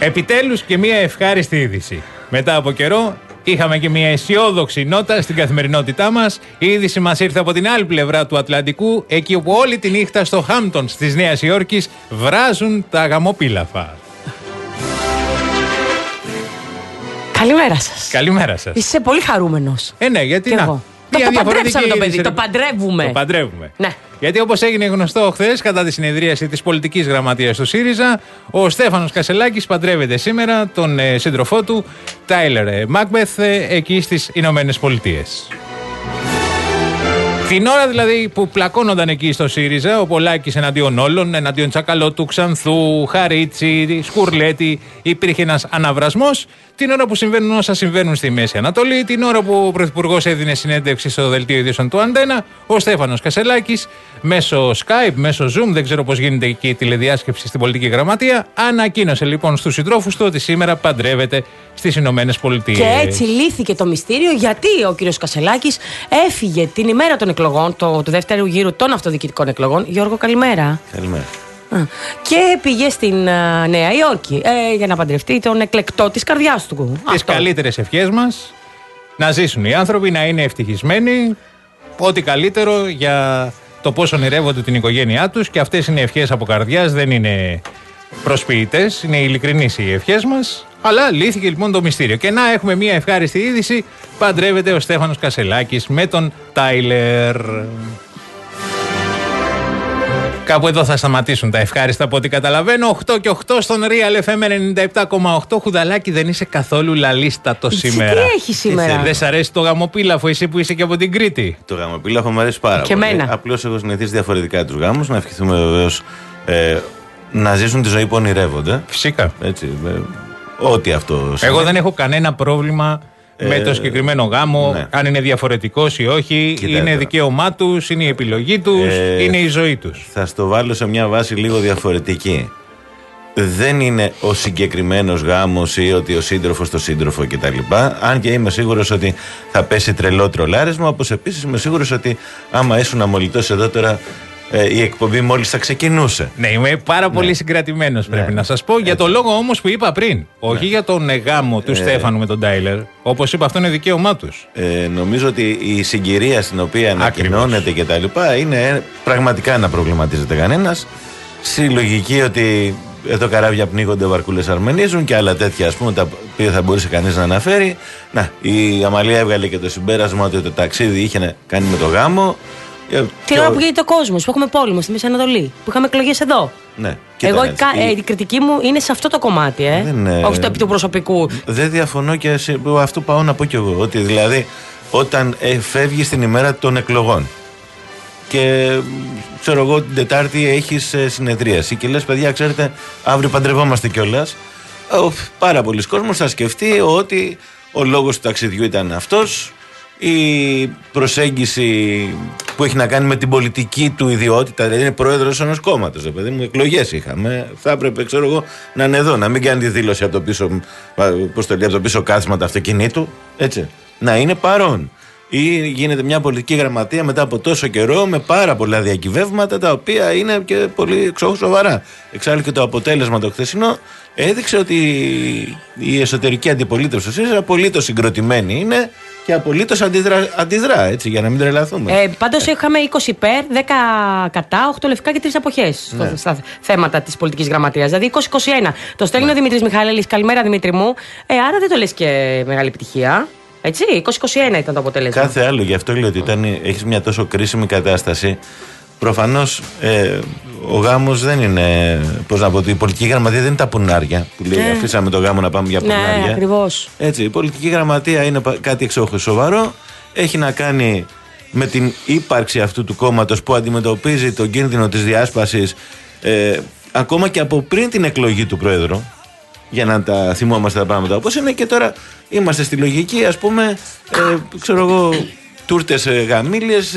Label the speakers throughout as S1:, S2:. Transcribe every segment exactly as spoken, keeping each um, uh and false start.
S1: Επιτέλους και μια ευχάριστη είδηση. Μετά από καιρό είχαμε και μια αισιόδοξη νότα στην καθημερινότητά μας. Η είδηση μας ήρθε από την άλλη πλευρά του Ατλαντικού, εκεί όπου όλη τη νύχτα στο Χάμπτονς της Νέας Υόρκης βράζουν τα γαμοπίλαφα.
S2: Καλημέρα σας.
S1: Καλημέρα σας.
S2: Είσαι πολύ χαρούμενος.
S1: Ε, ναι, γιατί
S2: και
S1: να.
S2: Εγώ. Το παντρέψαμε το παιδί, το παντρεύουμε.
S1: Το παντρεύουμε.
S2: Ναι.
S1: Γιατί όπως έγινε γνωστό χθες, κατά τη συνεδρίαση της πολιτικής γραμματείας του ΣΥΡΙΖΑ, ο Στέφανος Κασελάκης παντρεύεται σήμερα τον ε, σύντροφό του, Τάιλερ Μάκμπεθ, ε, εκεί στις Ηνωμένες Πολιτείες. Την ώρα δηλαδή που πλακώνονταν εκεί στο ΣΥΡΙΖΑ, ο Πολάκης εναντίον όλων, εναντίον Τσακαλώτου, Ξανθού, Χαρίτσι, Σκουρλέτη, υπήρχε ένας αναβρασμός. Την ώρα που συμβαίνουν όσα συμβαίνουν στη Μέση Ανατολή, την ώρα που ο Πρωθυπουργός έδινε συνέντευξη στο δελτίο ειδήσεων του Αντένα, ο Στέφανος Κασελάκης μέσω Skype, μέσω Zoom, δεν ξέρω πώς γίνεται εκεί η τηλεδιάσκεψη στην πολιτική γραμματεία, ανακοίνωσε λοιπόν στους συντρόφους του ότι σήμερα παντρεύεται στις Ηνωμένες Πολιτείες.
S2: Και έτσι λύθηκε το μυστήριο γιατί ο κύριος Κασελάκης έφυγε την ημέρα των εκλογών, το, του δεύτερου γύρου των αυτοδιοικητικών εκλογών. Γιώργο, καλημέρα.
S3: Καλημέρα.
S2: Και πήγε στην uh, Νέα Υόρκη ε, για να παντρευτεί τον εκλεκτό της καρδιάς του.
S1: Τις καλύτερες ευχές μας, να ζήσουν οι άνθρωποι, να είναι ευτυχισμένοι, ό,τι καλύτερο για το πώς ονειρεύονται την οικογένειά τους, και αυτές είναι ευχές από καρδιάς, δεν είναι προσποιητές, είναι ειλικρινείς οι ευχές μας. Αλλά λύθηκε λοιπόν το μυστήριο. Και να έχουμε μια ευχάριστη είδηση, παντρεύεται ο Στέφανος Κασελάκης με τον Τάιλερ. Κάπου εδώ θα σταματήσουν τα ευχάριστα από ό,τι καταλαβαίνω. οκτώ και οκτώ στον Real εφ εμ ενενήντα επτά κόμμα οκτώ. Χουδαλάκι, δεν είσαι καθόλου λαλίστατο σήμερα.
S2: Τι έχει σήμερα?
S1: Δεν σ' αρέσει το γαμοπίλαφο, εσύ που είσαι και από την Κρήτη?
S3: Το γαμοπίλαφο μου αρέσει πάρα
S2: και
S3: πολύ. Απλώς έχω συνηθίσει διαφορετικά τους γάμους. Να ευχηθούμε βεβαίως ε, να ζήσουν τη ζωή που ονειρεύονται.
S1: Φυσικά.
S3: Έτσι, ε, ό,τι αυτό σημαίνει.
S1: Εγώ δεν έχω κανένα πρόβλημα με το συγκεκριμένο γάμο,
S3: ναι.
S1: αν είναι διαφορετικός ή όχι.
S3: Κοιτάτε,
S1: είναι δικαίωμά τους, είναι η επιλογή τους,
S3: ε,
S1: είναι η ζωή τους.
S3: Θα στο βάλω σε μια βάση λίγο διαφορετική. Δεν είναι ο συγκεκριμένος γάμος ή ότι ο σύντροφος το σύντροφο κτλ. Αν και είμαι σίγουρος ότι θα πέσει τρελό τρολάρισμα, όπως επίσης είμαι σίγουρος ότι άμα ήσουν αμολυτός εδώ τώρα, η εκπομπή μόλις θα ξεκινούσε.
S1: Ναι, είμαι πάρα πολύ ναι. συγκρατημένος, πρέπει ναι. να σας πω. Για το λόγο όμως που είπα πριν. Όχι ναι. για τον γάμο του ε... Στέφανου με τον Τάιλερ. Όπως είπα, αυτό είναι δικαίωμά τους.
S3: Ε, νομίζω ότι η συγκυρία στην οποία ανακοινώνεται και τα λοιπά είναι πραγματικά να προβληματίζεται κανένας. Στη λογική ότι εδώ καράβια πνίγονται, βαρκούλες αρμενίζουν και άλλα τέτοια, ας πούμε, τα οποία θα μπορούσε κανείς να αναφέρει. Να, η Αμαλία έβγαλε και το συμπέρασμα ότι το ταξίδι είχε να κάνει με το γάμο.
S2: Την ώρα που γίνεται ο κόσμος, που έχουμε πόλεμο στη Μέση Ανατολή, που είχαμε εκλογές εδώ.
S3: Ναι.
S2: Εγώ η, ε, η κριτική μου είναι σε αυτό το κομμάτι, ε.
S3: Δεν, ε,
S2: όχι το επί του προσωπικού.
S3: Δεν διαφωνώ και σε, αυτό πάω να πω κι εγώ. Ότι δηλαδή όταν ε, φεύγεις την ημέρα των εκλογών και ξέρω εγώ την Τετάρτη έχεις ε, συνεδρίαση και λες, παιδιά, ξέρετε, αύριο παντρευόμαστε κιόλας. Πάρα πολλοί κόσμος θα σκεφτεί ότι ο λόγος του ταξιδιού ήταν αυτός. Η προσέγγιση που έχει να κάνει με την πολιτική του ιδιότητα, δηλαδή είναι πρόεδρος ενός κόμματος, παιδί μου, εκλογές είχαμε. Θα έπρεπε, ξέρω εγώ, να είναι εδώ, να μην κάνει τη δήλωση από το πίσω, πώς το λέει, από το πίσω κάθισμα του αυτοκινήτου. Έτσι. Να είναι παρόν. Ή γίνεται μια πολιτική γραμματεία μετά από τόσο καιρό με πάρα πολλά διακυβεύματα τα οποία είναι και πολύ σοβαρά. Εξάλλου και το αποτέλεσμα το χθεσινό έδειξε ότι η εσωτερική αντιπολίτευση του ΣΥΡΙΖΑ απολύτως συγκροτημένη είναι και απολύτως αντιδρά, αντιδρά, έτσι, για να μην τρελαθούμε.
S2: Ε, πάντως είχαμε είκοσι υπέρ, δέκα κατά, οκτώ λευκά και τρεις αποχές ναι. στα, στα θέματα της πολιτικής γραμματείας. Δηλαδή είκοσι είκοσι ένα. Το στέλνει ναι. ο Δημήτρης Μιχάλης. Καλημέρα, Δημήτρη μου. Ε, άρα δεν το λες και μεγάλη επιτυχία. Έτσι, είκοσι είκοσι ένα ήταν το αποτέλεσμα.
S3: Κάθε άλλο, γι' αυτό λέω ότι όταν έχεις μια τόσο κρίσιμη κατάσταση, προφανώς ε, ο γάμος δεν είναι. Πώς να πω, η πολιτική γραμματεία δεν είναι τα πουνάρια που λέει, ναι. αφήσαμε το γάμο να πάμε για πουνάρια.
S2: Ναι, ακριβώς.
S3: Έτσι, η πολιτική γραμματεία είναι κάτι εξόχως σοβαρό. Έχει να κάνει με την ύπαρξη αυτού του κόμματος που αντιμετωπίζει τον κίνδυνο της διάσπασης ε, ακόμα και από πριν την εκλογή του Πρόεδρου. Για να τα θυμόμαστε τα πράγματα όπως είναι, και τώρα είμαστε στη λογική, ας πούμε, ε, ξέρω εγώ, τούρτες, γαμήλιες,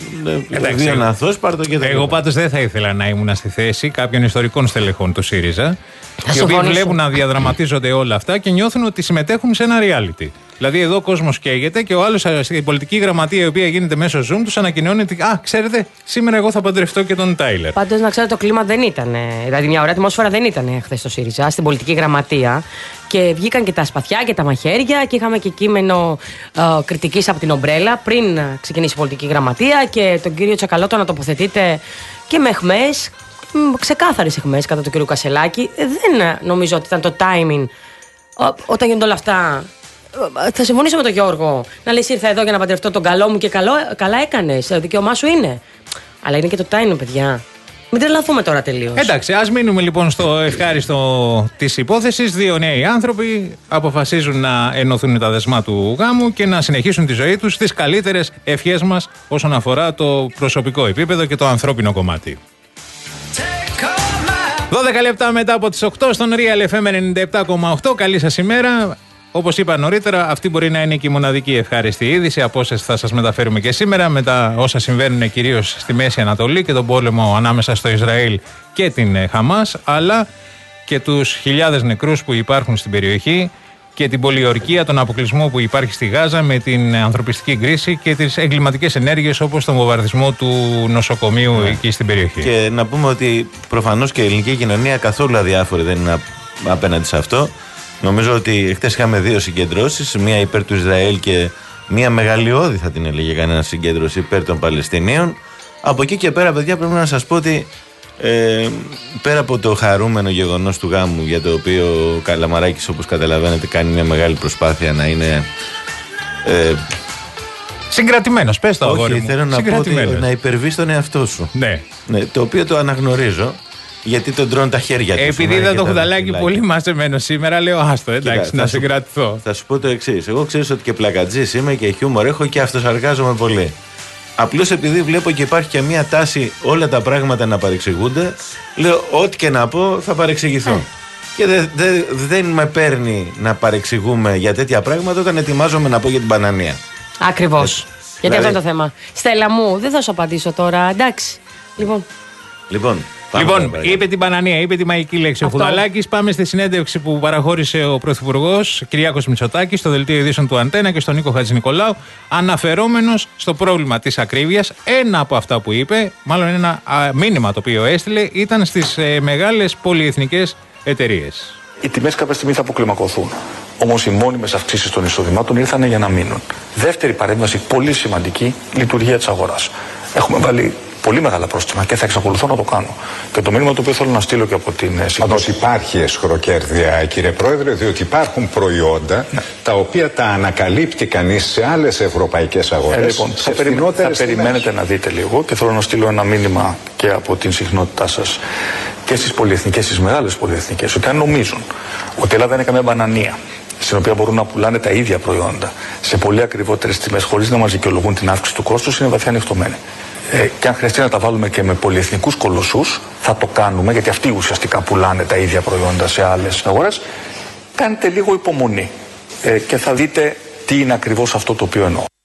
S3: δύο ναθόσπαρτο και τα.
S1: Εγώ πάντως δεν θα ήθελα να ήμουν στη θέση κάποιων ιστορικών στελεχών του ΣΥΡΙΖΑ, οι οποίοι βλέπουν να διαδραματίζονται όλα αυτά και νιώθουν ότι συμμετέχουν σε ένα reality. Δηλαδή, εδώ ο κόσμος καίγεται και ο άλλος στην πολιτική γραμματεία, η οποία γίνεται μέσω Zoom, τους ανακοινώνει ότι, α, ξέρετε, σήμερα εγώ θα παντρευτώ και τον Τάιλερ.
S2: Πάντως, να ξέρετε, το κλίμα δεν ήταν. Δηλαδή, μια ωραία ατμόσφαιρα δεν ήταν χθες στο ΣΥΡΙΖΑ, στην πολιτική γραμματεία. Και βγήκαν και τα σπαθιά και τα μαχαίρια και είχαμε και κείμενο ε, κριτικής από την Ομπρέλα πριν ξεκινήσει η πολιτική γραμματεία και τον κύριο Τσακαλώτο να τοποθετείται και με αιχμές, ξεκάθαρες αιχμές κατά του κύριου Κασελάκη. Δεν νομίζω ότι ήταν το timing ό, όταν γίνονται όλα αυτά. Θα συμφωνήσω με τον Γιώργο να λες ήρθα εδώ για να παντρευτώ τον καλό μου και καλό, καλά έκανες, το δικαίωμά σου είναι. Αλλά είναι και το timing, παιδιά. Μην τρελαθούμε τώρα τελείως.
S1: Εντάξει, ας μείνουμε λοιπόν στο ευχάριστο της υπόθεσης. Δύο νέοι άνθρωποι αποφασίζουν να ενωθούν τα δεσμά του γάμου και να συνεχίσουν τη ζωή τους στις καλύτερες ευχές μας όσον αφορά το προσωπικό επίπεδο και το ανθρώπινο κομμάτι. δώδεκα λεπτά μετά από τις οκτώ στον Real εφ εμ ενενήντα επτά κόμμα οκτώ. Καλή σας ημέρα. Όπως είπα νωρίτερα, αυτή μπορεί να είναι και η μοναδική ευχάριστη είδηση από όσες θα σας μεταφέρουμε και σήμερα, με τα όσα συμβαίνουν κυρίως στη Μέση Ανατολή και τον πόλεμο ανάμεσα στο Ισραήλ και την Χαμάς, αλλά και τους χιλιάδες νεκρούς που υπάρχουν στην περιοχή και την πολιορκία, τον αποκλεισμό που υπάρχει στη Γάζα με την ανθρωπιστική κρίση και τις εγκληματικές ενέργειες όπως τον βομβαρδισμό του νοσοκομείου yeah. εκεί στην περιοχή.
S3: Και να πούμε ότι προφανώς και η ελληνική κοινωνία καθόλου αδιάφορη δεν είναι απέναντι σε αυτό. Νομίζω ότι χτες είχαμε δύο συγκεντρώσεις, μία υπέρ του Ισραήλ και μία μεγαλειώδη, θα την έλεγε κανένα, συγκέντρωση υπέρ των Παλαιστινίων. Από εκεί και πέρα, παιδιά, πρέπει να σας πω ότι ε, πέρα από το χαρούμενο γεγονός του γάμου, για το οποίο ο Καλαμαράκης, όπως καταλαβαίνετε, κάνει μια μεγάλη προσπάθεια να είναι ε,
S1: συγκρατημένος, πες το αγόρι μου.
S3: Όχι, θέλω να πω ότι να υπερβείς τον εαυτό σου.
S1: Ναι.
S3: Ναι, το οποίο το αναγνωρίζω. Γιατί τον τρώνε τα χέρια του.
S1: Επειδή είδα το χουδαλάκι πολύ μαζεμένο σήμερα, λέω άστο, εντάξει, Κοίτα, να συγκρατηθώ.
S3: Θα σου πω το εξής. Εγώ ξέρεις ότι και πλακατζής είμαι και χιούμορ έχω και αυτοσαρκάζομαι πολύ. Απλώς επειδή βλέπω και υπάρχει και μια τάση όλα τα πράγματα να παρεξηγούνται, λέω ό,τι και να πω θα παρεξηγηθώ. Ε. Και δε, δε, δεν με παίρνει να παρεξηγούμε για τέτοια πράγματα όταν ετοιμάζομαι να πω για την μπανανία.
S2: Ακριβώς. Ε, Γιατί δηλαδή... αυτό είναι το θέμα. Στέλλα μου, δεν θα σου απαντήσω τώρα, εντάξει. Λοιπόν.
S3: Λοιπόν.
S1: Λοιπόν, είπε την μπανανία, είπε τη μαγική λέξη αυτό. Ο Χουδαλάκης. Πάμε στη συνέντευξη που παραχώρησε ο Πρωθυπουργός Κυριάκος Μητσοτάκης στο δελτίο ειδήσεων του Αντένα και στον Νίκο Χατζηνικολάου, αναφερόμενος στο πρόβλημα της ακρίβειας. Ένα από αυτά που είπε, μάλλον ένα α, μήνυμα το οποίο έστειλε, ήταν στις ε, μεγάλες πολυεθνικές εταιρείες.
S4: Οι τιμές κάποια στιγμή θα αποκλιμακωθούν. Όμως οι μόνιμες αυξήσεις των εισοδημάτων ήρθαν για να μείνουν. Δεύτερη παρέμβαση, πολύ σημαντική, λειτουργία της αγοράς. Έχουμε βάλει πολύ μεγάλα πρόστιμα και θα εξακολουθώ να το κάνω. Και το μήνυμα το οποίο θέλω να στείλω και από την συγκρότηση.
S5: Πάντως υπάρχει εσχροκέρδεια, κύριε Πρόεδρε, διότι υπάρχουν προϊόντα ναι. τα οποία τα ανακαλύπτει κανείς σε άλλες ευρωπαϊκές αγορές.
S4: Ε, λοιπόν, θα, περι... θα περιμένετε να δείτε λίγο και θέλω να στείλω ένα μήνυμα και από την συχνότητά σας και στις πολυεθνικές, στις μεγάλες πολυεθνικές, ότι αν νομίζουν ότι η Ελλάδα είναι καμία μπανανία, στην οποία μπορούν να πουλάνε τα ίδια προϊόντα σε πολύ ακριβότερες τιμές χωρίς να μας δικαιολογούν την αύξηση του κόστους, είναι βαθιά ανοιχτωμένοι. Ε, και αν χρειαστεί να τα βάλουμε και με πολυεθνικούς κολοσσούς, θα το κάνουμε, γιατί αυτοί ουσιαστικά πουλάνε τα ίδια προϊόντα σε άλλες αγορές. Κάντε λίγο υπομονή ε, και θα δείτε τι είναι ακριβώς αυτό το οποίο εννοώ.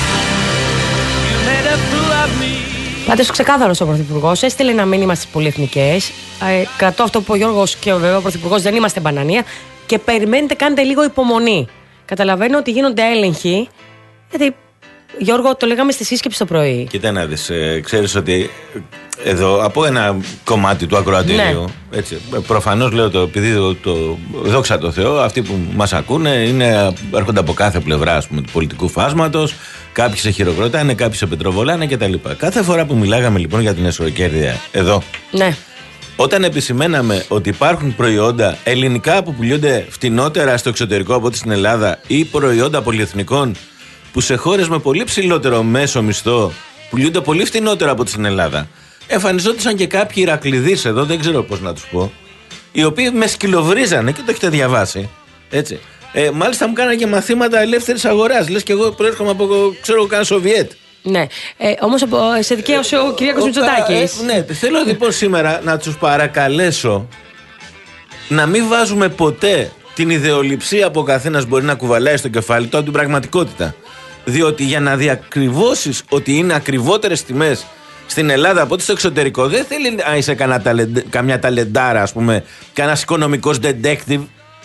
S2: Πάντως ξεκάθαρος ο Πρωθυπουργός, έστειλε ένα μήνυμα στις πολυεθνικές. Ε, κρατώ αυτό που ο Γιώργος και ο βέβαια ο Πρωθυπουργός, δεν είμαστε μπανανία και περιμένετε, κάντε λίγο υπομονή. Καταλαβαίνω ότι γίνονται έλεγχοι, γιατί Γιώργο, το λέγαμε στη σύσκεψη το πρωί.
S3: Κοίτα να δεις, ε, ξέρεις ότι εδώ από ένα κομμάτι του ακροατήριου, ναι. έτσι, προφανώς λέω το, επειδή το, το, δόξα τω Θεώ, αυτοί που μας ακούνε είναι, έρχονται από κάθε πλευρά, ας πούμε, του πολιτικού φάσματος, κάποιοι σε χειροκροτάνε, κάποιοι σε πετροβολάνε κτλ. Κάθε φορά που μιλάγαμε λοιπόν για την εσωροκέρδεια εδώ,
S2: ναι.
S3: όταν επισημέναμε ότι υπάρχουν προϊόντα ελληνικά που πουλιούνται φτηνότερα στο εξωτερικό από ό,τι στην Ελλάδα ή προϊόντα πολυεθνικών που σε χώρες με πολύ ψηλότερο μέσο μισθό πουλιούνται πολύ φτηνότερα από ό,τι στην Ελλάδα, εμφανιζόντουσαν και κάποιοι Ηρακλειδείς εδώ, δεν ξέρω πώς να τους πω, οι οποίοι με σκυλοβρίζανε και το έχετε διαβάσει. Έτσι. Ε, μάλιστα μου κάνανε και μαθήματα ελεύθερης αγοράς. Λες και εγώ προέρχομαι από, ξέρω, κάνα Σοβιέτ.
S2: Ναι. Ε, όμως σε δικαίωσε ο Κυριάκος Μητσοτάκης.
S3: Ε, ναι, θέλω λοιπόν σήμερα να τους παρακαλέσω να μην βάζουμε ποτέ την ιδεολειψία που ο καθένας μπορεί να κουβαλάει στο κεφάλι του από την πραγματικότητα. Διότι για να διακριβώσεις ότι είναι ακριβότερες τιμές στην Ελλάδα από ό,τι στο εξωτερικό, δεν θέλει να είσαι καμιά ταλεντάρα, ας πούμε, κανένας οικονομικός detective.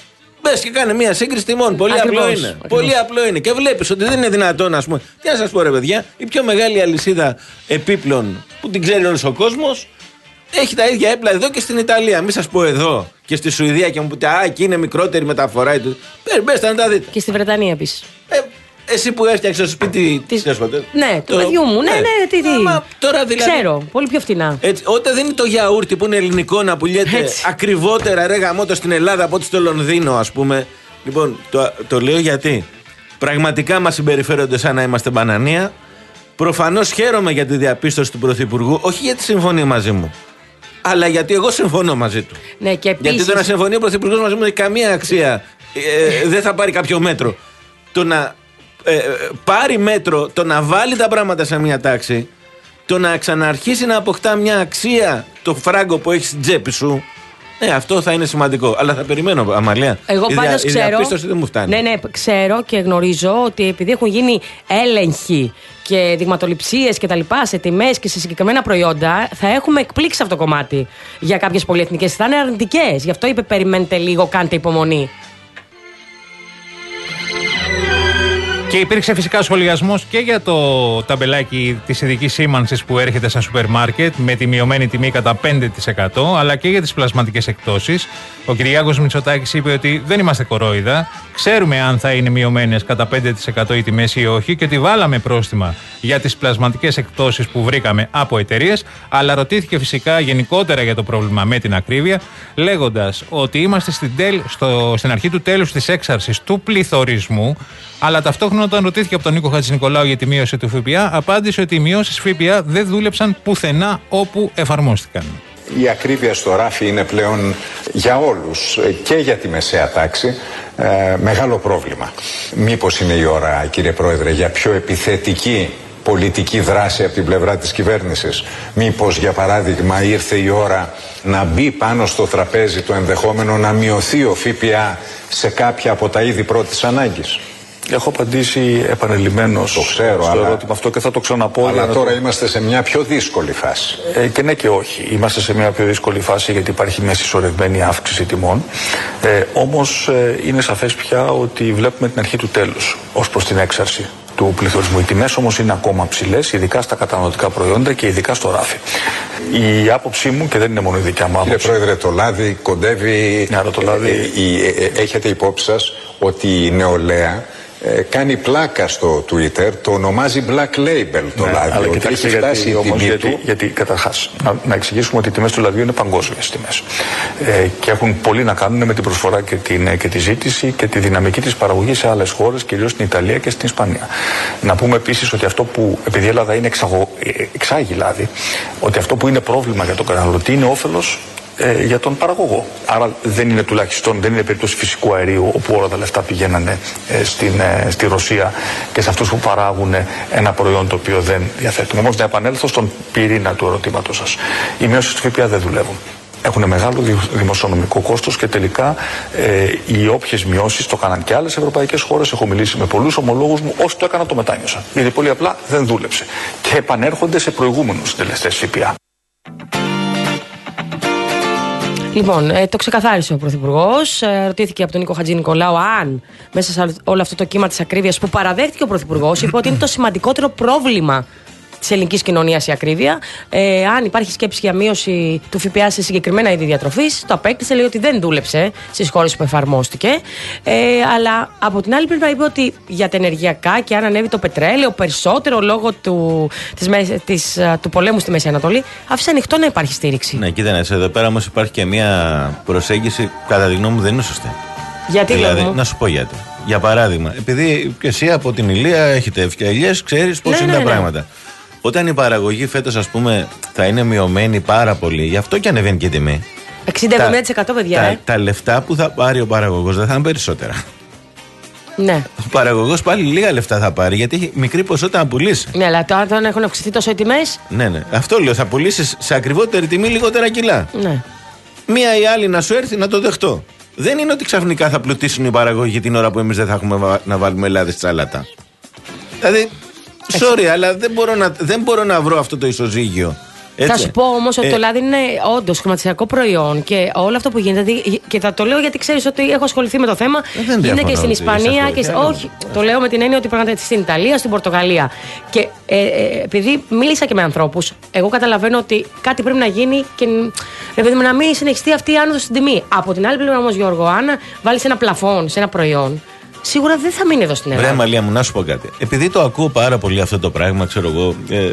S3: Μπες και κάνε μια σύγκριση τιμών. Πολύ
S2: Ακριβώς,
S3: απλό είναι.
S2: ακριβώς.
S3: Πολύ απλό είναι. Και βλέπεις ότι δεν είναι δυνατόν, ας πούμε. Τι να σας πω, ρε παιδιά, η πιο μεγάλη αλυσίδα επίπλων που την ξέρει όλος ο κόσμος έχει τα ίδια έπλα εδώ και στην Ιταλία. Μην σας πω εδώ και στη Σουηδία και μου πείτε, α, εκεί είναι μικρότερη μεταφορά. Μπες να τα δείτε.
S2: Και στη Βρετανία επίσης.
S3: Ε, εσύ που έφτιαξες το σπίτι
S2: Της...
S3: της...
S2: Ναι, του παιδιού μου. Ναι, ναι, ναι τι, τι.
S3: Άμα, τώρα δηλαδή,
S2: ξέρω, πολύ πιο φτηνά.
S3: Έτσι, όταν δεν είναι το γιαούρτι που είναι ελληνικό να πουλιέται
S2: Έτσι.
S3: ακριβότερα ρε γαμώτο στην Ελλάδα από ό,τι στο Λονδίνο, ας πούμε. Λοιπόν, το, το λέω γιατί πραγματικά μας συμπεριφέρονται σαν να είμαστε μπανανία. Προφανώς χαίρομαι για τη διαπίστωση του Πρωθυπουργού, όχι γιατί συμφωνεί μαζί μου, αλλά γιατί εγώ συμφωνώ μαζί του.
S2: Ναι, και επίσης...
S3: Γιατί το να συμφωνεί ο Πρωθυπουργός μαζί μου έχει καμία αξία. Ε, δεν θα πάρει κάποιο μέτρο. Το να ε, πάρει μέτρο, το να βάλει τα πράγματα σε μια τάξη, το να ξαναρχίσει να αποκτά μια αξία το φράγκο που έχει στην τσέπη σου, ε, αυτό θα είναι σημαντικό. Αλλά θα περιμένω, Αμαλία.
S2: Εγώ
S3: η
S2: πάντως
S3: δια,
S2: ξέρω.
S3: Η διαπίστωση δεν μου φτάνει.
S2: Ναι, ναι, ξέρω και γνωρίζω ότι επειδή έχουν γίνει έλεγχοι και δειγματοληψίες και τα λοιπά σε τιμές και σε συγκεκριμένα προϊόντα, θα έχουμε εκπλήξει αυτό το κομμάτι για κάποιες πολυεθνικές. Θα είναι αρνητικές. Γι' αυτό είπε: περιμένετε λίγο, κάντε υπομονή.
S1: Και υπήρξε φυσικά σχολιασμός και για το ταμπελάκι της ειδικής σήμανσης που έρχεται στα σούπερ μάρκετ με τη μειωμένη τιμή κατά πέντε τοις εκατό, αλλά και για τις πλασματικές εκπτώσεις. Ο Κυριάκος Μητσοτάκης είπε ότι δεν είμαστε κορόιδα, ξέρουμε αν θα είναι μειωμένες κατά πέντε τοις εκατό οι τιμές ή όχι και ότι βάλαμε πρόστιμα για τις πλασματικές εκπτώσεις που βρήκαμε από εταιρείες, αλλά ρωτήθηκε φυσικά γενικότερα για το πρόβλημα με την ακρίβεια, λέγοντας ότι είμαστε στην, τέλ, στο, στην αρχή του τέλους της έξαρσης του πληθωρισμού, αλλά ταυτόχρονα όταν ρωτήθηκε από τον Νίκο Χατζηνικολάου για τη μείωση του ΦΠΑ, απάντησε ότι οι μειώσεις ΦΠΑ δεν δούλεψαν πουθενά όπου εφαρμόστηκαν.
S5: Η ακρίβεια στο ράφι είναι πλέον για όλους και για τη μεσαία τάξη ε, μεγάλο πρόβλημα. Μήπως είναι η ώρα, κύριε Πρόεδρε, για πιο επιθετική πολιτική δράση από την πλευρά της κυβέρνησης? Μήπως, για παράδειγμα, ήρθε η ώρα να μπει πάνω στο τραπέζι το ενδεχόμενο να μειωθεί ο ΦΠΑ σε κάποια από τα είδη πρώτης ανάγκης?
S4: Έχω απαντήσει επανειλημμένως
S5: το ξέρω,
S4: στο
S5: αλλά...
S4: ερώτημα αυτό και θα το ξαναπώ.
S5: Αλλά τώρα
S4: το...
S5: είμαστε σε μια πιο δύσκολη φάση.
S4: Ε, και ναι και όχι. Είμαστε σε μια πιο δύσκολη φάση γιατί υπάρχει μια συσσωρευμένη αύξηση τιμών. Ε, όμως ε, είναι σαφές πια ότι βλέπουμε την αρχή του τέλους ως προς την έξαρση του πληθωρισμού. Οι τιμές όμως είναι ακόμα ψηλές, ειδικά στα καταναλωτικά προϊόντα και ειδικά στο ράφι. Η άποψή μου, και δεν είναι μόνο η δικιά μου άποψη.
S5: Κύριε Πρόεδρε, το λάδι κοντεύει.
S4: Ναι, το λάδι...
S5: ε, ε, ε, έχετε υπόψη σας ότι η νεολαία ε, κάνει πλάκα στο Twitter, το ονομάζει black label το
S4: ναι,
S5: λάδι.
S4: Αλλά
S5: ότι
S4: κοιτάξτε,
S5: έχει φτάσει
S4: γιατί,
S5: η τιμή
S4: όμως, γιατί,
S5: του.
S4: γιατί καταρχάς να, να εξηγήσουμε ότι οι τιμές του λαδιού είναι παγκόσμιες τιμές ε, και έχουν πολύ να κάνουν με την προσφορά και, την, και τη ζήτηση και τη δυναμική της παραγωγής σε άλλες χώρες, κυρίως στην Ιταλία και στην Ισπανία. Να πούμε επίσης ότι αυτό που, επειδή η Ελλάδα είναι εξαγω, εξάγει λάδι, ότι αυτό που είναι πρόβλημα για τον καταναλωτή είναι όφελος Ε, για τον παραγωγό. Άρα δεν είναι τουλάχιστον, δεν είναι περίπτωση φυσικού αερίου όπου όλα τα λεφτά πηγαίνανε ε, στην, ε, στη Ρωσία και σε αυτούς που παράγουν ένα προϊόν το οποίο δεν διαθέτουμε. Όμως να επανέλθω στον πυρήνα του ερωτήματος σας. Οι μειώσεις του ΦΠΑ δεν δουλεύουν. Έχουν μεγάλο δημοσιονομικό κόστος και τελικά ε, οι όποιες μειώσεις το κάναν και άλλες ευρωπαϊκές χώρες. Έχω μιλήσει με πολλούς ομολόγους μου, όσοι το έκαναν το μετάνιωσαν. Γιατί πολύ απλά δεν δούλεψε. Και επανέρχονται σε προηγούμενους συντελεστές ΦΠΑ.
S2: Λοιπόν, ε, το ξεκαθάρισε ο Πρωθυπουργός. Ε, ρωτήθηκε από τον Νίκο Χατζηνικολάου αν μέσα σε όλο αυτό το κύμα της ακρίβειας που παραδέχτηκε ο Πρωθυπουργός, είπε ότι είναι το σημαντικότερο πρόβλημα της ελληνικής κοινωνίας η ακρίβεια. Ε, αν υπάρχει σκέψη για μείωση του ΦΠΑ σε συγκεκριμένα είδη διατροφής, το απέκτησε, λέει ότι δεν δούλεψε στις χώρες που εφαρμόστηκε. Ε, αλλά από την άλλη πλευρά είπε ότι για τα ενεργειακά και αν ανέβει το πετρέλαιο περισσότερο λόγω του, της, της, του πολέμου στη Μέση Ανατολή, άφησε ανοιχτό να υπάρχει στήριξη.
S3: Ναι, κοίτανε, εδώ πέρα όμως υπάρχει και μια προσέγγιση, κατά τη γνώμη μου δεν είναι σωστή.
S2: Γιατί
S3: δηλαδή,
S2: μου?
S3: να σου πω γιατί. Για παράδειγμα, επειδή και εσύ από την Ηλία έχετε ευκαιρίες, ξέρεις πώς
S2: ναι,
S3: είναι
S2: ναι,
S3: τα
S2: ναι.
S3: πράγματα. Όταν η παραγωγή φέτος, ας πούμε, θα είναι μειωμένη πάρα πολύ, γι' αυτό και ανεβαίνει και η τιμή.
S2: εξήντα με εβδομήντα τοις εκατό παιδιά,
S3: τα,
S2: ε.
S3: τα λεφτά που θα πάρει ο παραγωγός δεν θα είναι περισσότερα.
S2: Ναι.
S3: Ο παραγωγός πάλι λίγα λεφτά θα πάρει, γιατί έχει μικρή ποσότητα να πουλήσει.
S2: Ναι, αλλά τώρα δεν έχουν αυξηθεί τόσο οι τιμές.
S3: Ναι, ναι. Αυτό λέω. Θα πουλήσει σε ακριβότερη τιμή λιγότερα κιλά.
S2: Ναι.
S3: Μία ή άλλη να σου έρθει να το δεχτώ. Δεν είναι ότι ξαφνικά θα πλουτίσουν οι παραγωγοί την ώρα που εμείς δεν θα έχουμε να βάλουμε λάδι στη σάλατα. Δηλαδή, sorry, αλλά δεν μπορώ, να, δεν μπορώ να βρω αυτό το ισοζύγιο.
S2: Θα σου πω όμως ότι ε... το λάδι είναι όντως χρηματιστηριακό προϊόν και όλο αυτό που γίνεται. Και θα το λέω γιατί ξέρεις ότι έχω ασχοληθεί με το θέμα.
S3: Ε,
S2: γίνεται και στην Ισπανία. Και... Όχι, το λέω με την έννοια ότι πραγματικά στην Ιταλία, στην Πορτογαλία. Και ε, ε, επειδή μίλησα και με ανθρώπους, εγώ καταλαβαίνω ότι κάτι πρέπει να γίνει και επειδή να μην συνεχιστεί αυτή η άνοδος στην τιμή. Από την άλλη πλευρά όμως, Γιώργο, αν βάλεις ένα πλαφόν σε ένα προϊόν, σίγουρα δεν θα μείνει εδώ στην Ελλάδα.
S3: Βρε Μαλία μου, να σου πω κάτι. Επειδή το ακούω πάρα πολύ αυτό το πράγμα, ξέρω εγώ. Ε,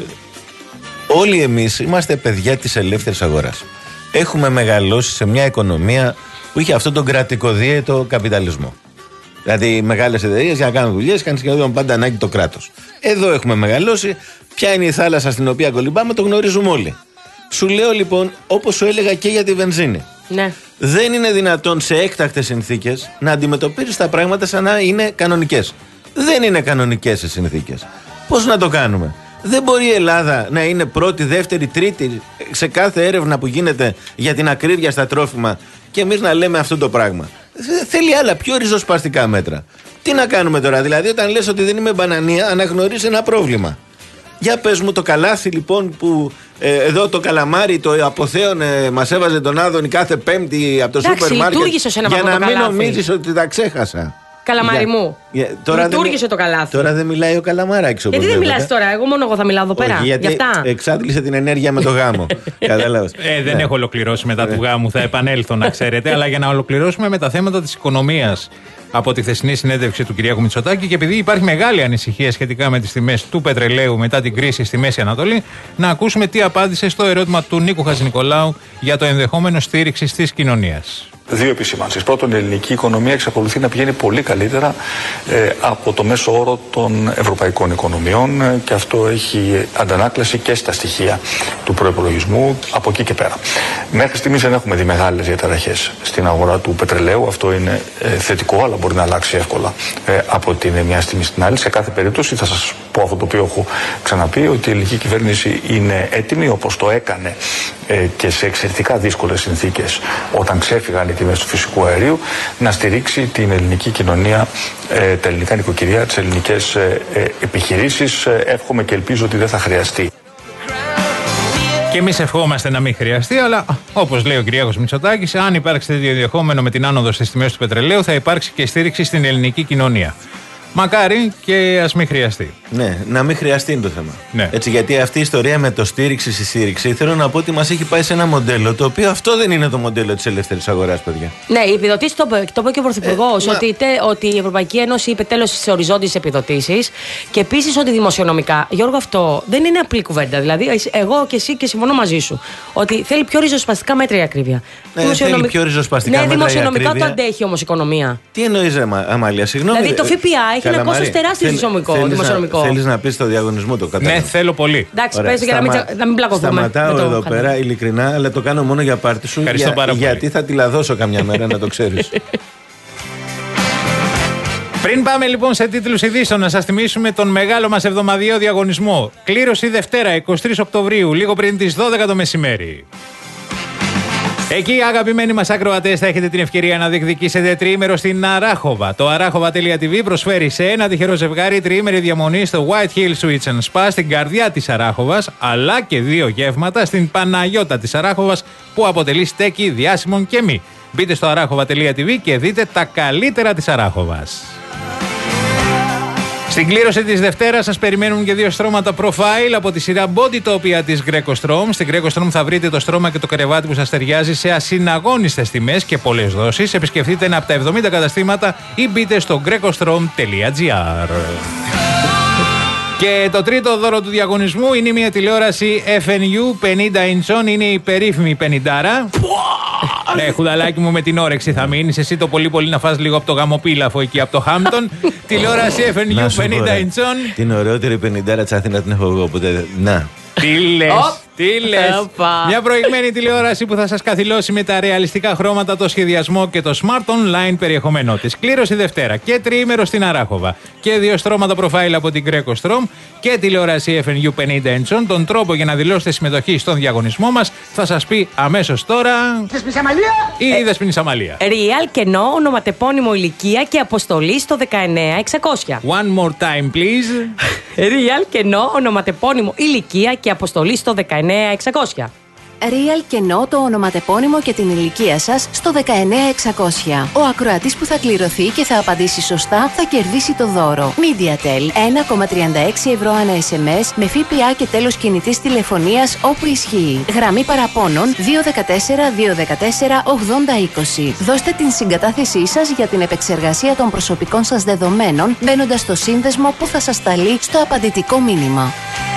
S3: όλοι εμείς είμαστε παιδιά της ελεύθερης αγοράς. Έχουμε μεγαλώσει σε μια οικονομία που είχε αυτόν τον κρατικοδίαιτο καπιταλισμό. Δηλαδή, οι μεγάλες εταιρείες για να κάνουν δουλειές είχαν σχεδόν πάντα ανάγκη το κράτος. Εδώ έχουμε μεγαλώσει. Ποια είναι η θάλασσα στην οποία κολυμπάμε, το γνωρίζουμε όλοι. Σου λέω λοιπόν, όπως σου έλεγα και για τη βενζίνη.
S2: Ναι.
S3: Δεν είναι δυνατόν σε έκτακτες συνθήκες να αντιμετωπίζεις τα πράγματα σαν να είναι κανονικές. Δεν είναι κανονικές οι συνθήκες. Πώς να το κάνουμε? Δεν μπορεί η Ελλάδα να είναι πρώτη, δεύτερη, τρίτη σε κάθε έρευνα που γίνεται για την ακρίβεια στα τρόφιμα και εμείς να λέμε αυτό το πράγμα. Θέλει άλλα πιο ριζοσπαστικά μέτρα. Τι να κάνουμε τώρα? Δηλαδή, όταν λες ότι δεν είμαι μπανανία, αναγνωρίζεις ένα πρόβλημα. Για πες μου το καλάθι λοιπόν που ε, εδώ το καλαμάρι το αποθέωνε, μας έβαζε τον Άδωνη κάθε Πέμπτη από το σούπερ μάρκετ για να μην νομίζεις ότι τα ξέχασα.
S2: Καλαμάρι
S3: για,
S2: μου.
S3: Για, τώρα
S2: λειτουργήσε
S3: δεν,
S2: το καλάθι.
S3: Τώρα δεν μιλάει ο Καλαμάρακης.
S2: Γιατί δεν μιλάς τώρα? Εγώ μόνο εγώ θα μιλάω εδώ πέρα.
S3: Όχι, γιατί
S2: για αυτά.
S3: εξάντλησε την ενέργεια με το γάμο. Κατάλαβες.
S1: Ε, δεν ναι. έχω ολοκληρώσει μετά του γάμου, θα επανέλθω να ξέρετε. Αλλά για να ολοκληρώσουμε με τα θέματα της οικονομίας από τη χθεσινή συνέντευξη του Κυριάκου Μητσοτάκη και επειδή υπάρχει μεγάλη ανησυχία σχετικά με τις τιμές του πετρελαίου μετά την κρίση στη Μέση Ανατολή, να ακούσουμε τι απάντησε στο ερώτημα του Νίκου Χατζηνικολάου για το ενδεχόμενο στήριξη της κοινωνίας.
S4: Δύο επισημάνσεις. Πρώτον, η ελληνική οικονομία εξακολουθεί να πηγαίνει πολύ καλύτερα ε, από το μέσο όρο των ευρωπαϊκών οικονομιών ε, και αυτό έχει αντανάκλαση και στα στοιχεία του προϋπολογισμού από εκεί και πέρα. Μέχρι στιγμής δεν έχουμε δει μεγάλες διαταραχές στην αγορά του πετρελαίου. Αυτό είναι ε, θετικό, αλλά μπορεί να αλλάξει εύκολα ε, από την μια στιγμή στην άλλη. Σε κάθε περίπτωση, θα σας πω αυτό το οποίο έχω ξαναπεί, ότι η ελληνική κυβέρνηση είναι έτοιμη, όπως το έκανε ε, και σε εξαιρετικά δύσκολες συνθήκες όταν ξέφυγαν οι τιμές του φυσικού αερίου, να στηρίξει την ελληνική κοινωνία, ε, τα ελληνικά νοικοκυριά, τις ελληνικές ε, ε, επιχειρήσεις. Ε, εύχομαι και ελπίζω ότι δεν θα χρειαστεί.
S1: Και εμείς ευχόμαστε να μην χρειαστεί, αλλά όπως λέει ο Κυριάκος Μητσοτάκης, αν υπάρξει τέτοιο ενδεχόμενο με την άνοδο στις τιμές του πετρελαίου, θα υπάρξει και στήριξη στην ελληνική κοινωνία. Μακάρι και ας μην χρειαστεί.
S3: Ναι, να μην χρειαστεί είναι το θέμα.
S1: Ναι.
S3: Έτσι, γιατί αυτή η ιστορία με το στήριξη στη στήριξη, θέλω να πω ότι μας έχει πάει σε ένα μοντέλο το οποίο αυτό δεν είναι το μοντέλο της ελεύθερης αγοράς, παιδιά.
S2: Ναι, οι επιδοτήσεις, το, το είπε και ο Πρωθυπουργός,
S3: ε,
S2: ότι, τε, ότι η Ευρωπαϊκή Ένωση είπε τέλος στις οριζόντιες επιδοτήσεις και επίσης ότι δημοσιονομικά. Γιώργο, αυτό δεν είναι απλή κουβέντα. Δηλαδή, εγώ και εσύ και συμφωνώ μαζί σου ότι θέλει πιο ριζοσπαστικά μέτρα η ακρίβεια.
S3: Ναι, δημοσιονομικ... θέλει πιο ριζοσπαστικά
S2: ναι,
S3: μέτρα.
S2: Δημοσιονομικά το αντέχει όμως η οικονομία.
S3: Τι εννοείς, Αμάλια, συγγνώμη.
S2: Δηλαδή, το ΦΠΑ έχει ένα κόστος τεράστιο δημοσιονομικό.
S3: Θέλεις να πεις το διαγωνισμό, το κατάλαβα.
S1: Ναι, θέλω πολύ.
S2: Εντάξει, πες για Σταμα... να μην, να μην πλακωθούμε.
S3: Σταματάω εδώ πέρα, πέρα, ειλικρινά, αλλά το κάνω μόνο για πάρτι σου.
S1: Ευχαριστώ
S3: για,
S1: πάρα πολύ.
S3: Γιατί θα τη λαδώσω καμιά μέρα, να το ξέρεις.
S1: Πριν πάμε λοιπόν σε τίτλους ειδήσεων, να σας θυμίσουμε τον μεγάλο μας εβδομαδιαίο διαγωνισμό. Κλήρωση Δευτέρα, εικοστή τρίτη Οκτωβρίου, λίγο πριν τις δώδεκα το μεσημέρι. Εκεί, αγαπημένοι μας ακροατές, θα έχετε την ευκαιρία να διεκδικήσετε τριήμερο στην Αράχοβα. Το αράχοβα τελεία τι βι προσφέρει σε ένα τυχερό ζευγάρι τριήμερη διαμονή στο White Hill Switch and Spa στην καρδιά της Αράχοβας, αλλά και δύο γεύματα στην Παναγιώτα της Αράχοβας που αποτελεί στέκι διάσημων και μη. Μπείτε στο αράχοβα τελεία τι βι και δείτε τα καλύτερα της Αράχοβας. Στην κλήρωση της Δευτέρας σας περιμένουν και δύο στρώματα profile από τη σειρά Bodytopia της Greco Strom. Στην Greco Strom θα βρείτε το στρώμα και το κρεβάτι που σας ταιριάζει σε ασυναγώνιστες τιμές και πολλές δόσεις. Επισκεφτείτε ένα από τα εβδομήντα καταστήματα ή μπείτε στο grecostrom τελεία gr. Και το τρίτο δώρο του διαγωνισμού είναι μια τηλεόραση εφ εν γιου πενήντα inch, είναι η περίφημη πενηντάρα. Ναι, χουδαλάκι μου, με την όρεξη θα μείνεις. Εσύ το πολύ πολύ να φας λίγο από το γαμοπίλαφο εκεί από το Χάμπτον. Τηλεόραση εφ εν γιου πενήντα inch.
S3: Την ωραιότερη πενηντάρα της Αθήνας την έχω εγώ, οπότε να.
S1: Τι λες, τι λες. Μια προηγμένη τηλεόραση που θα σας καθυλώσει με τα ρεαλιστικά χρώματα, το σχεδιασμό και το smart online περιεχομένο της. Κλήρωση Δευτέρα και τριήμερο στην Αράχοβα. Και δύο στρώματα profile από την Greco Strom και τηλεόραση εφ εν γιου πενήντα inch. Τον τρόπο για να δηλώσετε συμμετοχή στον διαγωνισμό μας θα σας πει αμέσως τώρα.
S6: Δεσποινής Αμαλία!
S1: Η Δεσποινής Αμαλία.
S2: Real, κενό, ονοματεπώνυμο, ηλικία και αποστολή στο δεκαεννέα εξακόσια.
S1: One more time, please.
S2: Real, κενό, ονοματεπώνυμο, ηλικία και αποστολή στο δεκαεννέα δεκαεννέα εξακόσια.
S6: Real Κενό το ονοματεπώνυμο και την ηλικία σας στο δεκαεννέα εξακόσια. Ο ακροατής που θα κληρωθεί και θα απαντήσει σωστά θα κερδίσει το δώρο. MediaTel ένα κόμμα τριάντα έξι ευρώ ανά ες εμ ες με ΦΠΑ και τέλος κινητής τηλεφωνίας όπου ισχύει. Γραμμή παραπώνων δύο ένα τέσσερα δύο ένα τέσσερα ογδόντα είκοσι. Δώστε την συγκατάθεσή σας για την επεξεργασία των προσωπικών σας δεδομένων μπαίνοντας στο σύνδεσμο που θα σας σταλεί στο απαντητικό μήνυμα.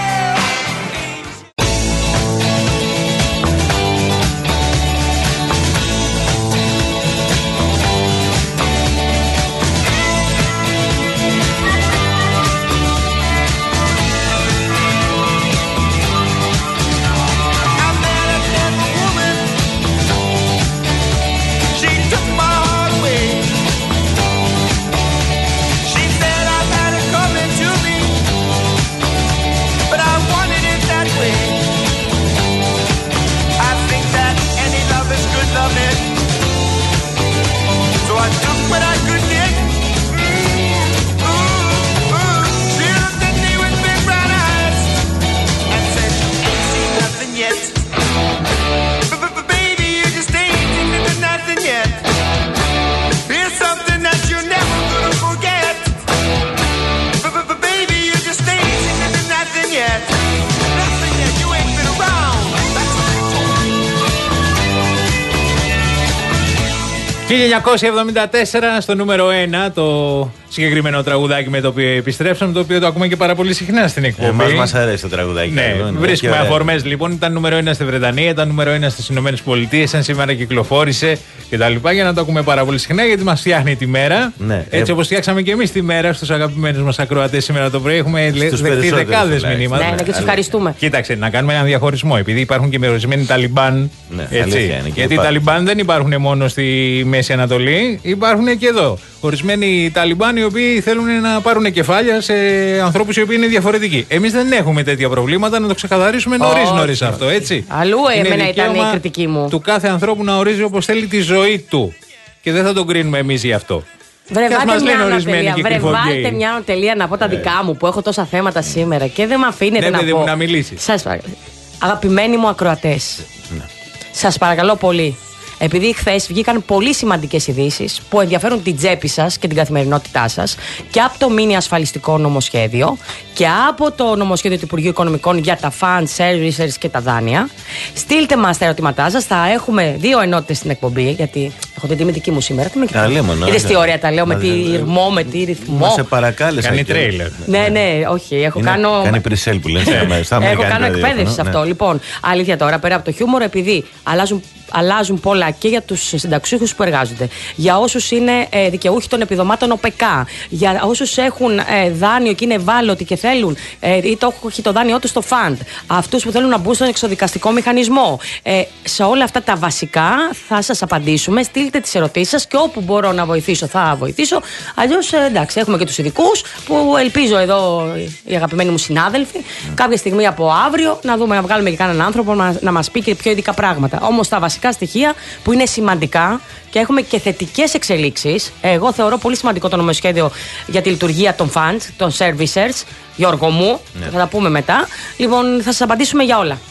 S1: χίλια εννιακόσια εβδομήντα τέσσερα στο νούμερο ένα το συγκεκριμένο τραγουδάκι με το οποίο επιστρέψαμε, το οποίο το ακούμε και πάρα πολύ συχνά στην εκπομπή.
S3: Εμάς μας αρέσει το τραγουδάκι.
S1: Ναι,
S3: εδώ,
S1: βρίσκουμε αφορμές λοιπόν. Ήταν νούμερο ένα στη Βρετανία, ήταν νούμερο ένα στις Ηνωμένες Πολιτείες, σαν σήμερα κυκλοφόρησε κτλ. Για να το ακούμε πάρα πολύ συχνά, γιατί μας φτιάχνει τη μέρα. Ναι, έτσι ε... όπως φτιάξαμε και εμείς τη μέρα στους αγαπημένους μας ακροατές σήμερα το πρωί. Έχουμε δεχτεί δεκάδες μηνύματα.
S2: Ναι, ναι, και τους ευχαριστούμε.
S1: Κοίταξε, να κάνουμε έναν διαχωρισμό. Επειδή υπάρχουν και ορισμένοι Ταλιμπάν. Ναι, έτσι, γιατί οι Ταλιμπάν δεν υπάρχουν μόνο στη Μέση Ανατολή, υπάρχουν και εδώ. Ορισμένοι Ταλιμπάν οι οποίοι θέλουν να πάρουν κεφάλια σε ανθρώπους οι οποίοι είναι διαφορετικοί. Εμείς δεν έχουμε τέτοια προβλήματα, να το ξεκαθαρίσουμε νωρίς νωρίς αυτό, έτσι.
S2: Αλλού εμένα ήταν η κριτική μου.
S1: Του κάθε ανθρώπου να ορίζει όπως θέλει τη ζωή του. Και δεν θα τον κρίνουμε εμείς γι' αυτό.
S2: Βρε, βάλτε μια ανατελεία. Βρε, βάλτε μια ανατελεία να πω τα δικά μου που έχω τόσα θέματα σήμερα και δεν με αφήνετε να πω.
S1: Να μιλήσεις.
S2: Σας παρακαλώ. Αγαπημένοι μου ακροατές, ναι. Σας παρακαλώ πολύ. Επειδή χθες βγήκαν πολύ σημαντικές ειδήσεις που ενδιαφέρουν την τσέπη σας και την καθημερινότητά σας και από το μίνι ασφαλιστικό νομοσχέδιο και από το νομοσχέδιο του Υπουργείου Οικονομικών για τα fund servicers και τα δάνεια, στείλτε μας τα ερωτήματά σας. Θα έχουμε δύο ενότητες στην εκπομπή, γιατί έχω την τιμητική μου σήμερα. Είδες τι ωραία τα λέω, με τι ρυθμό, με τι ρυθμό.
S3: Μα σε παρακάλεσα.
S1: Κάνει τρέιλερ.
S2: Ναι, ναι, όχι. Έχω κάνω.
S3: Κάνει pre-sale που λένε.
S2: Έχω κάνω εκπαίδευση σε αυτό. Λοιπόν, αλήθεια τώρα, πέρα από το χιούμορ, επειδή αλλάζουν. Αλλάζουν πολλά και για τους συνταξιούχους που εργάζονται, για όσους είναι ε, δικαιούχοι των επιδομάτων ΟΠΕΚΑ, για όσους έχουν ε, δάνειο και είναι ευάλωτοι και θέλουν ε, ή το έχει το δάνειό τους στο φαντ, αυτούς που θέλουν να μπουν στον εξοδικαστικό μηχανισμό. Ε, σε όλα αυτά τα βασικά θα σας απαντήσουμε. Στείλτε τις ερωτήσεις σας και όπου μπορώ να βοηθήσω θα βοηθήσω. Αλλιώς ε, εντάξει, έχουμε και τους ειδικούς που ελπίζω εδώ οι αγαπημένοι μου συνάδελφοι mm. κάποια στιγμή από αύριο να δούμε, να βγάλουμε και κανέναν άνθρωπο να, να μας πει και πιο ειδικά πράγματα. Όμως τα βασικά στοιχεία που είναι σημαντικά και έχουμε και θετικές εξελίξεις. Εγώ θεωρώ πολύ σημαντικό το νομοσχέδιο για τη λειτουργία των funds, των servicers. Γιώργο μου, ναι. Θα τα πούμε μετά. Λοιπόν, θα σας απαντήσουμε για όλα.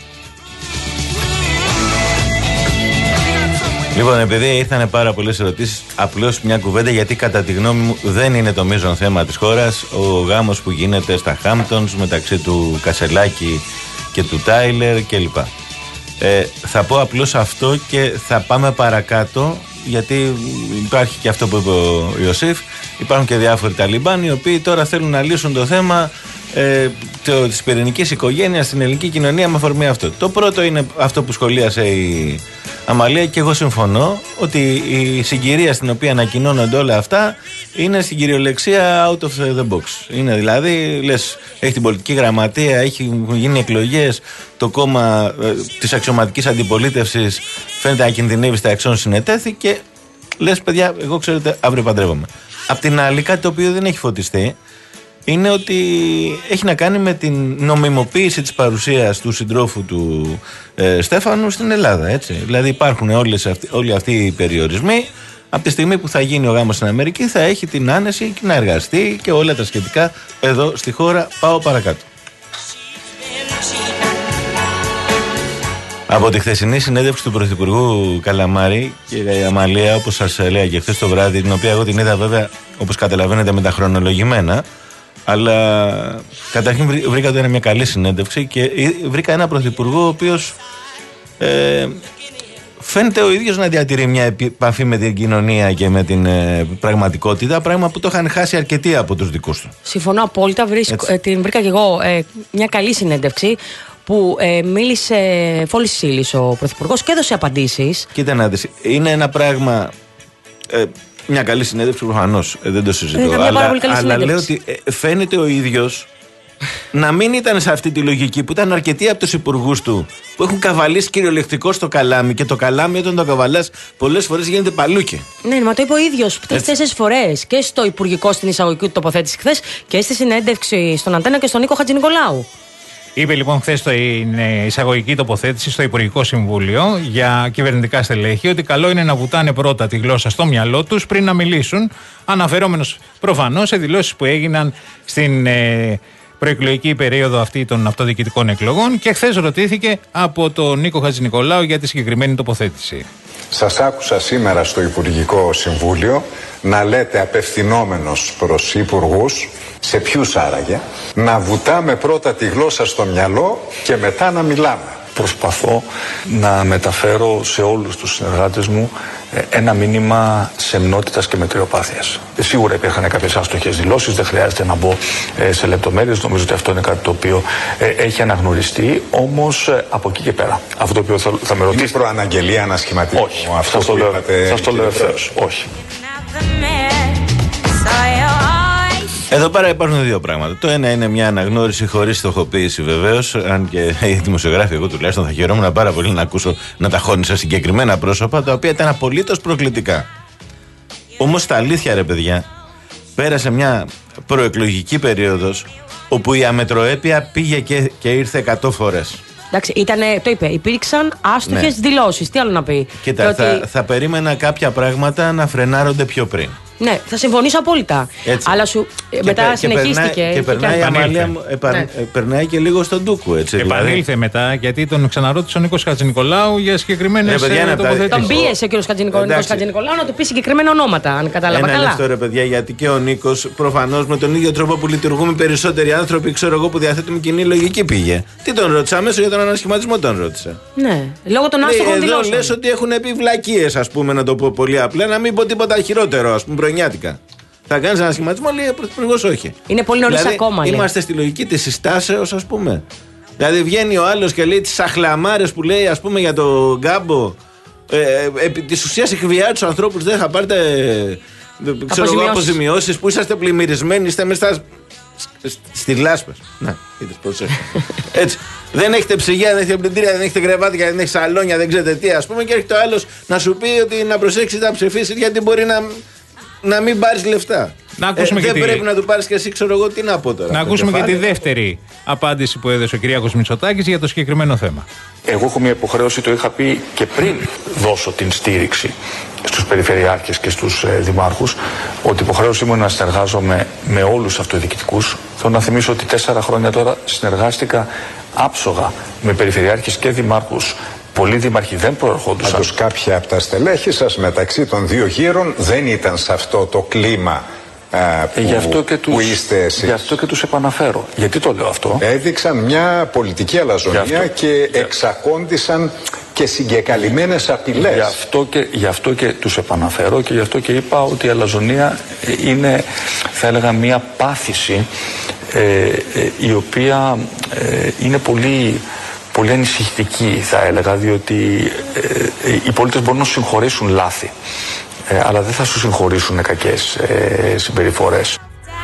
S3: Λοιπόν, επειδή ήρθαν πάρα πολλές ερωτήσεις, απλώς μια κουβέντα, γιατί κατά τη γνώμη μου δεν είναι το μείζον θέμα της χώρας ο γάμος που γίνεται στα Hamptons μεταξύ του Κασελάκη και του Τάιλερ κλπ. Ε, θα πω απλώς αυτό και θα πάμε παρακάτω, γιατί υπάρχει και αυτό που είπε ο Ιωσήφ. Υπάρχουν και διάφοροι Ταλιμπάν οι οποίοι τώρα θέλουν να λύσουν το θέμα ε, το, της πυρηνικής οικογένειας στην ελληνική κοινωνία με αφορμή αυτό. Το πρώτο είναι αυτό που σχολίασε η Αμαλία και εγώ συμφωνώ, ότι η συγκυρία στην οποία ανακοινώνονται όλα αυτά είναι στην κυριολεξία out of the box. Είναι δηλαδή, λες, έχει την πολιτική γραμματεία, έχει γίνει εκλογές, το κόμμα ε, της αξιωματικής αντιπολίτευσης φαίνεται να κινδυνεύει στα εξών συνετέθη και λες, παιδιά, εγώ ξέρετε, αύριο παντρεύομαι. Απ' την άλλη, κάτι το οποίο δεν έχει φωτιστεί είναι ότι έχει να κάνει με την νομιμοποίηση της παρουσίας του συντρόφου του ε, Στέφανου στην Ελλάδα, έτσι. Δηλαδή υπάρχουν όλες αυτοί, όλοι αυτοί οι περιορισμοί. Από τη στιγμή που θα γίνει ο γάμος στην Αμερική θα έχει την άνεση να εργαστεί και όλα τα σχετικά εδώ στη χώρα. Πάω παρακάτω. Από τη χθεσινή συνέντευξη του Πρωθυπουργού Καλαμάρη και η Αμαλία, όπως σας έλεγα και χθες το βράδυ, την οποία εγώ την είδα βέβαια, όπως καταλαβαίνετε, μεταχρονολογημένα, αλλά καταρχήν βρήκα ότι είναι μια καλή συνέντευξη και βρήκα ένα Πρωθυπουργό ο οποίος ε, φαίνεται ο ίδιος να διατηρεί μια επαφή με την κοινωνία και με την ε, πραγματικότητα, πράγμα που το είχαν χάσει αρκετοί από τους δικούς του.
S2: Συμφωνώ απόλυτα. Βρίσκ, ε, την βρήκα και εγώ ε, μια καλή συνέντευξη που ε, μίλησε φόλης ύλης ο Πρωθυπουργός και έδωσε απαντήσεις.
S3: Κοίτα να δεις, είναι ένα πράγμα, ε, μια καλή συνέντευξη προφανώς, ε, δεν το συζητώ,
S2: είναι
S3: αλλά, αλλά λέω ότι ε, φαίνεται ο ίδιος να μην ήταν σε αυτή τη λογική που ήταν αρκετοί από τους υπουργούς του που έχουν καβαλήσει κυριολεκτικό στο καλάμι, και το καλάμι όταν το καβαλάς πολλές φορές γίνεται παλούκι.
S2: Ναι, μα το είπε ο ίδιος τρεις-τέσσερις φορές και στο υπουργικό στην εισαγωγική του τοποθέτηση χθες και στη συνέντευξη στον Αντένα και στον Νίκο Χατζηνικολάου.
S1: Είπε λοιπόν χθες στην εισαγωγική τοποθέτηση στο Υπουργικό Συμβούλιο για κυβερνητικά στελέχη ότι καλό είναι να βουτάνε πρώτα τη γλώσσα στο μυαλό τους πριν να μιλήσουν, αναφερόμενος προφανώς σε δηλώσεις που έγιναν στην ε, προεκλογική περίοδο αυτή των αυτοδιοικητικών εκλογών, και χθες ρωτήθηκε από τον Νίκο Χατζηνικολάου για τη συγκεκριμένη τοποθέτηση.
S5: Σας άκουσα σήμερα στο Υπουργικό Συμβούλιο να λέτε απευθυνόμενος προς υπουργούς, σε ποιους άραγε, να βουτάμε πρώτα τη γλώσσα στο μυαλό και μετά να μιλάμε.
S4: Προσπαθώ να μεταφέρω σε όλους τους συνεργάτες μου ένα μήνυμα σεμνότητας και μετριοπάθειας. Σίγουρα υπήρχαν κάποιες άστοχες δηλώσεις, δεν χρειάζεται να μπω σε λεπτομέρειες. Νομίζω ότι αυτό είναι κάτι το οποίο έχει αναγνωριστεί. Όμως από εκεί και πέρα, αυτό το οποίο θα, θα με ρωτήσετε.
S5: Είναι προαναγγελία, ανασχηματισμό?
S4: Όχι, αυτό θα το λέω, θα το λέω ευθέως. Όχι.
S3: Εδώ πέρα υπάρχουν δύο πράγματα. Το ένα είναι μια αναγνώριση χωρίς στοχοποίηση, βεβαίως. Αν και οι δημοσιογράφοι, εγώ τουλάχιστον θα χαιρόμουν πάρα πολύ να ακούσω να ταχώνει σε συγκεκριμένα πρόσωπα, τα οποία ήταν απολύτως προκλητικά. Όμως τα αλήθεια, ρε παιδιά, πέρασε μια προεκλογική περίοδος όπου η αμετροέπεια πήγε και, και ήρθε εκατό φορές.
S2: Εντάξει, ήτανε, το είπε, υπήρξαν άστοχες ναι. δηλώσεις. Τι άλλο να πει.
S3: Κοίτα, θα, ότι... θα περίμενα κάποια πράγματα να φρενάρονται πιο πριν.
S2: Ναι, θα συμφωνήσω απόλυτα. Έτσι. Αλλά σου και μετά πε, συνεχίστηκε.
S3: Και, και περνάει, και Αμαλία, επα, ναι. περνάει και λίγο στον Ντούκου. Έτσι,
S1: επανήλθε
S3: δηλαδή.
S1: μετά, γιατί τον ξαναρώτησε ο Νίκος Χατζηνικολάου για συγκεκριμένες τοποθετήσεις.
S2: Τον πίεσε ο κ. Χατζηνικολάου να του πει συγκεκριμένα ονόματα, αν κατάλαβα
S3: καλά.
S2: Ένα
S3: λεπτό, ρε παιδιά, γιατί και ο Νίκος προφανώς με τον ίδιο τρόπο που λειτουργούμε περισσότεροι άνθρωποι, ξέρω εγώ, που διαθέτουμε κοινή λογική πήγε. Τι τον ρώτησα, αμέσως για τον ανασχηματισμό τον ρώτησα.
S2: Ναι, λόγω των άστοχων δηλώσεων.
S3: Εδώ λες ότι έχουν πει βλακίες, ας πούμε, να το πω πολύ απλά, να μην πω τίποτα χειρότερο, ας πούμε, πρωινιάτικα. Θα κάνει ένα σχηματισμό, λέει ο Πρωθυπουργός όχι.
S2: Είναι πολύ νωρίς
S3: δηλαδή,
S2: ακόμα.
S3: Είμαστε
S2: λέει.
S3: στη λογική της συστάσεως, ας πούμε. Δηλαδή βγαίνει ο άλλος και λέει τις αχλαμάρες που λέει, ας πούμε, για τον Γκάμπο. Ε, επί της ουσίας εκβιάζει τους ανθρώπους, δεν θα πάρετε ξέρω εγώ, αποζημιώσεις που είσαστε πλημμυρισμένοι, είστε μέσα στα. Στη λάσπες. Να, είδες πώς έτσι. Δεν έχετε ψυγεία, δεν έχετε πλυντήρια, δεν έχετε κρεβάτια, δεν έχετε σαλόνια, δεν ξέρετε τι, ας πούμε, και έρχεται ο άλλος να σου πει ότι να προσέξεις να ψηφίσεις γιατί μπορεί να. Να μην πάρεις λεφτά.
S1: Να ακούσουμε
S3: ε,
S1: και
S3: δεν
S1: τη...
S3: πρέπει να του πάρεις και εσύ, ξέρω εγώ τι να πω τώρα.
S1: Να ακούσουμε και τη δεύτερη απάντηση που έδωσε ο Κυριάκος Μητσοτάκης για το συγκεκριμένο θέμα.
S4: Εγώ έχω μια υποχρέωση, το είχα πει και πριν δώσω την στήριξη στους περιφερειάρχες και στους ε, δημάρχους, ότι η υποχρέωσή μου είναι να συνεργάζομαι με όλους τους αυτοδιοικητικούς. Θέλω να θυμίσω ότι τέσσερα χρόνια τώρα συνεργάστηκα άψογα με περιφερειάρχες και δημάρχους. Πολλοί δήμαρχοι δεν προερχόντουσαν.
S5: Πάντως κάποια από τα στελέχη σας μεταξύ των δύο γύρων δεν ήταν σε αυτό το κλίμα α, που,
S4: γι αυτό και τους,
S5: που είστε εσείς.
S4: Γι' αυτό και τους επαναφέρω. Γιατί το λέω αυτό?
S5: Έδειξαν μια πολιτική αλαζονία αυτό, και για... εξακόντησαν και συγκεκαλυμμένες απειλές.
S4: Γι' αυτό, και, γι' αυτό και τους επαναφέρω και γι' αυτό και είπα ότι η αλαζονία είναι, θα έλεγα, μια πάθηση ε, ε, η οποία ε, είναι πολύ... πολύ ανησυχητική, θα έλεγα, διότι ε, οι πολίτες μπορούν να σου συγχωρήσουν λάθη, ε, αλλά δεν θα σου συγχωρήσουν κακές ε, συμπεριφορές.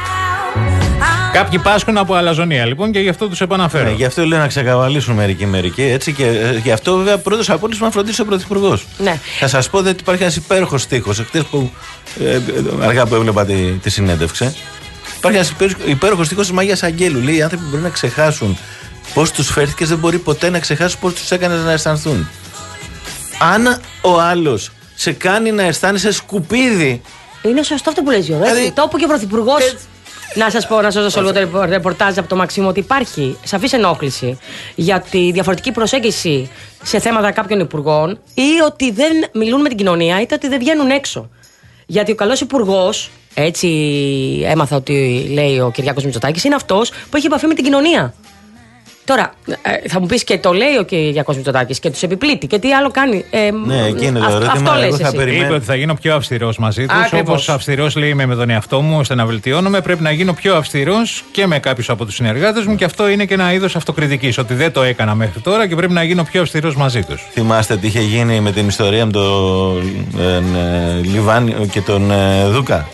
S1: Κάποιοι πάσχουν από αλαζονία λοιπόν και γι' αυτό τους επαναφέρω.
S3: Ναι, γι' αυτό λέω να ξεκαβαλήσουν μερικοί μερικοί. Έτσι, και ε, γι' αυτό βέβαια πρώτος από όλους να φροντίσει ο Πρωθυπουργός.
S2: Ναι.
S3: Θα σας πω ότι υπάρχει ένας υπέροχος στίχος. Εχθές που ε, αργά που έβλεπα τη, τη συνέντευξη, υπάρχει ένας υπέροχος στίχος της Μαγείας Αγγέλου. Λέει: οι άνθρωποι μπορεί να ξεχάσουν πώς τους φέρθηκες, δεν μπορεί ποτέ να ξεχάσεις πώς τους έκανες να αισθανθούν. Αν ο άλλος σε κάνει να αισθάνεσαι σκουπίδι.
S2: Είναι σωστό αυτό που λες, Γιώργο. Δηλαδή, το είπε και ο Πρωθυπουργός. Να σας πω, να σας δώσω λίγο το ρεπορτάζ από το Μαξίμου ότι υπάρχει σαφής ενόχληση για τη διαφορετική προσέγγιση σε θέματα κάποιων υπουργών ή ότι δεν μιλούν με την κοινωνία είτε ότι δεν βγαίνουν έξω. Γιατί ο καλός υπουργός, έτσι έμαθα ότι λέει ο Κυριάκος Μητσοτάκης, είναι αυτός που έχει επαφή με την κοινωνία. Τώρα, θα μου πεις και το λέει ο Κυριάκος Μητσοτάκης και τους επιπλήττει και τι άλλο κάνει. Ε,
S3: ναι, εκεί είναι το ερώτημα.
S2: Αυτό λες εσύ.
S1: Είπε ότι θα γίνω πιο αυστηρός μαζί τους. Όπως αυστηρός λέει είμαι με τον εαυτό μου, ώστε να βελτιώνομαι, πρέπει να γίνω πιο αυστηρός και με κάποιους από τους συνεργάτες μου και αυτό είναι και ένα είδος αυτοκριτικής. Ότι δεν το έκανα μέχρι τώρα και πρέπει να γίνω πιο αυστηρός μαζί τους.
S3: Θυμάστε τι είχε γίνει με την ιστορία με τον ε, Λιβάνιο και τον ε, Δούκα.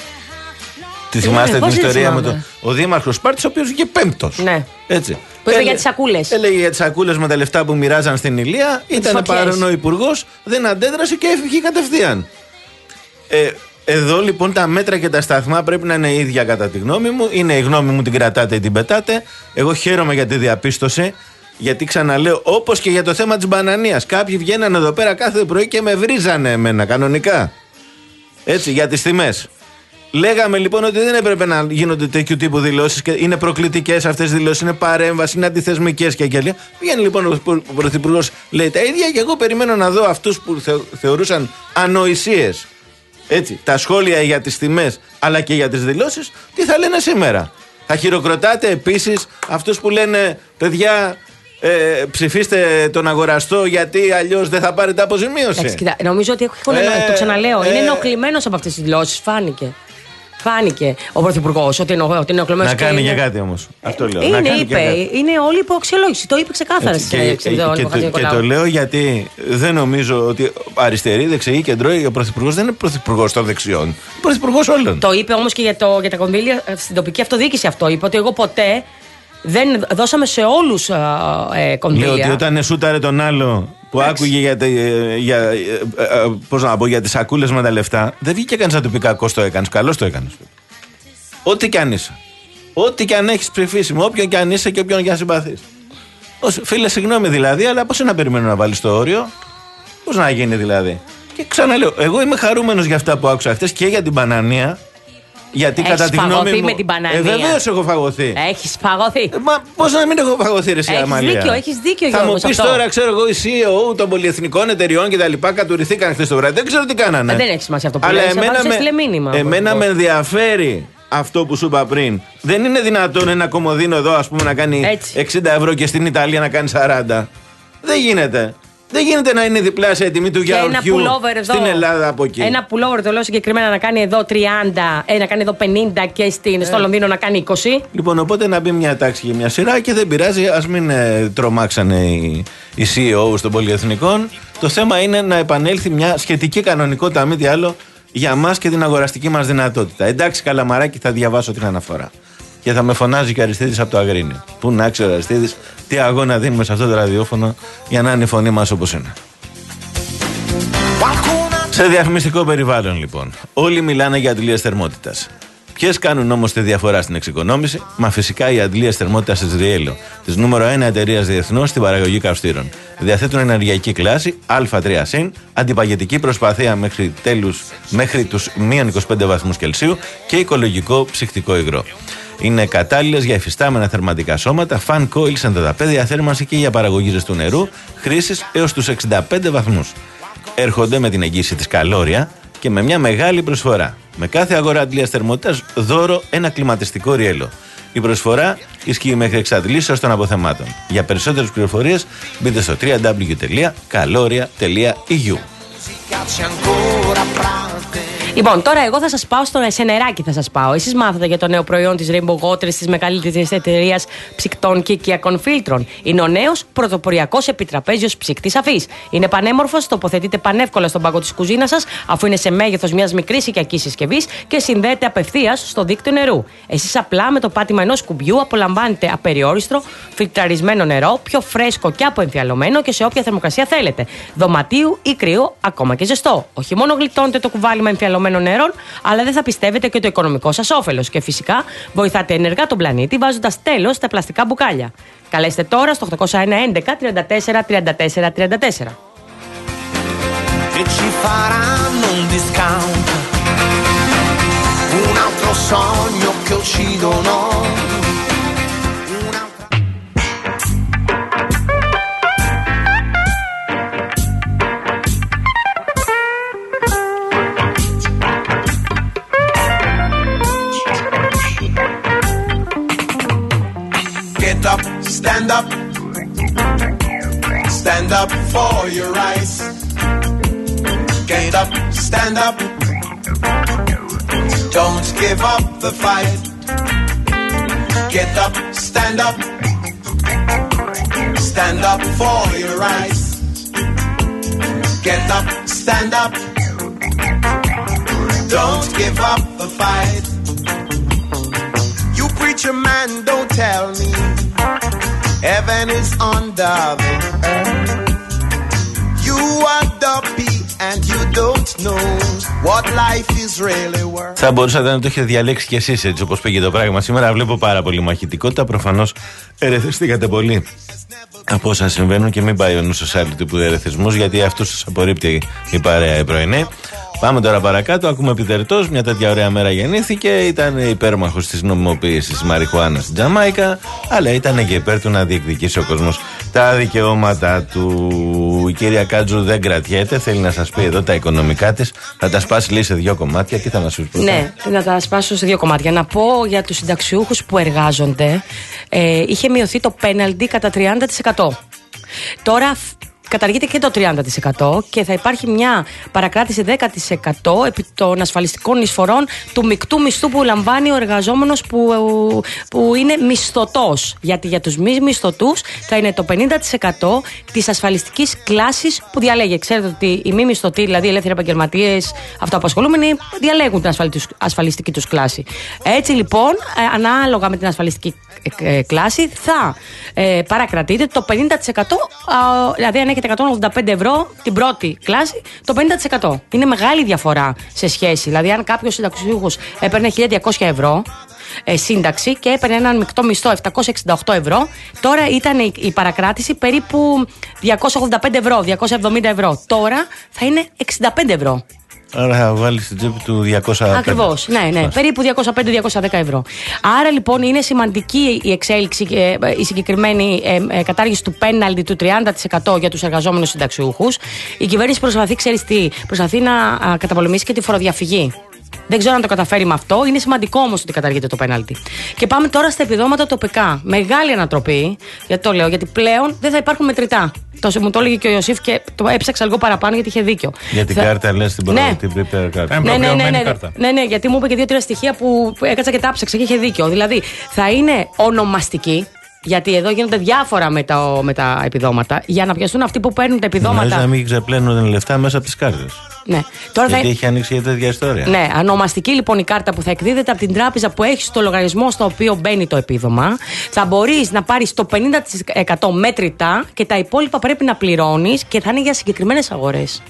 S3: Τη θυμάστε ε, την ιστορία με τον ο Δήμαρχος Σπάρτης, ο οποίος βγήκε πέμπτος.
S2: Ναι.
S3: Έτσι.
S2: Που είπε για τις σακούλες.
S3: Έλεγε για τις σακούλες με τα λεφτά που μοιράζαν στην Ηλία. Ήταν παρόν ο υπουργός, δεν αντέδρασε και έφυγε κατευθείαν. Ε, εδώ λοιπόν τα μέτρα και τα σταθμά πρέπει να είναι ίδια κατά τη γνώμη μου. Είναι η γνώμη μου, την κρατάτε ή την πετάτε. Εγώ χαίρομαι για τη διαπίστωση. Γιατί ξαναλέω, όπως και για το θέμα της μπανανίας. Κάποιοι βγαίναν εδώ πέρα κάθε πρωί και με βρίζανε εμένα κανονικά. Έτσι, για τις τιμές. Λέγαμε λοιπόν ότι δεν έπρεπε να γίνονται τέτοιου τύπου δηλώσεις και είναι προκλητικές αυτές οι δηλώσεις, είναι παρέμβαση, είναι αντιθεσμικές και γέλια. Βγαίνει λοιπόν ο Πρωθυπουργός, λέει τα ίδια και εγώ περιμένω να δω αυτούς που θε, θεωρούσαν ανοησίες. Έτσι, τα σχόλια για τις τιμές αλλά και για τις δηλώσεις, τι θα λένε σήμερα. Θα χειροκροτάτε επίσης αυτούς που λένε παιδιά. Ε, ψηφίστε τον αγοραστό γιατί αλλιώς δεν θα πάρετε αποζημίωση.
S2: Εντάξει, κοίτα, νομίζω ότι έχω, ε, το ξαναλέω, ε, είναι ενοχλημένος από αυτές τις δηλώσεις, φάνηκε. Φάνηκε ο Πρωθυπουργός ότι είναι ενοχλημένος.
S3: Να κάνει και κάτι όμως. Αυτό λέω.
S2: Είναι,
S3: να
S2: είπε, είναι όλη υποαξιολόγηση. Το είπε ξεκάθαρα στη συνέντευξη.
S3: Και, και, και, και το λέω γιατί δεν νομίζω ότι αριστερή, δεξιή, κεντρώη, ο Πρωθυπουργός δεν είναι Πρωθυπουργός των δεξιών. Ο Πρωθυπουργός όλων.
S2: Το είπε όμως και για, το, για τα κονδύλια στην τοπική αυτοδιοίκηση αυτό. Είπε ότι εγώ ποτέ. Δεν δώσαμε σε όλους ε, κονδύλια.
S3: Λέω ότι όταν σούταρε τον άλλο που Άξι. άκουγε για, για, ε, ε, πώς να πω, για τις σακούλες με τα λεφτά, δεν βγήκε κανείς να του πει κακός το έκανες, καλώς το έκανες. Ό,τι κι αν είσαι. Ό,τι κι αν έχεις ψηφίσει, όποιον κι αν είσαι και όποιον κι αν συμπαθείς. Φίλε, συγγνώμη δηλαδή, αλλά πώς να περιμένω να βάλεις το όριο, πώς να γίνει δηλαδή. Και ξαναλέω, εγώ είμαι χαρούμενος για αυτά που άκουσα χτες και για την μπανανία. Γιατί
S2: έχεις
S3: κατά τη γνώμη μου.
S2: Με την μπανανία.
S3: Ε, βεβαίως έχω φαγωθεί.
S2: Έχεις φαγωθεί.
S3: Ε, μα πώς να μην έχω φαγωθεί, ρε Σιαμαλία.
S2: Έχεις δίκιο, έχεις δίκιο.
S3: Θα μου πεις τώρα, ξέρω εγώ, οι σι ι ο των πολυεθνικών εταιριών κτλ. Κατουρηθήκαν χθες το βράδυ. Δεν ξέρω τι κάνανε.
S2: Ε, δεν έχει σημασία αυτό που
S3: αλλά
S2: λες,
S3: εμένα, με,
S2: μήνυμα,
S3: εμένα με ενδιαφέρει αυτό που σου είπα πριν. Δεν είναι δυνατόν ένα κομμωδίνο εδώ, ας πούμε, να κάνει έτσι. εξήντα ευρώ και στην Ιταλία να κάνει σαράντα. Δεν γίνεται. Δεν γίνεται να είναι διπλάσια η τιμή του γιαουρτιού στην Ελλάδα από εκεί.
S2: Ένα πουλόβερ, το λέω συγκεκριμένα, να κάνει εδώ τριάντα, ε, να κάνει εδώ πενήντα και στην, ε. στο Λονδίνο να κάνει είκοσι.
S3: Λοιπόν, οπότε να μπει μια τάξη και μια σειρά και δεν πειράζει, ας μην ε, τρομάξανε οι, οι σι ι ο των πολυεθνικών. Το θέμα είναι να επανέλθει μια σχετική κανονικότητα, μη τι άλλο, για μας και την αγοραστική μας δυνατότητα. Εντάξει, Καλαμαράκι, θα διαβάσω την αναφορά. Και θα με φωνάζει και ο Αριστίδης από το Αγρίνιο. Πού να ξέρει ο Αριστίδης τι αγώνα δίνουμε σε αυτό το ραδιόφωνο για να είναι η φωνή μας όπως είναι. Σε διαφημιστικό περιβάλλον λοιπόν. Όλοι μιλάνε για αντλίες θερμότητας. Ποιες κάνουν όμως τη διαφορά στην εξοικονόμηση? Μα φυσικά οι αντλίες θερμότητας της Riello, της νούμερο ένα εταιρείας διεθνώς στην παραγωγή καυστήρων. Διαθέτουν ενεργειακή κλάση Α τρία συν, αντιπαγετική προσπαθία μέχρι, τέλους, μέχρι τους μείον είκοσι πέντε βαθμούς Κελσίου και οικολογικό ψυκτικό υγρό. Είναι κατάλληλες για υφιστάμενα θερματικά σώματα, fan coils, ενταταπέδια, θέρμανση και για παραγωγή ζεστού νερού, χρήσης έως τους εξήντα πέντε βαθμούς. Έρχονται με την εγγύηση της Καλόρια και με μια μεγάλη προσφορά. Με κάθε αγορά αντλίας θερμότητας δώρο ένα κλιματιστικό Riello. Η προσφορά ισχύει μέχρι εξαντλήσεως των αποθεμάτων. Για περισσότερες πληροφορίες μπείτε στο double-u double-u double-u τελεία kaloria τελεία e u.
S2: Λοιπόν, τώρα εγώ θα σας πάω στο σε νεράκι θα σας πάω. Εσείς μάθατε για το νέο προϊόν της Rainbow Waters της μεγαλύτερης εταιρείας ψυκτών και οικιακών φίλτρων. Είναι ο νέος πρωτοποριακός επιτραπέζιος ψυκτής αφής. Είναι πανέμορφος, τοποθετείται πανεύκολα στον πάγκο της κουζίνας σας, αφού είναι σε μέγεθος μιας μικρής οικιακής συσκευής και συνδέεται απευθείας στο δίκτυο νερού. Εσείς απλά με το πάτημα ενός κουμπιού απολαμβάνετε απεριόριστο, φιλτραρισμένο νερό, πιο φρέσκο και αποεμφιαλωμένο και σε όποια θερμοκρασία θέλετε. Δωματίου ή κρύο, ακόμα και ζεστό. Όχι μόνο γλιτώνετε το κουβάλιμα εμφιαλωμένο νερών, αλλά δεν θα πιστεύετε και το οικονομικό σας όφελος. Και φυσικά βοηθάτε ενεργά τον πλανήτη βάζοντας τέλος στα πλαστικά μπουκάλια. Καλέστε τώρα στο οκτώ ένα ένα ένα τριάντα τέσσερα τριάντα τέσσερα τριάντα τέσσερα.
S7: Che ci faranno un discount, un altro sogno che uccidono. Get up, stand up, stand up for your rights. Get up, stand up, don't give up the fight. Get up, stand up, stand up for your rights. Get up, stand up, don't give up the fight. You preacher man, don't tell me heaven is under the earth. You are dopey and you don't know what life is really worth.
S3: Θα μπορούσατε να το έχετε διαλέξει κι εσείς έτσι όπως πήγε το πράγμα σήμερα. Βλέπω πάρα πολύ μαχητικότητα. Προφανώς ερεθιστήκατε πολύ από όσα συμβαίνουν και μην πάει ο νους σας άλλου τύπου ερεθισμούς, γιατί αυτούς σας απορρίπτει η παρέα η πρωινή. Πάμε τώρα παρακάτω. Ακούμε επιτερτώς. Μια τέτοια ωραία μέρα γεννήθηκε. Ήταν υπέρμαχος της νομιμοποίησης της μαριχουάνας στην Τζαμάικα, αλλά ήταν και υπέρ του να διεκδικήσει ο κόσμος τα δικαιώματα του. Η κυρία Κάτζου δεν κρατιέται. Θέλει να σας πει εδώ τα οικονομικά της. Θα τα σπάσει λέει σε δύο κομμάτια. Τι θα μας πει?
S2: Ναι, να τα σπάσω σε δύο κομμάτια. Να πω για τους συνταξιούχους που εργάζονται. Ε, είχε μειωθεί το πέναλτι κατά τριάντα τοις εκατό. Τώρα καταργείται και το τριάντα τοις εκατό και θα υπάρχει μια παρακράτηση δέκα τοις εκατό επί των ασφαλιστικών εισφορών του μεικτού μισθού που λαμβάνει ο εργαζόμενος που, που είναι μισθωτός. Γιατί για τους μη μισθωτούς θα είναι το πενήντα τοις εκατό της ασφαλιστικής κλάσης που διαλέγει. Ξέρετε ότι οι μη μισθωτοί, δηλαδή οι ελεύθεροι επαγγελματίες, αυτοαπασχολούμενοι, διαλέγουν την ασφαλιστική τους κλάση. Έτσι λοιπόν, ανάλογα με την ασφαλιστική κλάση, θα ε, παρακρατείτε το πενήντα τοις εκατό, α, δηλαδή αν έχετε εκατόν ογδόντα πέντε ευρώ την πρώτη κλάση, το πενήντα τοις εκατό. Είναι μεγάλη διαφορά σε σχέση. Δηλαδή, αν κάποιος συνταξιούχος έπαιρνε χίλια διακόσια ευρώ ε, σύνταξη και έπαιρνε έναν μεικτό μισθό επτακόσια εξήντα οκτώ ευρώ, τώρα ήταν η, η παρακράτηση περίπου διακόσια ογδόντα πέντε ευρώ, διακόσια εβδομήντα ευρώ. Τώρα θα είναι εξήντα πέντε ευρώ.
S3: Άρα θα βάλει στην τσέπη του διακόσια πέντε.
S2: Ακριβώς, ναι, ναι. Περίπου διακόσια πέντε με διακόσια δέκα ευρώ. Άρα λοιπόν είναι σημαντική η εξέλιξη, η συγκεκριμένη ε, ε, κατάργηση του πέναλτι του τριάντα τοις εκατό για τους εργαζόμενους συνταξιούχους. Η κυβέρνηση προσπαθεί, ξέρεις τι, προσπαθεί να α, καταπολεμήσει και τη φοροδιαφυγή. Δεν ξέρω αν το καταφέρει με αυτό. Είναι σημαντικό όμως ότι καταργείται το πέναλτι. Και πάμε τώρα στα επιδόματα τοπικά. Μεγάλη ανατροπή. Γιατί το λέω, γιατί πλέον δεν θα υπάρχουν μετρητά. Το, μου το έλεγε και ο Ιωσήφ και το έψαξα λίγο παραπάνω γιατί είχε δίκιο.
S3: Για την θα... κάρτα, λες την
S2: ναι.
S3: prepaid κάρτα.
S2: Ναι, ναι, ναι, ναι, κάρτα. ναι, ναι, γιατί μου είπε και δύο-τρία στοιχεία που έκατσα και τα ψάξα και είχε δίκιο. Δηλαδή, θα είναι ονομαστική. Γιατί εδώ γίνονται διάφορα με τα, με τα επιδόματα. Για να πιαστούν αυτοί που παίρνουν τα επιδόματα.
S3: Νομίζω να μην ξεπλένουν λεφτά μέσα από τις κάρτες.
S2: Ναι. Τώρα
S3: γιατί
S2: θα...
S3: έχει ανοίξει για τέτοια ιστορία.
S2: Ναι, ονομαστική λοιπόν η κάρτα που θα εκδίδεται από την τράπεζα που έχει στο λογαριασμό στο οποίο μπαίνει το επίδομα. Θα μπορείς να πάρεις το πενήντα τοις εκατό μέτρητά και τα υπόλοιπα πρέπει να πληρώνεις και θα είναι για συγκεκριμένες αγορές.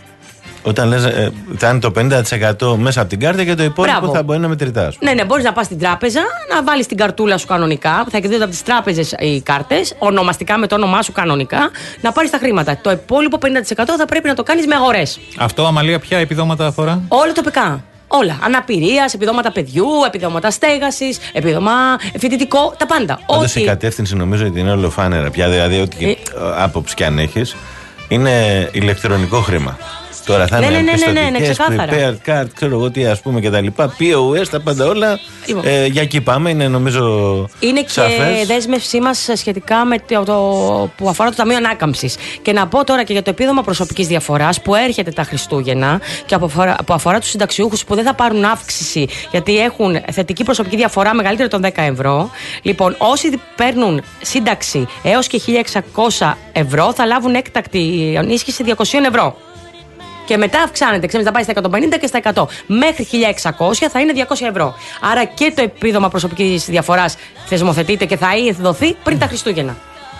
S3: Όταν λες, ε, θα είναι το πενήντα τοις εκατό μέσα από την κάρτα και το υπόλοιπο Μπράβο. Θα μπορεί να μετρητά.
S2: Ναι, ναι, μπορείς να πας στην τράπεζα, να βάλεις την καρτούλα σου κανονικά, θα εκδίδονται από τις τράπεζες οι κάρτες, ονομαστικά με το όνομά σου κανονικά, να πάρεις τα χρήματα. Το υπόλοιπο πενήντα τοις εκατό θα πρέπει να το κάνεις με αγορές.
S1: Αυτό, Αμαλία, ποια επιδόματα αφορά?
S2: Όλα τοπικά. Όλα. Αναπηρίας, επιδόματα παιδιού, επιδόματα στέγασης, επίδομα φοιτητικό, τα πάντα.
S3: Όντως η κατεύθυνση νομίζω ότι είναι ολοφάνερα πια. Δηλαδή, ό,τι ε... άποψη και αν έχεις, είναι ηλεκτρονικό χρήμα. Τώρα θα
S2: ναι,
S3: είναι
S2: ναι, ναι, ναι, ναι,
S3: prepared card, ξέρω εγώ τι, ας πούμε, και τα λοιπά. πι ο ες, τα πάντα όλα. Ε, για εκεί πάμε, είναι νομίζω
S2: είναι
S3: σαφές.
S2: Και δέσμευσή μας σχετικά με το, το, που αφορά το Ταμείο Ανάκαμψης. Και να πω τώρα και για το επίδομα προσωπικής διαφοράς που έρχεται τα Χριστούγεννα και που αφορά, που αφορά τους συνταξιούχους που δεν θα πάρουν αύξηση γιατί έχουν θετική προσωπική διαφορά μεγαλύτερη των δέκα ευρώ. Λοιπόν, όσοι παίρνουν σύνταξη έως και χίλια εξακόσια ευρώ θα λάβουν έκτακτη ενίσχυση διακόσια ευρώ. Και μετά αυξάνεται, ξέρεις, θα πάει στα εκατόν πενήντα και στα εκατό. Μέχρι χίλια εξακόσια θα είναι διακόσια ευρώ. Άρα και το επίδομα προσωπικής διαφοράς θεσμοθετείται και θα δοθεί πριν τα Χριστούγεννα.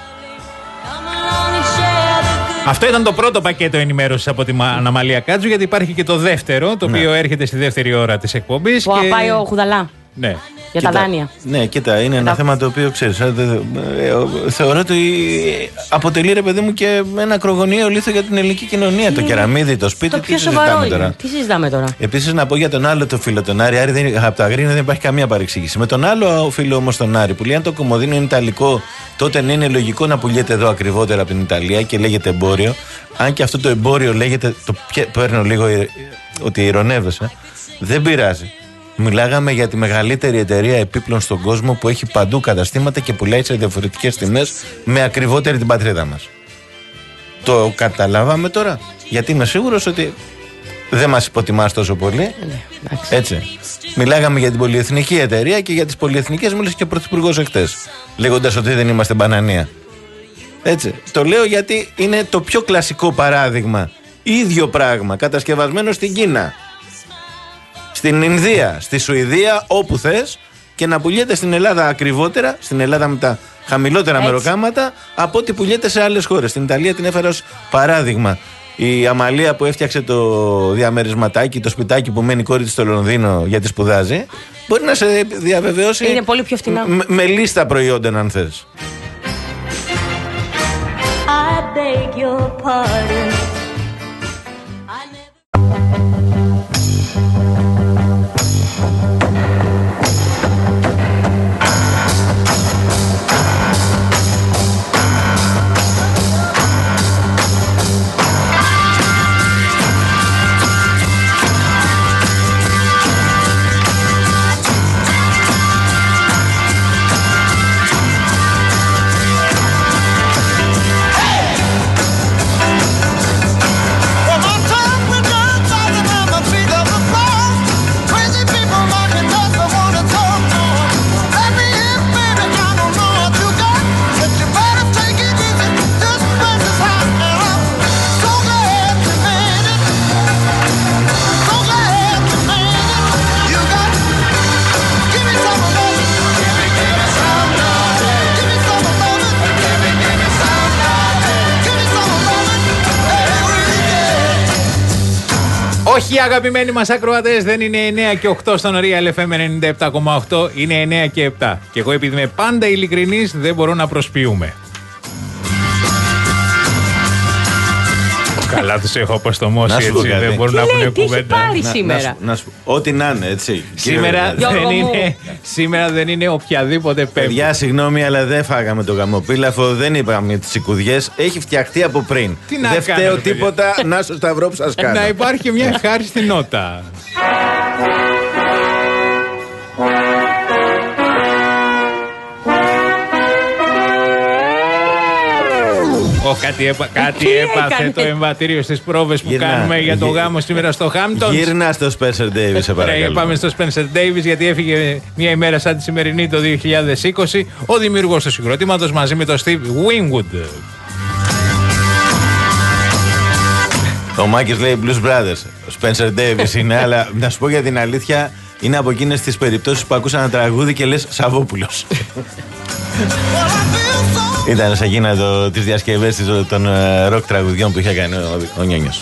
S1: Αυτό ήταν το πρώτο πακέτο ενημέρωσης από την Αμαλία Κάτζου, γιατί υπάρχει και το δεύτερο, το οποίο ναι. έρχεται στη δεύτερη ώρα της εκπομπής.
S2: Που και... πάει ο Χουδαλά.
S1: Ναι.
S2: Για
S3: κοίτα,
S2: τα δάνεια.
S3: Ναι, κοίτα, είναι ένα
S2: τα...
S3: θέμα το οποίο ξέρεις. Ε, ε, θεωρώ ότι αποτελεί, ρε παιδί μου, και ένα ακρογωνιαίο λίθο για την ελληνική κοινωνία. Είναι... Το κεραμίδι, το σπίτι,
S2: το
S3: τι συζητάμε τώρα.
S2: Τι συζητάμε τώρα.
S3: Επίσης, να πω για τον άλλο το φίλο, τον Άρη. Άρη δεν, από το Αγρίνιο δεν υπάρχει καμία παρεξήγηση. Με τον άλλο φίλο όμως, τον Άρη, που λέει αν το κομμωδίνο είναι ιταλικό, τότε ναι, είναι λογικό να πουλιέται εδώ ακριβότερα από την Ιταλία και λέγεται εμπόριο. Αν και αυτό το εμπόριο λέγεται. Το παίρνω λίγο ότι ηρωνεύεσαι. Δεν πειράζει. Μιλάγαμε για τη μεγαλύτερη εταιρεία επίπλων στον κόσμο που έχει παντού καταστήματα και πουλάει σε διαφορετικές τιμές με ακριβότερη την πατρίδα μας. Το καταλάβαμε τώρα, γιατί είμαι σίγουρος ότι δεν μας υποτιμάς τόσο πολύ. Έτσι. Μιλάγαμε για την πολυεθνική εταιρεία και για τις πολυεθνικές μίλησε και ο Πρωθυπουργός εχθές, λέγοντας ότι δεν είμαστε μπανανία. Έτσι. Το λέω γιατί είναι το πιο κλασικό παράδειγμα. Ίδιο πράγμα, κατασκευασμένο στην Κίνα, στην Ινδία, στη Σουηδία, όπου θες, και να πουλιέται στην Ελλάδα ακριβότερα, στην Ελλάδα με τα χαμηλότερα Έτσι. μεροκάματα, από ό,τι πουλιέται σε άλλες χώρες. Στην Ιταλία την έφερα ως παράδειγμα. Η Αμαλία που έφτιαξε το διαμερισματάκι, το σπιτάκι που μένει η κόρη της στο Λονδίνο γιατί σπουδάζει, μπορεί να σε διαβεβαιώσει.
S2: Είναι πολύ πιο φτηνά.
S3: Με, με λίστα προϊόντων, αν θες. I beg your pardon.
S1: Όχι, αγαπημένοι μας ακροατές, δεν είναι εννιά και οκτώ στον Real εφ εμ ενενήντα επτά κόμμα οκτώ, είναι εννιά και επτά. Και εγώ, επειδή είμαι πάντα ειλικρινής, δεν μπορώ να προσποιούμε. Καλά τους έχω αποστομώσει, έτσι, δεν μπορούν να πούνε κουβέντα.
S2: Τι έχει πάρει σήμερα?
S3: Να, να, να, ό,τι να είναι, έτσι.
S1: Σήμερα δεν, είναι, σήμερα δεν είναι οποιαδήποτε πέμπτη.
S3: Παιδιά, συγγνώμη, αλλά δεν φάγαμε το γαμοπίλαφο, δεν είπαμε τις σικουδιές. Έχει φτιαχτεί από πριν.
S1: Τι να
S3: δεν
S1: κάνω,
S3: φταίω τίποτα, να στο σταυρό που σας κάνω.
S1: Να υπάρχει μια ευχάριστη νότα. Oh, κάτι έπα, κάτι έπαθε το εμβατήριο στις πρόβες που Γυρνά, κάνουμε για το γυ... γάμο σήμερα στο Hamptons.
S3: Γύρνα στο Spencer Davis, σε παρακαλώ.
S1: Πάμε στο Spencer Davis, γιατί έφυγε μια ημέρα σαν τη σημερινή το δύο χιλιάδες είκοσι ο δημιουργός του συγκροτήματος μαζί με τον Steve Winwood.
S3: Ο Μάκης λέει Blues Brothers. Ο Spencer Davis είναι, αλλά να σου πω για την αλήθεια, είναι από εκείνες τις περιπτώσεις που ακούσαν ένα τραγούδι και λες Σαββόπουλος. Ήταν σε εκείνα το, τις διασκευές των ροκ τραγουδιών που είχε κάνει ο, ο Νιόνιος.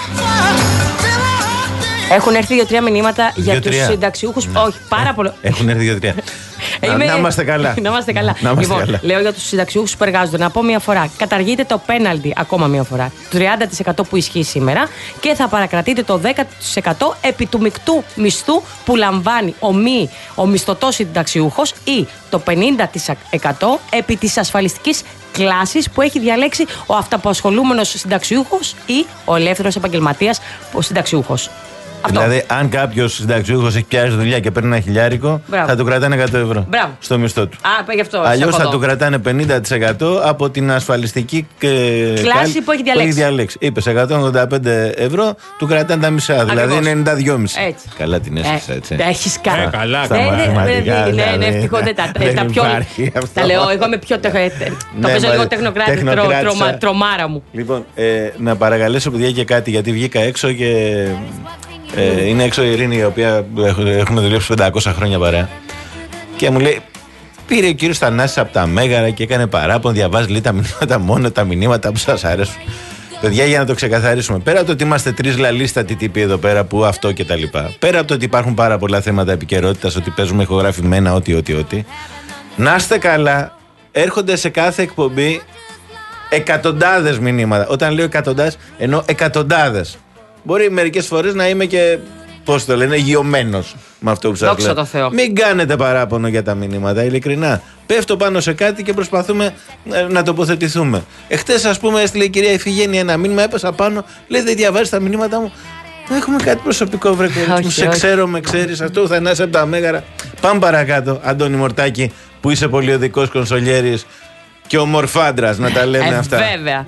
S2: Έχουν έρθει δύο-τρία μηνύματα δύο, για τους συνταξιούχους. Ναι. Όχι, πάρα πολύ.
S3: Έχουν έρθει δύο-τρία.
S2: Είμαι...
S3: Να είμαστε καλά.
S2: Να είμαστε καλά.
S3: Να είμαστε
S2: λοιπόν,
S3: καλά.
S2: Λέω για τους συνταξιούχους που εργάζονται. Να πω μία φορά. Καταργείται το πέναλτι ακόμα μία φορά. τριάντα τοις εκατό που ισχύει σήμερα και θα παρακρατείται το δέκα τοις εκατό επί του μεικτού μισθού που λαμβάνει ο, μη, ο μισθωτός συνταξιούχος ή το πενήντα τοις εκατό επί της ασφαλιστικής κλάσης που έχει διαλέξει ο αυταπασχολούμενος συνταξιούχος ή ο ελεύθερος επαγγελματίας συνταξιούχος. Αυτό.
S3: Δηλαδή, αν κάποιο συνταξιούχος έχει πιάσει δουλειά και παίρνει ένα χιλιάρικο, Μπράβο. θα του κρατάνε εκατό ευρώ
S2: Μπράβο.
S3: στο μισθό του.
S2: Α, γι' αυτό.
S3: Αλλιώς θα του κρατάνε πενήντα τοις εκατό από την ασφαλιστική
S2: κλάση κάλ... που έχει διαλέξει. Που
S3: διαλέξει. Είπες εκατόν ογδόντα πέντε ευρώ, του κρατάνε τα μισά. Ακριβώς. Δηλαδή είναι ενενήντα δύο κόμμα πέντε. Καλά την έσχισα, έτσι.
S2: Τα έχει κάνει.
S1: Ε, καλά,
S2: στα μαθηματικά. Ναι, ναι, ευτυχώς δεν τα πιο. Τα λέω, εγώ είμαι πιο. Το παίζω λίγο τεχνοκράτη, τρομάρα μου.
S3: Λοιπόν, να παρακαλέσω παιδιά και κάτι, γιατί βγήκα έξω και. Ε, είναι έξω η Ειρήνη, η οποία έχουμε δουλέψει πεντακόσια χρόνια παρέα. Και μου λέει, πήρε ο κύριος Θανάσης από τα Μέγαρα και έκανε παράπονο, διαβάζει λέει τα μηνύματα, μόνο τα μηνύματα που σας αρέσουν. Παιδιά, για να το ξεκαθαρίσουμε, πέρα από το ότι είμαστε τρεις λαλίστατοι τύποι εδώ πέρα που αυτό και τα λοιπά, πέρα από το ότι υπάρχουν πάρα πολλά θέματα επικαιρότητας, ότι παίζουμε ηχογραφημένα, ό,τι, ό,τι, ό,τι, να είστε καλά, έρχονται σε κάθε εκπομπή εκατοντάδες μηνύματα. Όταν λέω εκατοντάδες, εννοώ εκατοντάδες. Μπορεί μερικές φορές να είμαι και, πώς το λένε, γειωμένος με αυτό που σας
S2: Δόξα
S3: λέω.
S2: τω Θεώ.
S3: Μην κάνετε παράπονο για τα μηνύματα, ειλικρινά. Πέφτω πάνω σε κάτι και προσπαθούμε να τοποθετηθούμε. Εχθές, ας πούμε, έστειλε η κυρία Ιφηγένεια ένα μήνυμα, έπεσα πάνω, λέει δεν διαβάζεις τα μηνύματα μου. Έχουμε κάτι προσωπικό, βρε κορίτσι μου. Σε ξέρω, με ξέρεις, αυτό θα είναι από τα μέγαρα. Πάμε παρακάτω, Αντώνη Μορτάκη, που είσαι πολιοδικός κονσολιέρης και ομορφάντρας, να τα λέμε
S2: ε,
S3: αυτά.
S2: Βέβαια.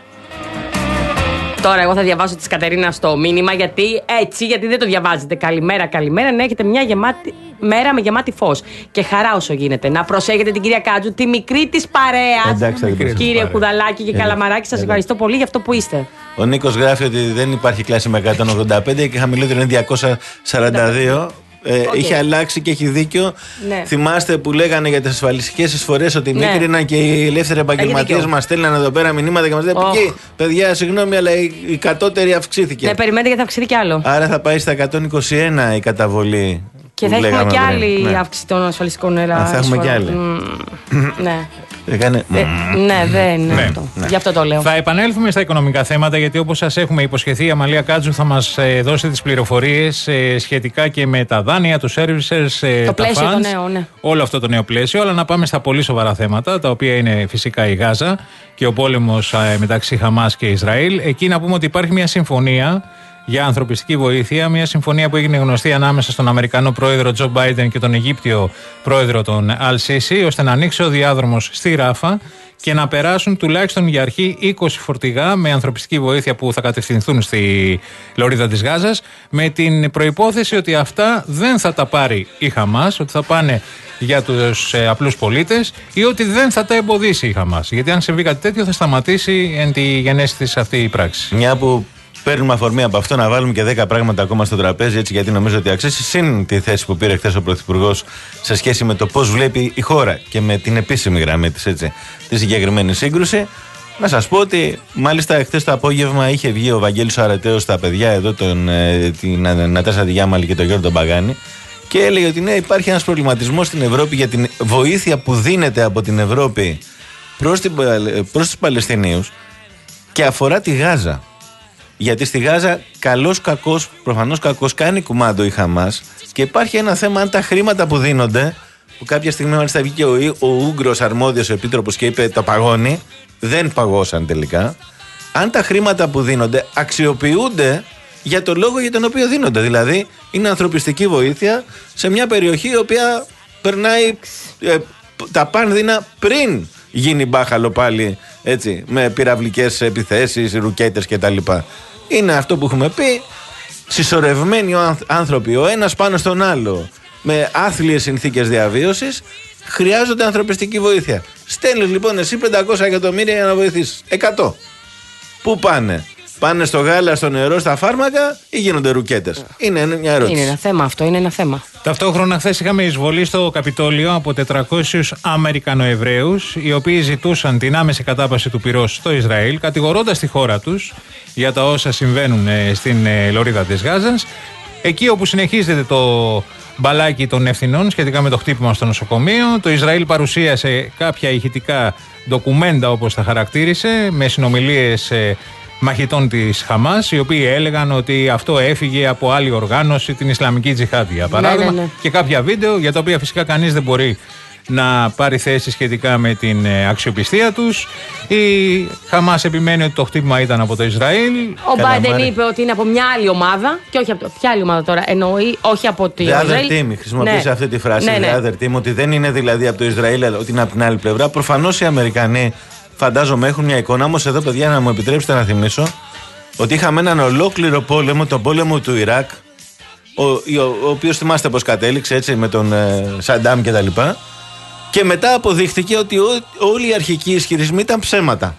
S2: Τώρα εγώ θα διαβάσω της Κατερίνας το μήνυμα, γιατί έτσι, γιατί δεν το διαβάζετε. Καλημέρα, καλημέρα, να έχετε μια γεμάτη μέρα με γεμάτη φως και χαρά όσο γίνεται. Να προσέχετε την κυρία Κάτζου, τη μικρή της παρέας.
S3: Εντάξει, θα την
S2: Κύριε Κουδαλάκη και Καλαμαράκη, σας ευχαριστώ πολύ για αυτό που είστε.
S3: Ο Νίκος γράφει ότι δεν υπάρχει κλάση με εκατόν ογδόντα πέντε και χαμηλότερο είναι διακόσια σαράντα δύο. Ε, okay. Είχε αλλάξει και έχει δίκιο. Ναι. Θυμάστε που λέγανε για τις ασφαλιστικές εισφορές ότι ναι. μίκριναν και οι ελεύθεροι επαγγελματίες μας στέλναν εδώ πέρα μηνύματα και μας λένε oh. παιδιά, συγγνώμη, αλλά η, η κατώτερη αυξήθηκε.
S2: Ναι, περιμένετε γιατί θα αυξηθεί κι άλλο.
S3: Άρα θα πάει στα εκατόν είκοσι ένα η καταβολή.
S2: Και θα έχουμε κι άλλη ναι. αύξηση των ασφαλιστικών ελαφρών.
S3: Θα έχουμε κι άλλη.
S2: Mm. ναι.
S3: Έκανε...
S2: Ε, ναι, δεν είναι ναι. αυτό. Ναι. Γι' αυτό το λέω.
S1: Θα επανέλθουμε στα οικονομικά θέματα, γιατί όπως σας έχουμε υποσχεθεί, η Αμαλία Κάτζου θα μας ε, δώσει τις πληροφορίες ε, σχετικά και με τα δάνεια, τους services, ε,
S2: το
S1: τα
S2: πλαίσιο
S1: funds,
S2: το νέο, ναι.
S1: όλο αυτό το νέο πλαίσιο. Αλλά να πάμε στα πολύ σοβαρά θέματα, τα οποία είναι φυσικά η Γάζα και ο πόλεμος ε, μεταξύ Χαμάς και Ισραήλ. Εκεί να πούμε ότι υπάρχει μια συμφωνία για ανθρωπιστική βοήθεια, μια συμφωνία που έγινε γνωστή ανάμεσα στον Αμερικανό πρόεδρο Τζο Μπάιντεν και τον Αιγύπτιο πρόεδρο τον Αλ Σίσι, ώστε να ανοίξει ο διάδρομος στη Ράφα και να περάσουν τουλάχιστον για αρχή είκοσι φορτηγά με ανθρωπιστική βοήθεια που θα κατευθυνθούν στη λωρίδα της Γάζας, με την προϋπόθεση ότι αυτά δεν θα τα πάρει η Χαμάς, ότι θα πάνε για τους ε, απλούς πολίτες, ή ότι δεν θα τα εμποδίσει η Χαμάς. Γιατί αν συμβεί κάτι τέτοιο θα σταματήσει εν τη γενέση της αυτή η πράξη.
S3: Μια που παίρνουμε αφορμή από αυτό να βάλουμε και δέκα πράγματα ακόμα στο τραπέζι, έτσι, γιατί νομίζω ότι αξίζει, συν τη θέση που πήρε χθες ο Πρωθυπουργός σε σχέση με το πώς βλέπει η χώρα και με την επίσημη γραμμή της, έτσι, τη συγκεκριμένη σύγκρουση. Να σας πω ότι μάλιστα χθες το απόγευμα είχε βγει ο Βαγγέλης ο Αρατέος στα παιδιά εδώ, τον, ε, την Νατάσα Διάμαλη και τον Γιώργο τον Παγάνη, και έλεγε ότι ναι, υπάρχει ένας προβληματισμός στην Ευρώπη για την βοήθεια που δίνεται από την Ευρώπη προς, την, προς τους Παλαιστινίους και αφορά τη Γάζα. Γιατί στη Γάζα καλώς κακώς, προφανώς κακώς, κάνει κουμάντο η Χαμάς και υπάρχει ένα θέμα αν τα χρήματα που δίνονται, που κάποια στιγμή μάλιστα βγήκε ο, ο Ούγγρος αρμόδιος ο επίτροπος και είπε το παγώνει, δεν παγώσαν τελικά, αν τα χρήματα που δίνονται αξιοποιούνται για το λόγο για τον οποίο δίνονται. Δηλαδή είναι ανθρωπιστική βοήθεια σε μια περιοχή η οποία περνάει ε, τα πάνδυνα πριν γίνει μπάχαλο πάλι, έτσι, με πυραυλικές επιθέσεις, ρουκέτες κτλ. Είναι αυτό που έχουμε πει, συσσωρευμένοι άνθρωποι ο ένας πάνω στον άλλο με άθλιες συνθήκες διαβίωσης, χρειάζονται ανθρωπιστική βοήθεια. Στέλνεις λοιπόν εσύ πεντακόσια εκατομμύρια για να βοηθήσεις. εκατό. Πού πάνε? Πάνε στο γάλα, στο νερό, στα φάρμακα ή γίνονται ρουκέτες? Είναι μια ερώτηση.
S2: Είναι ένα θέμα αυτό, είναι ένα θέμα.
S1: Ταυτόχρονα, χθες είχαμε εισβολή στο Καπιτόλιο από τετρακόσιους Αμερικανοεβραίους, οι οποίοι ζητούσαν την άμεση κατάπαυση του πυρός στο Ισραήλ, κατηγορώντας τη χώρα τους για τα όσα συμβαίνουν στην λωρίδα της Γάζας. Εκεί όπου συνεχίζεται το μπαλάκι των ευθυνών σχετικά με το χτύπημα στο νοσοκομείο, το Ισραήλ παρουσίασε κάποια ηχητικά ντοκουμέντα, όπως τα χαρακτήρισε, με συνομιλίες μαχητών της Χαμάς, οι οποίοι έλεγαν ότι αυτό έφυγε από άλλη οργάνωση, την Ισλαμική Τζιχάντη, για παράδειγμα, ναι, ναι, ναι. και κάποια βίντεο για τα οποία φυσικά κανείς δεν μπορεί να πάρει θέση σχετικά με την αξιοπιστία τους. Η Χαμάς επιμένει ότι το χτύπημα ήταν από το Ισραήλ.
S2: Ο Μπάιντεν είπε ότι είναι από μια άλλη ομάδα και όχι από το... Ποια άλλη ομάδα τώρα? Εννοεί όχι από το Ισραήλ.
S3: The other team, χρησιμοποίησε ναι. αυτή τη φράση,
S2: ναι, ναι.
S3: The other team, ότι δεν είναι δηλαδή από το Ισραήλ, αλλά ότι είναι από την άλλη πλευρά. Προφανώς οι Αμερικανοί, φαντάζομαι, έχουν μια εικόνα. Όμως εδώ, παιδιά, να μου επιτρέψετε να θυμίσω ότι είχαμε έναν ολόκληρο πόλεμο, τον πόλεμο του Ιράκ, ο, ο, ο οποίος θυμάστε πως κατέληξε, έτσι, με τον ε, Σαντάμ κτλ. Και, και μετά αποδείχθηκε ότι ό, όλοι οι αρχικοί ισχυρισμοί ήταν ψέματα.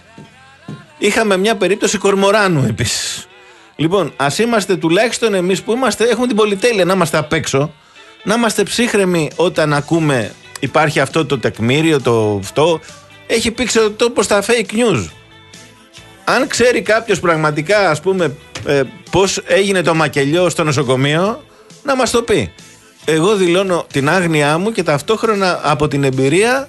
S3: Είχαμε μια περίπτωση Κορμοράνου επίσης. Λοιπόν, ας είμαστε τουλάχιστον εμείς που είμαστε, έχουμε την πολυτέλεια να είμαστε απ' έξω, να είμαστε ψύχρεμοι όταν ακούμε υπάρχει αυτό το τεκμήριο, το αυτό. Έχει πήξει το τόπο στα fake news. αν ξέρει κάποιος πραγματικά, ας πούμε, ε, πώς έγινε το μακελιό στο νοσοκομείο, να μας το πει. Εγώ δηλώνω την άγνοιά μου και ταυτόχρονα από την εμπειρία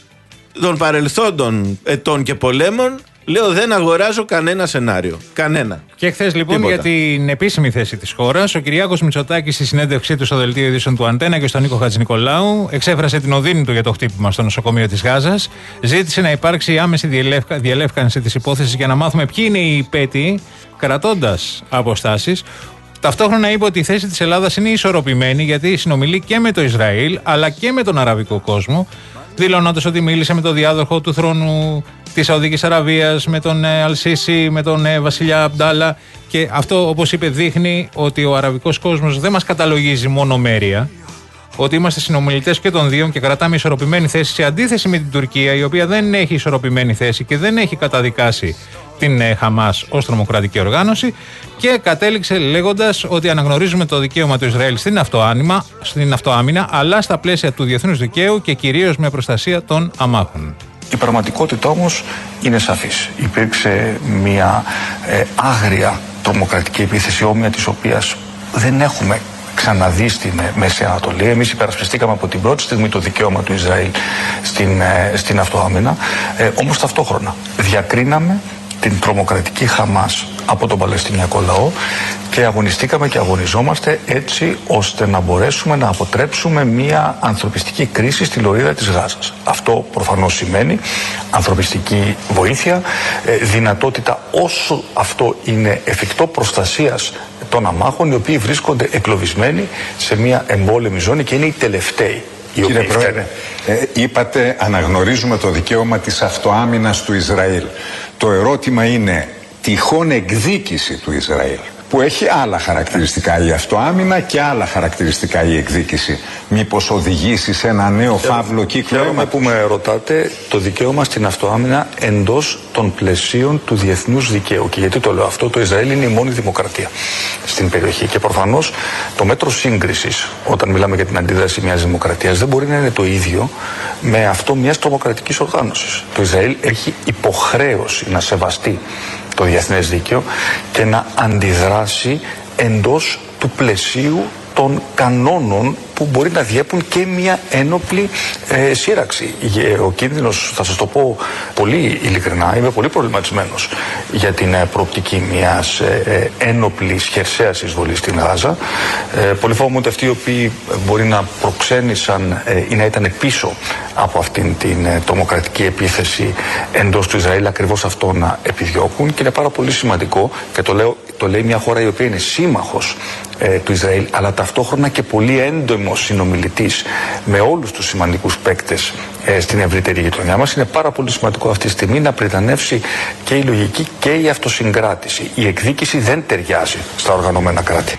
S3: των παρελθόντων ετών και πολέμων, λέω δεν αγοράζω κανένα σενάριο. Κανένα.
S1: Και χθες λοιπόν, τίποτα, για την επίσημη θέση της χώρας, ο Κυριάκος Μητσοτάκης στη συνέντευξή του στο δελτίο ειδήσεων του Αντένα και στον Νίκο Χατζηνικολάου εξέφρασε την οδύνη του για το χτύπημα στο νοσοκομείο της Γάζας. Ζήτησε να υπάρξει άμεση διελεύκα, διελεύκανση της υπόθεσης για να μάθουμε ποιοι είναι οι υπέτειοι, κρατώντας αποστάσεις. Ταυτόχρονα είπε ότι η θέση της Ελλάδας είναι ισορροπημένη, γιατί συνομιλεί και με το Ισραήλ αλλά και με τον αραβικό κόσμο, δηλώνοντας ότι μίλησε με τον διάδοχο του θρόνου της Σαουδικής Αραβίας, με τον Αλσίσι, με τον βασιλιά Αμπντάλα, και αυτό, όπως είπε, δείχνει ότι ο αραβικός κόσμος δεν μας καταλογίζει μόνο μέρια, ότι είμαστε συνομιλητές και των δύο και κρατάμε ισορροπημένη θέση, σε αντίθεση με την Τουρκία, η οποία δεν έχει ισορροπημένη θέση και δεν έχει καταδικάσει την Χαμάς ως τρομοκρατική οργάνωση, και κατέληξε λέγοντας ότι αναγνωρίζουμε το δικαίωμα του Ισραήλ στην αυτοάμυνα, στην αυτοάμυνα, αλλά στα πλαίσια του διεθνούς δικαίου και κυρίως με προστασία των αμάχων.
S4: Η πραγματικότητα όμως είναι σαφής. Υπήρξε μια ε, άγρια τρομοκρατική επίθεση, όμοια της οποίας δεν έχουμε ξαναδεί στην Μέση Ανατολή. Εμείς υπερασπιστήκαμε από την πρώτη στιγμή το δικαίωμα του Ισραήλ στην, ε, στην αυτοάμυνα, ε, όμως ταυτόχρονα διακρίναμε την τρομοκρατική Χαμάς από τον Παλαιστινιακό λαό και αγωνιστήκαμε και αγωνιζόμαστε έτσι ώστε να μπορέσουμε να αποτρέψουμε μια ανθρωπιστική κρίση στη λωρίδα της Γάζας. Αυτό προφανώς σημαίνει ανθρωπιστική βοήθεια, δυνατότητα όσο αυτό είναι εφικτό προστασίας των αμάχων, οι οποίοι βρίσκονται εγκλωβισμένοι σε μια εμπόλεμη ζώνη και είναι οι τελευταίοι.
S5: Κύριε Πρόεδρε, ε, είπατε αναγνωρίζουμε το δικαίωμα της αυτοάμυνας του Ισραήλ. Το ερώτημα είναι τυχόν εκδίκηση του Ισραήλ, που έχει άλλα χαρακτηριστικά η αυτοάμυνα και άλλα χαρακτηριστικά η εκδίκηση. Μήπως οδηγήσει σε ένα νέο φαύλο κύκλο?
S4: Χαίρομαι που με ρωτάτε το δικαίωμα στην αυτοάμυνα εντός των πλαισίων του διεθνούς δικαίου. Και γιατί το λέω αυτό? Το Ισραήλ είναι η μόνη δημοκρατία στην περιοχή. Και προφανώς το μέτρο σύγκρισης, όταν μιλάμε για την αντίδραση μιας δημοκρατίας, δεν μπορεί να είναι το ίδιο με αυτό μιας τρομοκρατικής οργάνωσης. Το Ισραήλ έχει υποχρέωση να σεβαστεί το διεθνές δίκαιο και να αντιδράσει εντός του πλαισίου των κανόνων που μπορεί να διέπουν και μια ένοπλη ε, σύραξη. Ο κίνδυνος, θα σας το πω πολύ ειλικρινά, είμαι πολύ προβληματισμένος για την ε, προοπτική μιας ε, ένοπλης χερσαίας εισβολής στην Γάζα. Ε, πολύ φοβάμαι ότι αυτοί οι οποίοι μπορεί να προξένησαν ε, ή να ήταν πίσω από αυτήν την ε, τρομοκρατική επίθεση εντός του Ισραήλ, ακριβώς αυτό να επιδιώκουν, και είναι πάρα πολύ σημαντικό, και το, λέω, το λέει μια χώρα η οποία είναι σύμμαχος ε, του Ισραήλ, αλλά ταυτόχρονα και πολύ έντομος συνομιλητής με όλους τους σημαντικούς παίκτες ε, στην ευρύτερη γειτονιά μας. Είναι πάρα πολύ σημαντικό αυτή τη στιγμή να πριτανεύσει και η λογική και η αυτοσυγκράτηση. Η εκδίκηση δεν ταιριάζει στα οργανωμένα κράτη.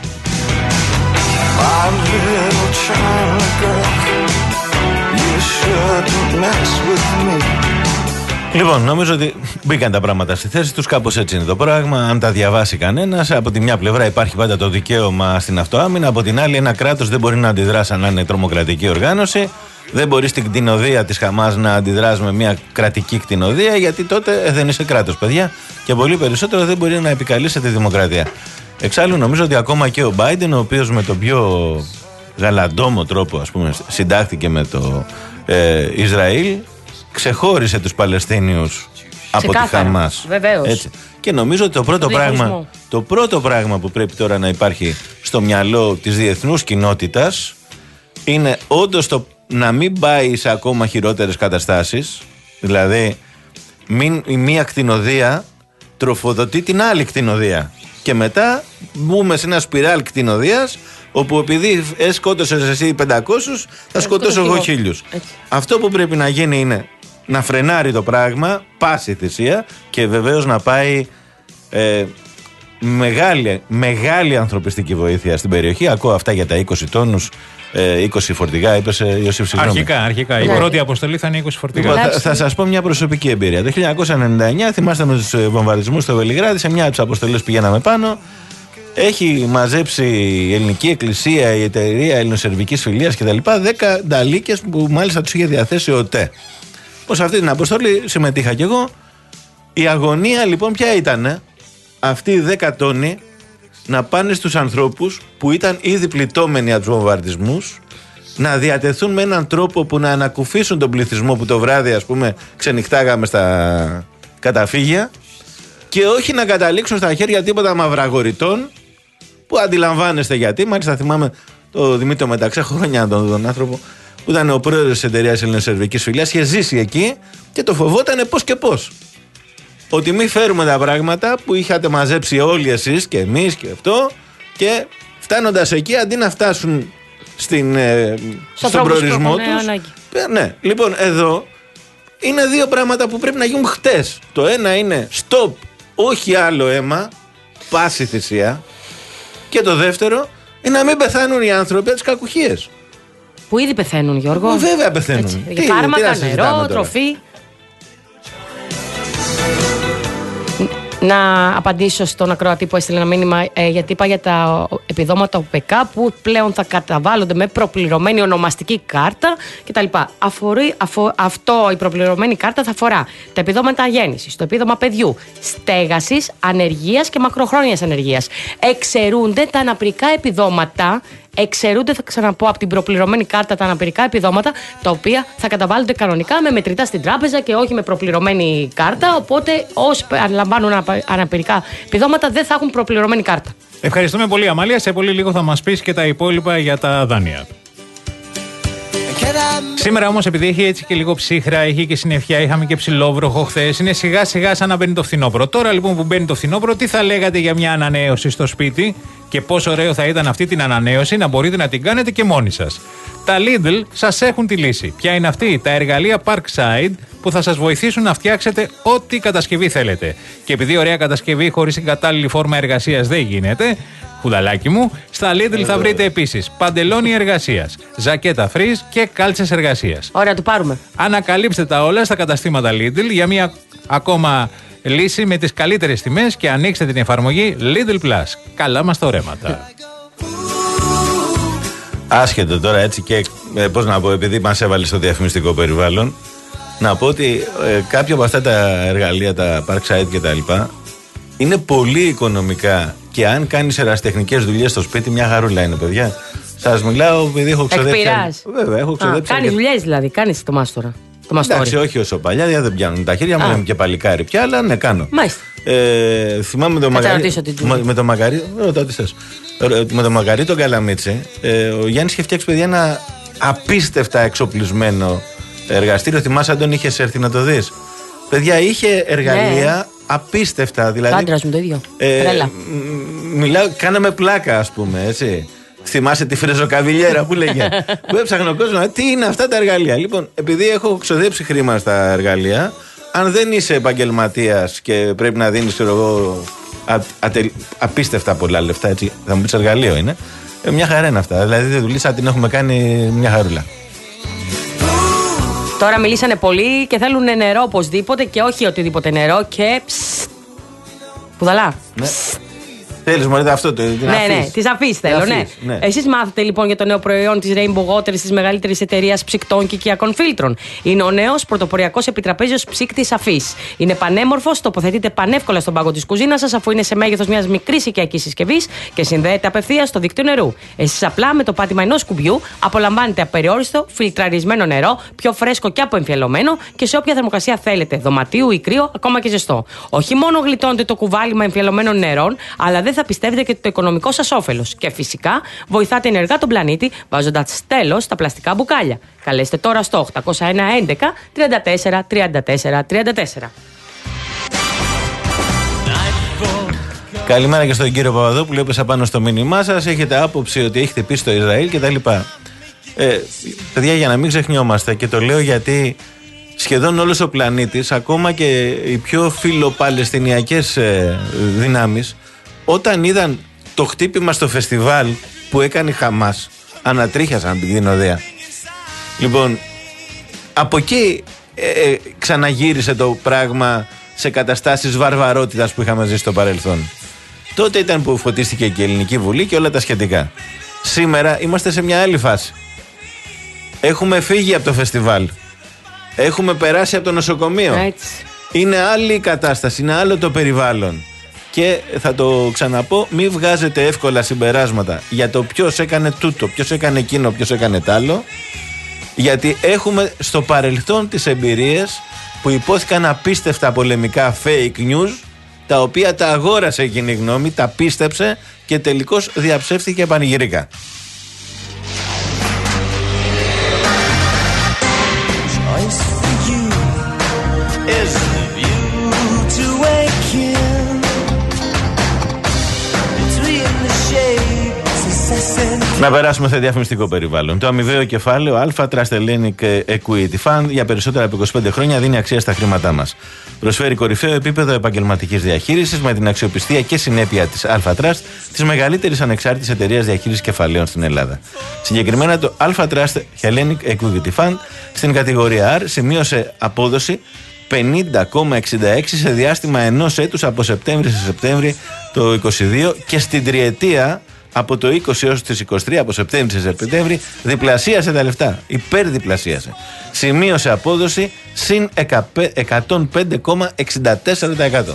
S3: Λοιπόν, νομίζω ότι μπήκαν τα πράγματα στη θέση τους, κάπως έτσι είναι το πράγμα. Αν τα διαβάσει κανένας, από τη μια πλευρά υπάρχει πάντα το δικαίωμα στην αυτοάμυνα, από την άλλη ένα κράτος δεν μπορεί να αντιδράσει αν είναι τρομοκρατική οργάνωση. Δεν μπορεί στην κτηνοδία της Χαμάς να αντιδράσει με μια κρατική κτηνοδία, γιατί τότε δεν είσαι κράτος, παιδιά, και πολύ περισσότερο δεν μπορεί να επικαλείσαι τη δημοκρατία. Εξάλλου, νομίζω ότι ακόμα και ο Μπάιντεν, ο οποίος με τον πιο γαλαντόμο τρόπο, ας πούμε, συντάχθηκε με το ε, Ισραήλ, ξεχώρισε τους Παλαιστίνιους από τη Χαμάς.
S2: Βεβαίως.
S3: Και νομίζω ότι το πρώτο, πράγμα, το πρώτο πράγμα που πρέπει τώρα να υπάρχει στο μυαλό της διεθνούς κοινότητας είναι όντως το να μην πάει σε ακόμα χειρότερες καταστάσεις. Δηλαδή, μην, η μία κτηνοδία τροφοδοτεί την άλλη κτηνοδία. Και μετά μπούμε σε ένα σπιράλ κτηνοδίας, όπου επειδή σκότωσες εσύ πεντακόσιους, θα σκοτώσω εγώ χίλιους. Αυτό που πρέπει να γίνει είναι να φρενάρει το πράγμα, πάση θυσία, και βεβαίως να πάει ε, μεγάλη, μεγάλη ανθρωπιστική βοήθεια στην περιοχή. Ακούω αυτά για τα είκοσι τόνους, ε, είκοσι φορτηγά, είπες, Ιωσήφ, συγγνώμη.
S1: Αρχικά, αρχικά. Η πρώτη αποστολή θα είναι είκοσι φορτηγά.
S3: Θα, θα σας πω μια προσωπική εμπειρία. Το χίλια εννιακόσια ενενήντα εννιά, θυμάστε με τους βομβαρδισμούς στο Βελιγράδι, σε μια από τις αποστολές πηγαίναμε πάνω. Έχει μαζέψει η Ελληνική Εκκλησία, η εταιρεία Ελληνοσερβικής Φιλίας κτλ. δέκα νταλίκες που μάλιστα τους είχε διαθέσει ο ΤΕ. Ως αυτή την αποστολή συμμετείχα κι εγώ. Η αγωνία λοιπόν ποια ήτανε? Αυτοί οι δέκα τόνοι να πάνε στους ανθρώπους που ήταν ήδη πληττόμενοι από τους βομβαρδισμούς, να διατεθούν με έναν τρόπο που να ανακουφίσουν τον πληθυσμό που το βράδυ, ας πούμε, ξενυχτάγαμε στα καταφύγια, και όχι να καταλήξουν στα χέρια τίποτα μαυραγοριτών που αντιλαμβάνεστε γιατί. Μάλιστα θυμάμαι το Δημήτριο Μεταξέ, χρόνια τον, τον άνθρωπο, που ήταν ο πρόεδρος της εταιρείας Ελληνοσερβικής Φιλίας, είχε ζήσει εκεί και το φοβότανε πώς και πώς. Ότι μη φέρουμε τα πράγματα που είχατε μαζέψει όλοι εσείς και εμείς και αυτό, και φτάνοντας εκεί, αντί να φτάσουν στην, ε, στον προορισμό τους. Ναι, ναι. Λοιπόν, εδώ είναι δύο πράγματα που πρέπει να γίνουν χτες. Το ένα είναι stop, όχι άλλο αίμα, πάση θυσία. Και το δεύτερο είναι να μην πεθάνουν οι άνθρωποι από τις κακουχίες.
S2: Που ήδη πεθαίνουν, Γιώργο.
S3: Βέβαια πεθαίνουν.
S2: Τι, φάρμακα, νερό, τροφή. Να απαντήσω στον ακροατή που έστειλε ένα μήνυμα, ε, γιατί είπα για τα επιδόματα ΟΠΕΚΑ που πλέον θα καταβάλλονται με προπληρωμένη ονομαστική κάρτα κτλ. Αφορεί, αφο, αυτό η προπληρωμένη κάρτα θα αφορά τα επιδόματα γέννησης, το επίδομα παιδιού, στέγασης, ανεργίας και μακροχρόνιας ανεργίας. Εξαιρούνται τα αναπηρικά επιδόματα. Εξαιρούνται, θα ξαναπώ, από την προπληρωμένη κάρτα τα αναπηρικά επιδόματα, τα οποία θα καταβάλλονται κανονικά με μετρητά στην τράπεζα και όχι με προπληρωμένη κάρτα. Οπότε όσοι λαμβάνουν αναπηρικά επιδόματα δεν θα έχουν προπληρωμένη κάρτα.
S1: Ευχαριστούμε πολύ, Αμάλια. Σε πολύ λίγο θα μας πεις και τα υπόλοιπα για τα δάνεια. Σήμερα όμως, επειδή έχει έτσι και λίγο ψύχρα, έχει και συννεφιά, είχαμε και ψηλόβροχο χθες, είναι σιγά σιγά σαν να μπαίνει το φθινόπωρο. Τώρα λοιπόν που μπαίνει το φθινόπωρο, τι θα λέγατε για μια ανανέωση στο σπίτι και πόσο ωραίο θα ήταν αυτή την ανανέωση να μπορείτε να την κάνετε και μόνοι σας. Τα Lidl σας έχουν τη λύση. Ποια είναι αυτή? Τα εργαλεία Parkside που θα σας βοηθήσουν να φτιάξετε ό,τι κατασκευή θέλετε. Και επειδή ωραία κατασκευή χωρίς την κατάλληλη φόρμα εργασίας δεν γίνεται, κουδαλάκι μου, στα Lidl θα βρείτε επίσης παντελόνι εργασίας, ζακέτα φριζ και κάλτσες εργασίας.
S2: Ωραία, του πάρουμε.
S1: Ανακαλύψτε τα όλα στα καταστήματα Lidl για μια ακόμα λύση με τις καλύτερες τιμές και ανοίξτε την εφαρμογή Lidl Plus. Καλά μας τα ωρέματα.
S3: Άσχετο τώρα έτσι και ε, πώς να πω, επειδή μας έβαλε στο διαφημιστικό περιβάλλον, να πω ότι ε, κάποια από αυτά τα εργαλεία, τα Parkside και τα λοιπά, είναι πολύ οικονομικά και αν κάνεις ερασιτεχνικές δουλειές στο σπίτι, μια χαρούλα είναι, παιδιά. Σας μιλάω επειδή έχω ξοδέψει. Βέβαια, έχω ξοδέψει.
S2: Κάνεις δουλειές δηλαδή, κάνεις το μάστορα.
S3: Εντάξει, όχι όσο παλιά, δηλαδή δεν πιάνουν τα χέρια μου, είμαι και παλικάρι πια, αλλά ναι, κάνω.
S2: Μάλιστα.
S3: Ε, θυμάμαι το Μαγαρί. Με το Μαγαρί. Ρωτάω τι θες. Με το Μαγαρί τον Καλαμίτση, ε, ο Γιάννης είχε φτιάξει, παιδιά, ένα απίστευτα εξοπλισμένο εργαστήριο. Θυμάσαι, Αντώνη, είχες έρθει να το δεις? Παιδιά, είχε εργαλεία ναι. απίστευτα. Δηλαδή,
S2: άντρας μου το ίδιο. Ε,
S3: μιλάω, κάναμε πλάκα, ας πούμε, έτσι. Θυμάσαι τη φρεζοκαβιλιέρα που λέγε? Που έψαχνε ο κόσμος, τι είναι αυτά τα εργαλεία. Λοιπόν, επειδή έχω ξοδέψει χρήμα στα εργαλεία, αν δεν είσαι επαγγελματίας και πρέπει να δίνεις, ξέρω εγώ, ατε, απίστευτα πολλά λεφτά, έτσι, θα μου πεις εργαλείο είναι, ε, μια χαρά είναι αυτά. Δηλαδή, τη δουλειά σαν την έχουμε κάνει μια χαρούλα.
S2: Τώρα μιλήσανε πολύ και θέλουν νερό οπωσδήποτε και όχι οτιδήποτε νερό και ψ. Πουδαλά.
S3: Ναι. Θέλεις μωρέ αυτό το.
S2: Ναι, ναι, τις αφήσεις θέλω, ναι. ναι. Εσείς μάθετε λοιπόν για το νέο προϊόν της Rainbow Water της μεγαλύτερης εταιρείας ψυκτών και οικιακών φίλτρων. Είναι ο νέος πρωτοποριακός επιτραπέζιος ψύκτης αφής. Είναι πανέμορφος, τοποθετείται πανεύκολα στον πάγκο της κουζίνας σας, αφού είναι σε μέγεθος μιας μικρής οικιακής συσκευής και συνδέεται απευθείας στο δίκτυο νερού. Εσείς απλά με το πάτημα ενός κουμπιού απολαμβάνετε απεριόριστο, φιλτραρισμένο νερό, πιο φρέσκο και αποεμφιαλωμένο και σε όποια θερμοκρασία θέλετε, δωματίου ή κρύο, ακόμα και ζεστό. Όχι μόνο γλιτώνετε το κουβάλιμα εμφιαλωμένων νερών, αλλά δεν θα πιστεύετε και το οικονομικό σας όφελος. Και φυσικά βοηθάτε ενεργά τον πλανήτη βάζοντας τέλος στα πλαστικά μπουκάλια. Καλέστε τώρα στο οκτώ μηδέν ένα έντεκα τριάντα τέσσερα τριάντα τέσσερα τριάντα τέσσερα.
S3: Καλημέρα και στον κύριο Παπαδόπουλο, έπεσα πάνω στο μήνυμά σας. Έχετε άποψη ότι έχετε πει στο Ισραήλ κτλ. Ε, παιδιά, για να μην ξεχνιόμαστε, και το λέω γιατί σχεδόν όλος ο πλανήτης, ακόμα και οι πιο φιλοπαλαιστινιακές ε, δυνάμεις, όταν είδαν το χτύπημα στο φεστιβάλ που έκανε η Χαμάς, ανατρίχιασαν την κτηνοδεία. Λοιπόν, από εκεί ε, ε, ξαναγύρισε το πράγμα σε καταστάσεις βαρβαρότητας που είχαμε ζήσει στο παρελθόν. Τότε ήταν που φωτίστηκε και η Ελληνική Βουλή και όλα τα σχετικά. Σήμερα είμαστε σε μια άλλη φάση. Έχουμε φύγει από το φεστιβάλ. Έχουμε περάσει από το νοσοκομείο.
S2: Έτσι.
S3: Είναι άλλη η κατάσταση, είναι άλλο το περιβάλλον. Και θα το ξαναπώ, μην βγάζετε εύκολα συμπεράσματα για το ποιος έκανε τούτο, ποιος έκανε εκείνο, ποιος έκανε τ' άλλο. Γιατί έχουμε στο παρελθόν τις εμπειρίες που υπόθηκαν απίστευτα πολεμικά fake news, τα οποία τα αγόρασε η κοινή γνώμη, τα πίστεψε και τελικώς διαψεύθηκε πανηγυρικά. Να περάσουμε σε διαφημιστικό περιβάλλον. Το αμοιβαίο κεφάλαιο Alpha Trust Hellenic Equity Fund για περισσότερα από είκοσι πέντε χρόνια δίνει αξία στα χρήματά μας. Προσφέρει κορυφαίο επίπεδο επαγγελματικής διαχείρισης με την αξιοπιστία και συνέπεια της Alpha Trust, της μεγαλύτερης ανεξάρτητης εταιρείας διαχείρισης κεφαλαίων στην Ελλάδα. Συγκεκριμένα το Alpha Trust Hellenic Equity Fund στην κατηγορία R σημείωσε απόδοση πενήντα κόμμα εξήντα έξι σε διάστημα ενός έτους από Σεπτέμβρη σε Σεπτέμβρη το είκοσι δύο και στην τριετία από το είκοσι έως τις είκοσι τρία, από Σεπτέμβρη σε Σεπτέμβρη, διπλασίασε τα λεφτά. Υπερδιπλασίασε. Σημείωσε απόδοση συν εκατόν πέντε κόμμα εξήντα τέσσερα τοις εκατό.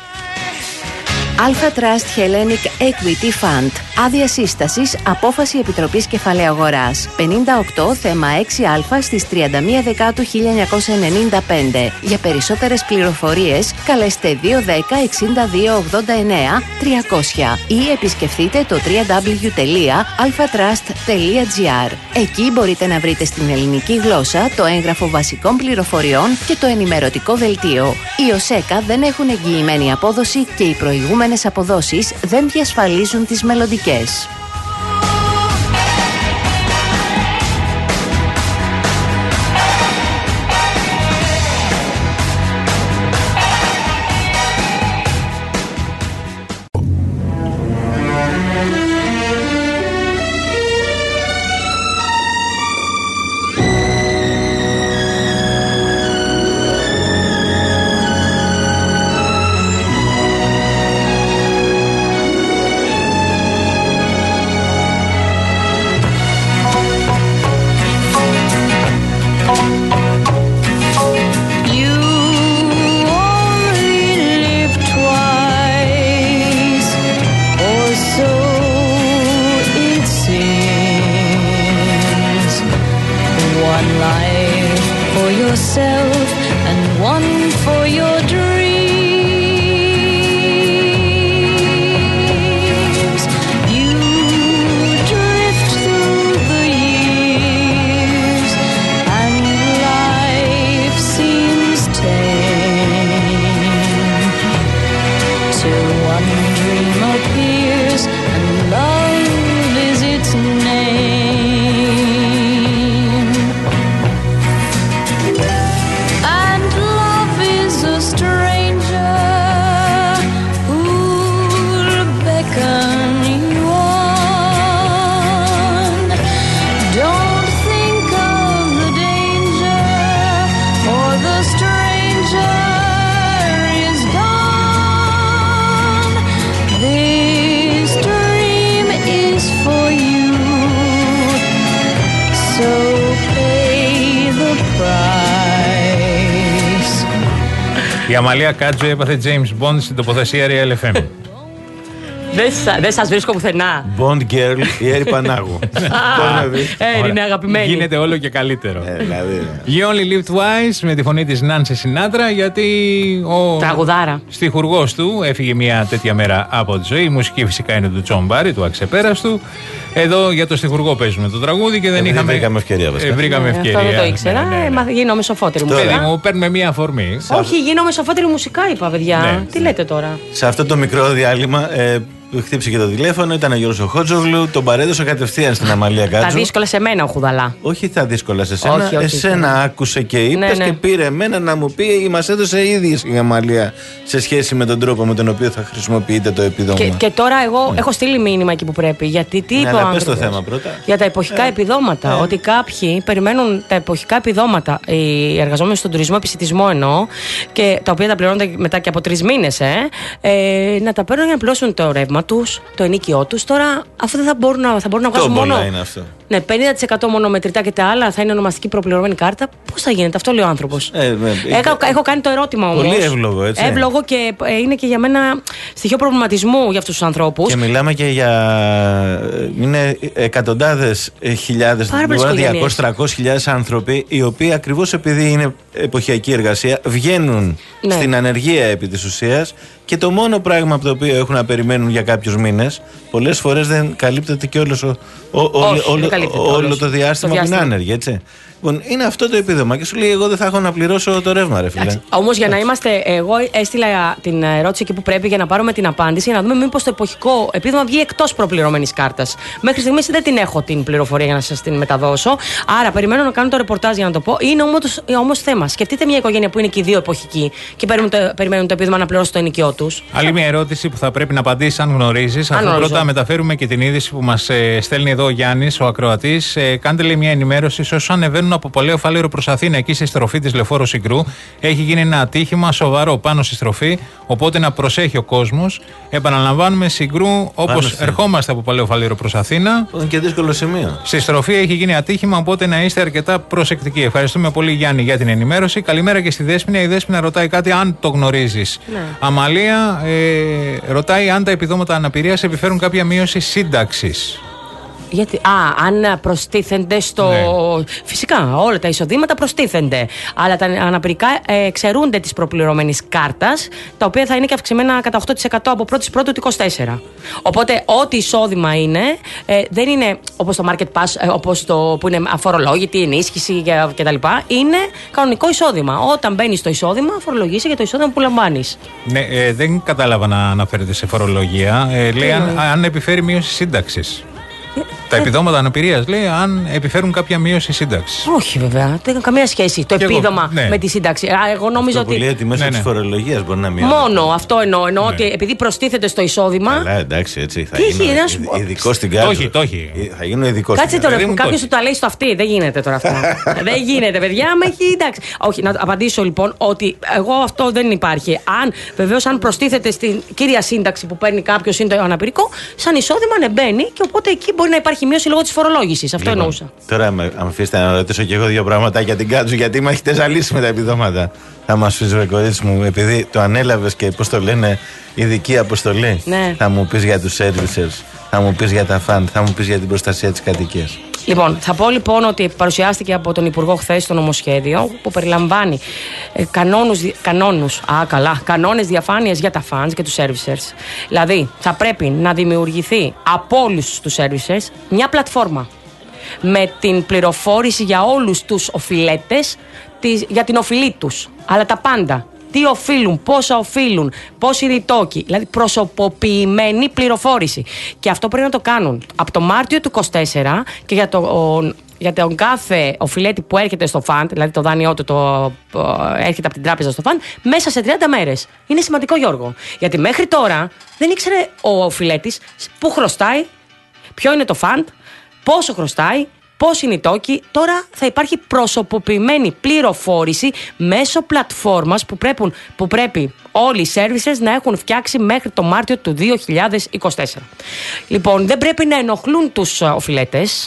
S6: Alpha Trust Hellenic Equity Fund. Άδεια σύστασης, απόφαση Επιτροπής Κεφαλαίου Αγοράς. πενήντα οκτώ θέμα έξι α στις τριάντα μία Δεκάτου χίλια εννιακόσια ενενήντα πέντε. Για περισσότερες πληροφορίες καλέστε δύο δέκα εξήντα δύο ογδόντα εννέα τριακόσια ή επισκεφτείτε το double-u double-u double-u τελεία alphatrust τελεία gr. Εκεί μπορείτε να βρείτε στην ελληνική γλώσσα το έγγραφο βασικών πληροφοριών και το ενημερωτικό δελτίο. Οι ΟΣΕΚΑ δεν έχουν εγγυημένη απόδοση και οι προηγούμενες αποδόσεις δεν διασφαλίζουν τις μελλοντικές.
S1: Η Αμαλία Κάτζου έπαθε James Bond στην τοποθεσία Real εφ εμ.
S2: Δεν σας βρίσκω πουθενά.
S3: Bond Girl, η Έρη Πανάγου.
S2: Ε, είναι αγαπημένη.
S1: Γίνεται όλο και καλύτερο.
S3: Ε, δηλαδή.
S1: You Only Live Twice με τη φωνή της Νάνση Σινάτρα, γιατί ο
S2: τραγουδάρα
S1: στιχουργός του έφυγε μια τέτοια μέρα από τη ζωή. Η μουσική φυσικά είναι του Τζον Μπάρι, του αξεπέραστου. Εδώ για το στιχουργό παίζουμε το τραγούδι και δεν
S3: ε,
S1: είχαμε.
S3: Βρήκαμε ευκαιρία,
S1: ε, βρήκαμε ευκαιρία.
S2: Αυτό δεν το ήξερα. Ναι, ναι, ναι. Ε, γίνομαι σοφότερη μουσικά.
S1: Παιδί μου, παίρνουμε μια αφορμή.
S2: Όχι, γίνομαι σοφότερη μουσικά, είπα, παιδιά. Ναι, τι λέτε τώρα.
S3: Σε αυτό το μικρό διάλειμμα. Ε, χτύψε και το τηλέφωνο, ήταν ο Γιώργος ο Χότζογλου, τον παρέδωσε κατευθείαν στην Αμαλία Κάτζου.
S2: Τα δύσκολα σε μένα ο Χουδαλά.
S3: Όχι τα δύσκολα σε σένα,
S2: όχι, όχι,
S3: εσένα
S2: όχι.
S3: Άκουσε και είπες, ναι,
S2: ναι.
S3: Και πήρε εμένα να μου πει ή μας έδωσε ήδη η Αμαλία σε σχέση με τον τρόπο με τον οποίο θα χρησιμοποιείτε το επίδομα.
S2: Και, και τώρα εγώ ναι. έχω στείλει μήνυμα εκεί που πρέπει. Γιατί τι είπε
S3: ναι,
S2: ο
S3: πες το θέμα πρώτα.
S2: Για τα εποχικά ε, επιδόματα. Ε. Ότι κάποιοι περιμένουν τα εποχικά επιδόματα, οι εργαζόμενοι στον τουρισμό, επισιτισμό εννοώ, και τα οποία τα πληρώνονται μετά και από τρεις μήνες, ε, ε, να τα παίρνουν για να πληρώσουν το ρεύμα τους, το ενοίκιό τους. Τώρα αυτό δεν θα μπορούν να, θα μπορούν να βγάζουν μόνο.
S3: Είναι αυτό.
S2: Ναι, πενήντα τοις εκατό μόνο μετρητά και τα άλλα θα είναι ονομαστική προπληρωμένη κάρτα. Πώς θα γίνεται, αυτό λέει ο άνθρωπος.
S3: Ε, ναι,
S2: έχω, έχω κάνει το ερώτημα όμως.
S3: Πολύ εύλογο, έτσι.
S2: Εύλογο και είναι και για μένα στοιχείο προβληματισμού για αυτούς τους ανθρώπους.
S3: Και μιλάμε και για. Είναι εκατοντάδες χιλιάδες, διακόσιες με τριακόσιες χιλιάδες άνθρωποι, οι οποίοι ακριβώς επειδή είναι εποχιακή εργασία βγαίνουν ναι. στην ανεργία επί της ουσίας και το μόνο πράγμα από το οποίο έχουν να περιμένουν για κάποιους μήνες, πολλές φορές δεν καλύπτεται και όλος ο, ο,
S2: Όχι,
S3: όλο,
S2: όλο,
S3: όλο το διάστημα που είναι άνεργοι, έτσι. Λοιπόν, είναι αυτό το επίδομα και σου λέει: εγώ δεν θα έχω να πληρώσω το ρεύμα, ρε φίλε.
S2: Όμως για να είμαστε. Εγώ έστειλα την ερώτηση εκεί που πρέπει για να πάρουμε την απάντηση, για να δούμε μήπως το εποχικό επίδομα βγει εκτός προπληρωμένης κάρτας. Μέχρι στιγμής δεν την έχω την πληροφορία για να σας την μεταδώσω. Άρα περιμένω να κάνω το ρεπορτάζ για να το πω. Είναι όμως, όμως θέμα. Σκεφτείτε μια οικογένεια που είναι και οι δύο εποχικοί και περιμένουν το, περιμένουν το επίδομα να πληρώσουν το ενοικιό τους.
S1: Άλλη μια ερώτηση που θα πρέπει να απαντήσει, αν γνωρίζεις. Αφού πρώτα μεταφέρουμε και την είδηση που μας ε, στέλνει εδώ ο Γιάννης, ο ακροατής. Ε, κάντε λέει μια ενημέρωση σε όσους ανεβαίνουν από Πολέο Φάληρο προς Αθήνα, εκεί στη στροφή της Λεωφόρου Συγκρού. Έχει γίνει ένα ατύχημα σοβαρό πάνω στη στροφή. Οπότε να προσέχει ο κόσμος. Επαναλαμβάνουμε, Συγκρού, όπως ερχόμαστε από Πολέο Φάληρο προς Αθήνα.
S3: Είναι και δύσκολο σημείο.
S1: Στη στροφή έχει γίνει ατύχημα, οπότε να είστε αρκετά προσεκτικοί. Ευχαριστούμε πολύ, Γιάννη, για την ενημέρωση. Καλημέρα και στη Δέσποινα. Η Δέσποινα ρωτάει κάτι, αν το γνωρίζεις. Ναι. Αμαλία ε, ρωτάει αν τα επιδόματα αναπηρίας επιφέρουν κάποια μείωση σύνταξης.
S2: Γιατί, α, αν προστίθενται στο. Ναι. Φυσικά, όλα τα εισοδήματα προστίθενται. Αλλά τα αναπηρικά ε, εξαιρούνται της προπληρωμένης κάρτας, τα οποία θα είναι και αυξημένα κατά οκτώ τοις εκατό από πρώτη Πρώτου του είκοσι τέσσερα. Οπότε, ό,τι εισόδημα είναι, ε, δεν είναι όπως το Market Pass, ε, όπως το που είναι αφορολόγητη, ενίσχυση κτλ. Είναι κανονικό εισόδημα. Όταν μπαίνει στο εισόδημα, φορολογείσαι για το εισόδημα που λαμβάνεις.
S1: Ναι, ε, δεν κατάλαβα να αναφέρεται σε φορολογία. Ε, λέει αν, αν επιφέρει μείωση σύνταξης. Τα επιδόματα αναπηρίας, λέει, αν επιφέρουν κάποια μείωση σύνταξη.
S2: Όχι, βέβαια. Δεν έχει καμία σχέση το και επίδομα εγώ, ναι. με τη σύνταξη. Α, εγώ νόμιζα
S3: αυτό
S2: ότι.
S3: Που λέει ότι μέσω ναι, ναι. της φορολογίας μπορεί να μειώσει.
S2: Μόνο αυτό εννοώ. Εννοώ ναι. ότι επειδή προστίθεται στο εισόδημα.
S3: Καλά, εντάξει, έτσι. Θα γίνω ένας... ειδικό στην κάρτα.
S1: Το έχει, το έχει.
S3: Θα γίνω ειδικό.
S2: Κάτσε τώρα που κάποιο του τα λέει στο αυτή. Δεν γίνεται τώρα αυτό. Δεν γίνεται, παιδιά. Με έχει εντάξει. Όχι, να απαντήσω λοιπόν ότι εγώ αυτό δεν υπάρχει. Αν βεβαίω αν προστίθεται στην κύρια σύνταξη που παίρνει κάποιο είναι το αναπηρικό, σαν εισόδημα ναι μπαίνει και οπότε εκεί μπορεί να υπάρχει μείωση λόγω της φορολόγησης. Αυτό λοιπόν, εννοούσα.
S3: Τώρα, αν με αφήσετε να ρωτήσω και εγώ δύο πράγματα για την Κάτσου, γιατί με έχετε ζαλίσει με τα επιδόματα. Θα μας πεις, ρε κορίτσι μου, επειδή το ανέλαβες και πώς το λένε, ειδική αποστολή. Ναι. Θα μου πεις για τους servicers, θα μου πεις για τα φαντ, θα μου πεις για την προστασία της κατοικίας.
S2: Λοιπόν, θα πω λοιπόν ότι παρουσιάστηκε από τον Υπουργό χθες το νομοσχέδιο που περιλαμβάνει ε, κανόνους, κανόνους, α, καλά, κανόνες διαφάνειας για τα funds και τους servicers. Δηλαδή, θα πρέπει να δημιουργηθεί από όλους τους servicers μια πλατφόρμα με την πληροφόρηση για όλους τους οφειλέτες της, για την οφειλή τους, αλλά τα πάντα. Τι οφείλουν, πόσα οφείλουν, πόσοι ρητόκοι. Δηλαδή προσωποποιημένη πληροφόρηση. Και αυτό πρέπει να το κάνουν από το Μάρτιο του είκοσι τέσσερα και για, το, για τον κάθε οφειλέτη που έρχεται στο φαντ, δηλαδή το δάνειό του το, έρχεται από την τράπεζα στο φαντ, μέσα σε τριάντα μέρες. Είναι σημαντικό, Γιώργο. Γιατί μέχρι τώρα δεν ήξερε ο οφειλέτης πού χρωστάει, ποιο είναι το φαντ, πόσο χρωστάει, πώς είναι οι τόκοι. Τώρα θα υπάρχει προσωποποιημένη πληροφόρηση μέσω πλατφόρμας που πρέπει, που πρέπει όλοι οι services να έχουν φτιάξει μέχρι το Μάρτιο του δύο χιλιάδες είκοσι τέσσερα. Λοιπόν, δεν πρέπει να ενοχλούν τους οφειλέτες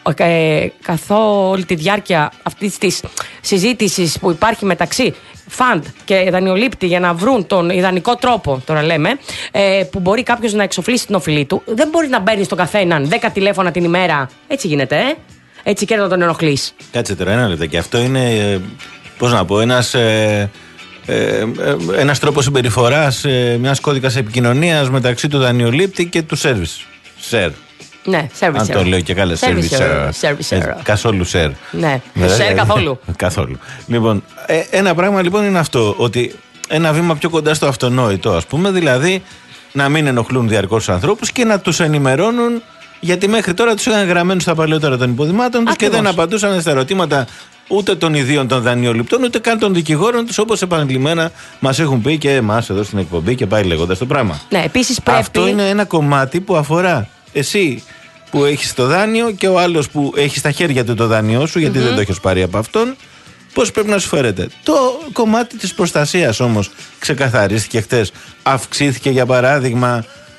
S2: ε, καθ' όλη τη διάρκεια αυτής της συζήτησης που υπάρχει μεταξύ φαντ και δανειολήπτη για να βρουν τον ιδανικό τρόπο, τώρα λέμε, ε, που μπορεί κάποιος να εξοφλήσει την οφειλή του. Δεν μπορεί να μπαίνει στον καθέναν δέκα τηλέφωνα την ημέρα. Έτσι γίνεται, ε? Έτσι και να τον ενοχλείς.
S3: Κάτσε τώρα ένα λεπτό. Και αυτό είναι, ε, πώς να πω, ένας, ε, ε, ένας τρόπος συμπεριφοράς, ε, μιας κώδικας επικοινωνίας μεταξύ του δανειολήπτη και του service. Σερ.
S2: Ναι, servicer.
S3: Αν το λέω και καλά, servicer.
S2: Servicer.
S3: Ε, καθόλου σερ.
S2: Ναι, σερ καθόλου.
S3: Καθόλου. Λοιπόν, ε, ένα πράγμα λοιπόν είναι αυτό, ότι ένα βήμα πιο κοντά στο αυτονόητο, ας πούμε, δηλαδή να μην ενοχλούν διαρκώς τους ανθρώπους και να τους ενημερώνουν. Γιατί μέχρι τώρα τους είχαν γραμμένους στα παλαιότερα των υποδημάτων τους και δεν απαντούσαν στα ερωτήματα ούτε των ιδίων των δανειοληπτών, ούτε καν των δικηγόρων τους, όπως επανειλημμένα μας έχουν πει και εμάς εδώ στην εκπομπή και πάει λέγοντας το πράγμα.
S2: Ναι, επίσης πρέπει...
S3: Αυτό είναι ένα κομμάτι που αφορά εσύ που έχεις το δάνειο και ο άλλος που έχει στα χέρια του το δάνειό σου, γιατί mm-hmm. δεν το έχεις πάρει από αυτόν. Πώς πρέπει να σου φέρετε. Το κομμάτι της προστασίας όμως ξεκαθαρίστηκε χτες. Αυξήθηκε για παράδειγμα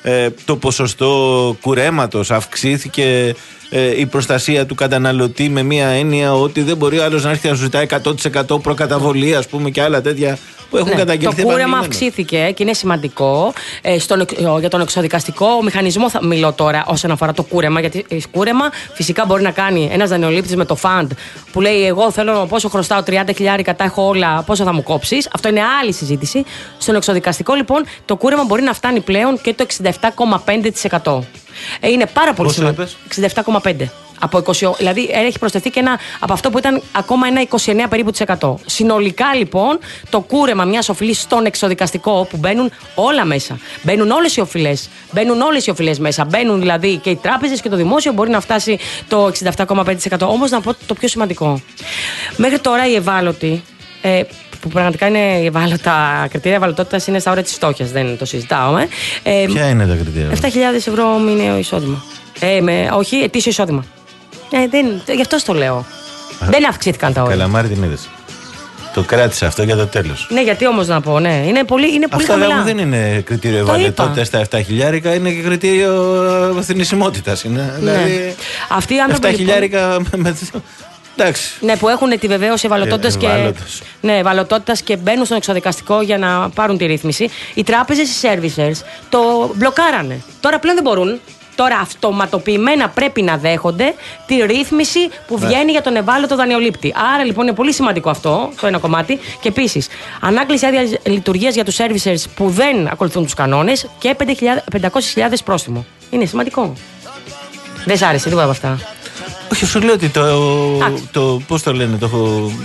S3: ε, το ποσοστό κουρέματος, αυξήθηκε ε, η προστασία του καταναλωτή με μία έννοια ότι δεν μπορεί ο άλλος να έρθει να σου ζητάει εκατό τοις εκατό προκαταβολή, ας πούμε, και άλλα τέτοια που έχουν ναι, καταγγελθεί.
S2: Το κούρεμα αυξήθηκε και είναι σημαντικό. Ε, στον, για τον εξωδικαστικό μηχανισμό θα μιλώ τώρα όσον αφορά το κούρεμα. Γιατί κούρεμα φυσικά μπορεί να κάνει ένας δανειολήπτης με το φαντ που λέει: εγώ θέλω πόσο χρωστάω, τριάντα χιλιάρικα, τα έχω όλα, πόσο θα μου κόψεις. Αυτό είναι άλλη συζήτηση. Στον εξωδικαστικό λοιπόν το κούρεμα μπορεί να φτάνει πλέον και το εξήντα επτά κόμμα πέντε τοις εκατό. Ε, είναι πάρα πολύ σημαντικό. εξήντα επτά κόμμα πέντε τοις εκατό. Από είκοσι, δηλαδή έχει προσθεθεί και ένα από αυτό που ήταν ακόμα ένα είκοσι εννέα περίπου τοις εκατό. Συνολικά λοιπόν το κούρεμα μιας οφειλής στον εξωδικαστικό που μπαίνουν όλα μέσα. Μπαίνουν όλες οι οφειλές. Μπαίνουν όλες οι οφειλές μέσα. Μπαίνουν δηλαδή και οι τράπεζες και το δημόσιο, μπορεί να φτάσει το εξήντα επτά κόμμα πέντε τοις εκατό. Όμως να πω το πιο σημαντικό. Μέχρι τώρα οι ευάλωτοι. Ε, που πραγματικά είναι ευάλωτα κριτήρια ευαλωτότητας, είναι στα όρια της φτώχειας, δεν το συζητάω. Ε.
S3: Ποια είναι τα κριτήρια?
S2: επτά χιλιάδες ευρώ μηνιαίο εισόδημα. Ε, με, όχι, ετήσιο εισόδημα. Ε, δεν, γι' αυτό το λέω. Α, δεν αυξήθηκαν τα όρια.
S3: Καλαμάρι την είδες. Το κράτησε αυτό για το τέλος.
S2: Ναι, γιατί όμως να πω, ναι. Είναι πολύ, είναι πολύ
S3: αυτά
S2: χαμηλά.
S3: Δεν είναι κριτήριο ευαλωτότητας στα επτά χιλιάρικα, είναι και κριτήριο θνησιμότητας. Ναι. Δηλαδή,
S2: αυτοί οι άνθρωποι.
S3: επτά χιλιάρικα με. Εντάξει.
S2: Ναι, που έχουν τη βεβαίωση ευαλωτότητας
S3: ε,
S2: και, ναι, ευαλωτότητας και μπαίνουν στον εξωδικαστικό για να πάρουν τη ρύθμιση. Οι τράπεζες, οι servicers το μπλοκάρανε. Τώρα πλέον δεν μπορούν. Τώρα αυτοματοποιημένα πρέπει να δέχονται τη ρύθμιση που βγαίνει ναι. για τον ευάλωτο δανειολήπτη. Άρα λοιπόν είναι πολύ σημαντικό αυτό το ένα κομμάτι. Και επίσης, ανάκληση άδεια λειτουργίας για τους servicers που δεν ακολουθούν τους κανόνες και πεντακόσιες χιλιάδες πρόστιμο. Είναι σημαντικό. Δεν σ' άρεσε τίποτα από αυτά?
S3: Όχι, σου λέω ότι το. το πώς το λένε, το.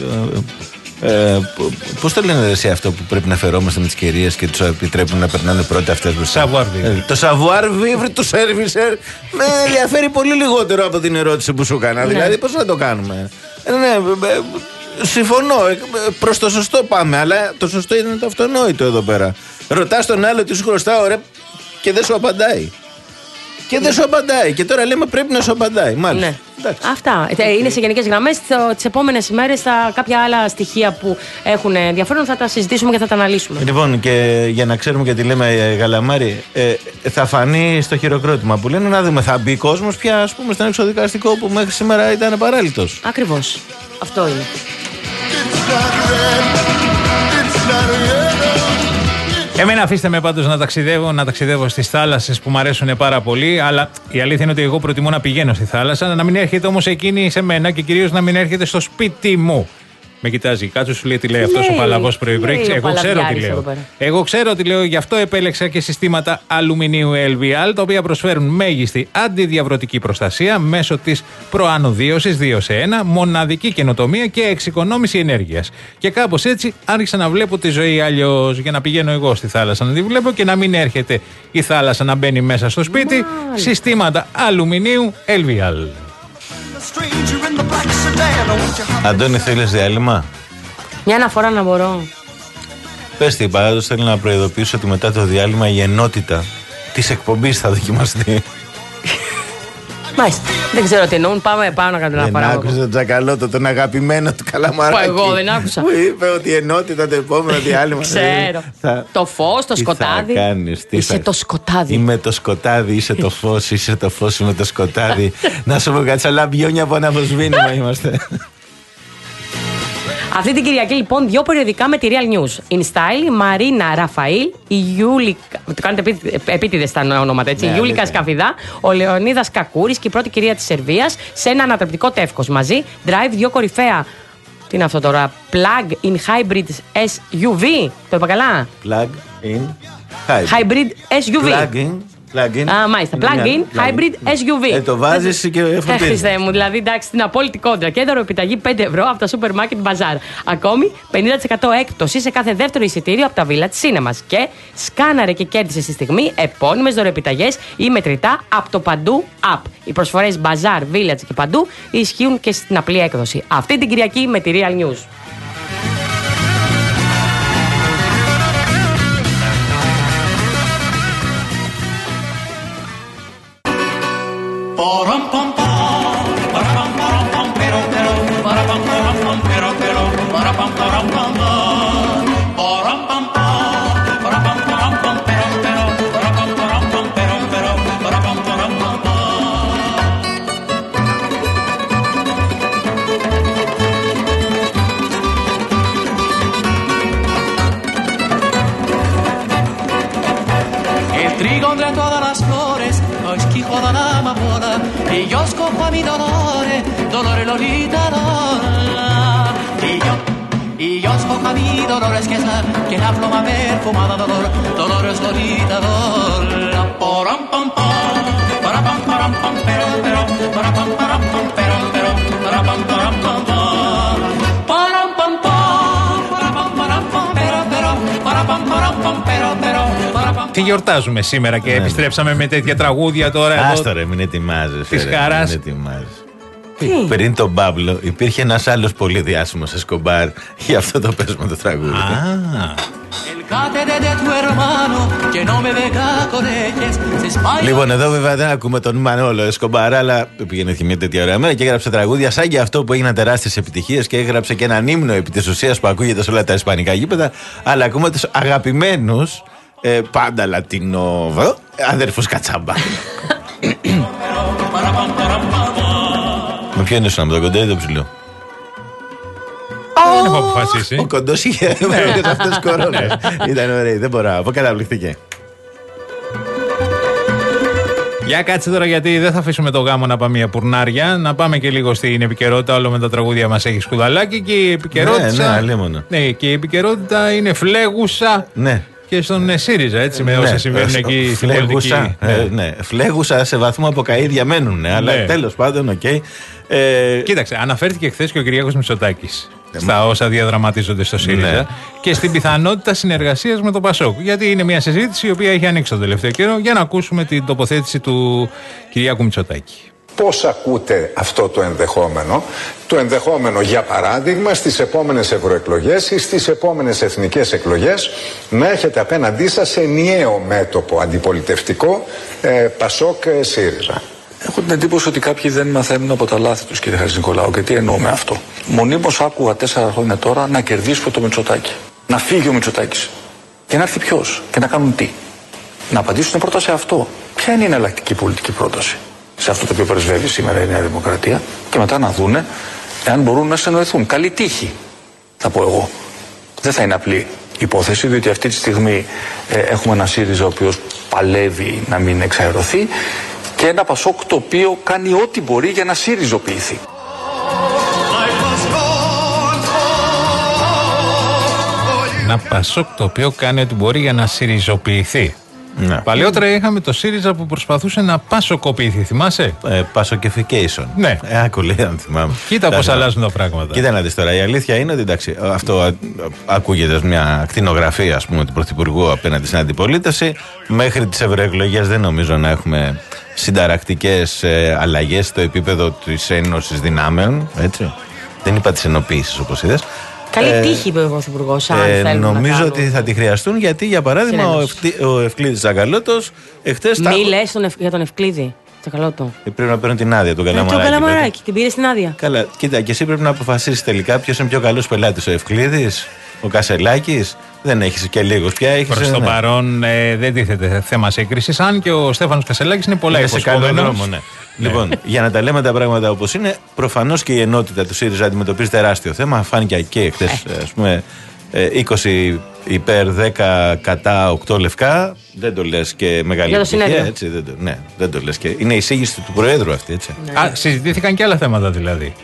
S3: Ε, πώς το λένε σε αυτό που πρέπει να φερόμαστε με τις κυρίες και τους επιτρέπουν να περνάνε πρώτα αυτές μπροστά?
S1: Savoir vivre.
S3: Το savoir vivre του servicer με ενδιαφέρει πολύ λιγότερο από την ερώτηση που σου έκανα. Δηλαδή, πώς να το κάνουμε? Ε, ναι, ε, συμφωνώ. Προς το σωστό πάμε, αλλά το σωστό είναι το αυτονόητο εδώ πέρα. Ρωτάς τον άλλο τι σου χρωστάω, ρε, και δεν σου απαντάει. Και δεν σου απαντάει. Και τώρα λέμε πρέπει να σου απαντάει. Μάλιστα. Ναι.
S2: Αυτά. Okay. Είναι σε γενικές γραμμές. Τις επόμενες ημέρες θα κάποια άλλα στοιχεία που έχουν ενδιαφέρον θα τα συζητήσουμε και θα τα αναλύσουμε.
S3: Λοιπόν, και για να ξέρουμε γιατί λέμε Γαλαμάρι, ε, θα φανεί στο χειροκρότημα που λένε να δούμε. Θα μπει κόσμος πια, ας πούμε, στον εξωδικαστικό που μέχρι σήμερα ήταν παράλυτος.
S2: Ακριβώς. Αυτό είναι.
S1: Εμένα αφήστε με πάντως να ταξιδεύω, να ταξιδεύω στις θάλασσες που μου αρέσουν πάρα πολύ, αλλά η αλήθεια είναι ότι εγώ προτιμώ να πηγαίνω στη θάλασσα, να μην έρχεται όμως εκείνη σε μένα και κυρίως να μην έρχεται στο σπίτι μου. Με κοιτάζει κάτω, σου λέει τι λέει αυτός ο παλαβός πρωί-πρωί. Εγώ ξέρω τι λέω. Εγώ ξέρω τι λέω, γι' αυτό επέλεξα και συστήματα αλουμινίου ελ βι αλ, τα οποία προσφέρουν μέγιστη αντιδιαβρωτική προστασία μέσω της προανοδίωσης δύο σε ένα, μοναδική καινοτομία και εξοικονόμηση ενέργειας. Και κάπως έτσι άρχισα να βλέπω τη ζωή αλλιώς, για να πηγαίνω εγώ στη θάλασσα να τη βλέπω και να μην έρχεται η θάλασσα να μπαίνει μέσα στο σπίτι. Μάλιστα. Συστήματα αλουμινίου ελ βι αλ.
S3: Αντώνη, θέλεις διάλειμμα?
S2: Μια αναφορά να μπορώ.
S3: Πες τι, παράδοση θέλω να προειδοποιήσω ότι μετά το διάλειμμα η ενότητα της εκπομπής θα δοκιμαστεί.
S2: Μάλιστα. Δεν ξέρω τι εννοούν. Πάμε πάνω να κάνουμε
S3: αναφορά. Δεν άκουσα τον Τζακαλώτο, τον αγαπημένο του Καλαμαράκη.
S2: Εγώ δεν άκουσα.
S3: Που είπε ότι η ενότητα το επόμενο διάλειμμα.
S2: Ξέρω. Θα... Το φως, το
S3: τι
S2: σκοτάδι.
S3: Θα κάνεις, τι
S2: είσαι
S3: θα...
S2: το σκοτάδι.
S3: Είμαι το σκοτάδι, είσαι το φως, είσαι το φως, είμαι το σκοτάδι. Να σου πω κάτι, σαν λαμπιόνια από ένα αποσβήνυμα είμαστε.
S2: Αυτή την Κυριακή λοιπόν δύο περιοδικά με τη Real News. In Style, η Μαρίνα Ραφαήλ, η Γιούλικα. Το κάνετε επίτηδες τα ονόματα, έτσι. Ναι, η Γιούλικα Σκαφιδά, ο Λεωνίδας Κακούρης και η πρώτη κυρία της Σερβίας σε ένα ανατρεπτικό τεύχος. Μαζί, drive, δύο κορυφαία. Τι είναι αυτό τώρα? Plug-in hybrid ες γιου βι. Το είπα καλά?
S3: Plug-in hybrid.
S2: Hybrid ες γιου βι.
S3: Plug-in. Plug-in.
S2: Α, μάλιστα. Plug-in hybrid ες γιου βι.
S3: Ε, το βάζεις και φορτίζεις.
S2: Χριστέ μου, δηλαδή εντάξει, την απόλυτη κόντρα. Κέντρο επιταγή πέντε ευρώ από τα σούπερ μάρκετ Μπαζάρ. Ακόμη πενήντα τοις εκατό έκπτωση σε κάθε δεύτερο εισιτήριο από τα Village Cinemas. Και σκάναρε και κέρδισε στη στιγμή επώνυμες δωρεοπιταγές ή μετρητά από το Παντού App. Οι προσφορές Μπαζάρ, Village και Παντού ισχύουν και στην απλή έκδοση. Αυτή την Κυριακή με τη Real News.
S8: todas las flores, no esquijo de la amapola, y yo escojo a mi dolore, dolore Lolita Lola. Y yo, y yo escojo a mi dolores, que es la, que la pluma perfumada, dolor, dolores Lolita Lola. Poram pam pam, para pam param pam, pero, pero, para pam param pam, pero, pero, para pam param pam pam. Param pam pam, para pam param pam, pero, pero, para pam param pam, pero, pero.
S1: Τι γιορτάζουμε σήμερα και ναι, επιστρέψαμε με τέτοια τραγούδια τώρα.
S3: Άστο ρε, μην ετοιμάζεσαι.
S1: Της χαράς.
S3: Μην ετοιμάζεσαι. Πριν τον Παύλο υπήρχε ένας άλλος πολύ διάσημος Εσκομπάρ για αυτό το πέσμα το τραγούδι.
S1: Α.
S3: Λοιπόν, εδώ βέβαια δεν ακούμε τον Μανόλο Εσκομπάρ, αλλά πήγαινε μια τέτοια ωραία μέρα και έγραψε τραγούδια σαν και αυτό που έγιναν τεράστιες επιτυχίες και έγραψε και έναν ύμνο επί της ουσίας που ακούγεται σε όλα τα ισπανικά γήπεδα. Αλλά ακούμε τους αγαπημένους ε, πάντα Λατινό αδέρφους Κατσάμπα. Με ποιον ήσουν, με τον κοντό ή το ψηλό?
S1: Δεν έχω αποφασίσει.
S3: Ο κοντός είχε αυτές κορώνες. Ήταν ωραίοι, δεν μπορώ, από καταπληκτική.
S1: Για κάτσε τώρα, γιατί δεν θα αφήσουμε το γάμο να πάμε για πουρνάρια. Να πάμε και λίγο στην επικαιρότητα. Όλο με τα τραγούδια μας έχει σκουδαλάκι. Και η επικαιρότητα.
S3: Ναι, ναι,
S1: ναι, και η επικαιρότητα είναι φλέγουσα.
S3: Ναι.
S1: Και στον ΣΥΡΙΖΑ, έτσι, με όσα ναι, συμβαίνουν εκεί στην πολιτική.
S3: Ε, ναι. Φλέγουσα σε βαθμό από καΐδια μένουν, ναι, αλλά ναι. Τέλος πάντων, οκ. Okay.
S1: Ε... Κοίταξε, αναφέρθηκε χθες και ο Κυριάκος Μητσοτάκης ε, στα όσα διαδραματίζονται στο ΣΥΡΙΖΑ ναι. Και στην πιθανότητα συνεργασίας με το ΠΑΣΟΚ. Γιατί είναι μια συζήτηση η οποία έχει ανοίξει τον τελευταίο καιρό. Για να ακούσουμε την τοποθέτηση του Κυριάκου Μητσοτάκη.
S5: Πώς ακούτε αυτό το ενδεχόμενο, το ενδεχόμενο για παράδειγμα στις επόμενες ευρωεκλογές ή στις επόμενες εθνικές εκλογές να έχετε απέναντί σας ενιαίο μέτωπο αντιπολιτευτικό ε, Πασόκ ΣΥΡΙΖΑ?
S4: Έχω την εντύπωση ότι κάποιοι δεν μαθαίνουν από τα λάθη τους, κύριε Χατζηνικολάου. Και τι εννοώ με αυτό? Μονίμως άκουγα τέσσερα χρόνια τώρα να κερδίσουμε το Μητσοτάκη. Να φύγει ο Μητσοτάκης. Και να έρθει ποιος? Και να κάνουν τι? Να απαντήσουν πρώτα σε αυτό. Ποια είναι η εναλλακτική πολιτική πρόταση σε αυτό το οποίο πρεσβεύει σήμερα η Νέα Δημοκρατία, και μετά να δούνε εάν μπορούν να συνεννοηθούν. Καλή τύχη, θα πω εγώ. Δεν θα είναι απλή υπόθεση, διότι αυτή τη στιγμή ε, έχουμε ένα ΣΥΡΙΖΑ ο οποίος παλεύει να μην εξαερωθεί και ένα ΠΑΣΟΚ το οποίο κάνει ό,τι μπορεί για να ΣΥΡΙΖοποιηθεί.
S1: Ένα ΠΑΣΟΚ το οποίο κάνει ό,τι μπορεί για να ΣΥΡΙΖοποιηθεί. Ναι. Παλαιότερα είχαμε το ΣΥΡΙΖΑ που προσπαθούσε να πασοκοποιηθεί, θυμάσαι?
S3: Ε, Πασοκεφικέισον.
S1: Ναι.
S3: Ε, άκουλε, αν θυμάμαι.
S1: Κοίτα πώς αλλάζουν τα πράγματα.
S3: Κοίτα να δεις τώρα. Η αλήθεια είναι ότι εντάξει, αυτό α, ακούγεται ως μια ακτινογραφία, ας πούμε, του Πρωθυπουργού απέναντι στην αντιπολίτευση. Μέχρι τις ευρωεκλογές δεν νομίζω να έχουμε συνταρακτικές ε, αλλαγές στο επίπεδο της ένωσης δυνάμεων. Έτσι. Δεν είπα της ενοποίησης, όπως είδες.
S2: Καλή ε, τύχη, είπε ο Πρωθυπουργός. Ε,
S3: νομίζω
S2: να
S3: ότι θα τη χρειαστούν, γιατί για παράδειγμα ο, Ευκλή, ο Ευκλήδης Τσακαλώτος εχθές.
S2: Μη τα... λες τον ευ... για τον Ευκλήδη Τσακαλώτο.
S3: Ε, πρέπει να παίρνουν την άδεια, τον Καλαμαράκη.
S2: Ε, τον Καλαμαράκη, την πήρε στην άδεια.
S3: Καλά, κοίτα, και εσύ πρέπει να αποφασίσεις τελικά ποιος είναι πιο καλός πελάτης, ο Ευκλήδης, ο Κασελάκης. Δεν έχεις και λίγους πια. Έχεις,
S1: προς το
S3: ναι.
S1: παρόν ε, δεν τίθεται θέμα σύγκρισης, αν και ο Στέφανος Κασελάκης είναι πολλά υποσχόμενος. Ναι.
S3: Λοιπόν, για να τα λέμε τα πράγματα όπως είναι, προφανώς και η ενότητα του ΣΥΡΙΖΑ αντιμετωπίζει τεράστιο θέμα. Φάνηκε και χθες, ας πούμε, είκοσι υπέρ, δέκα κατά, οκτώ λευκά. Δεν το λες και μεγάλη επιτυχία, έτσι. Δεν το, ναι, δεν το λες και είναι η εισήγηση του Προέδρου αυτή, έτσι.
S1: Ναι. Α, συζητήθηκαν και άλλα θέματα δηλαδή.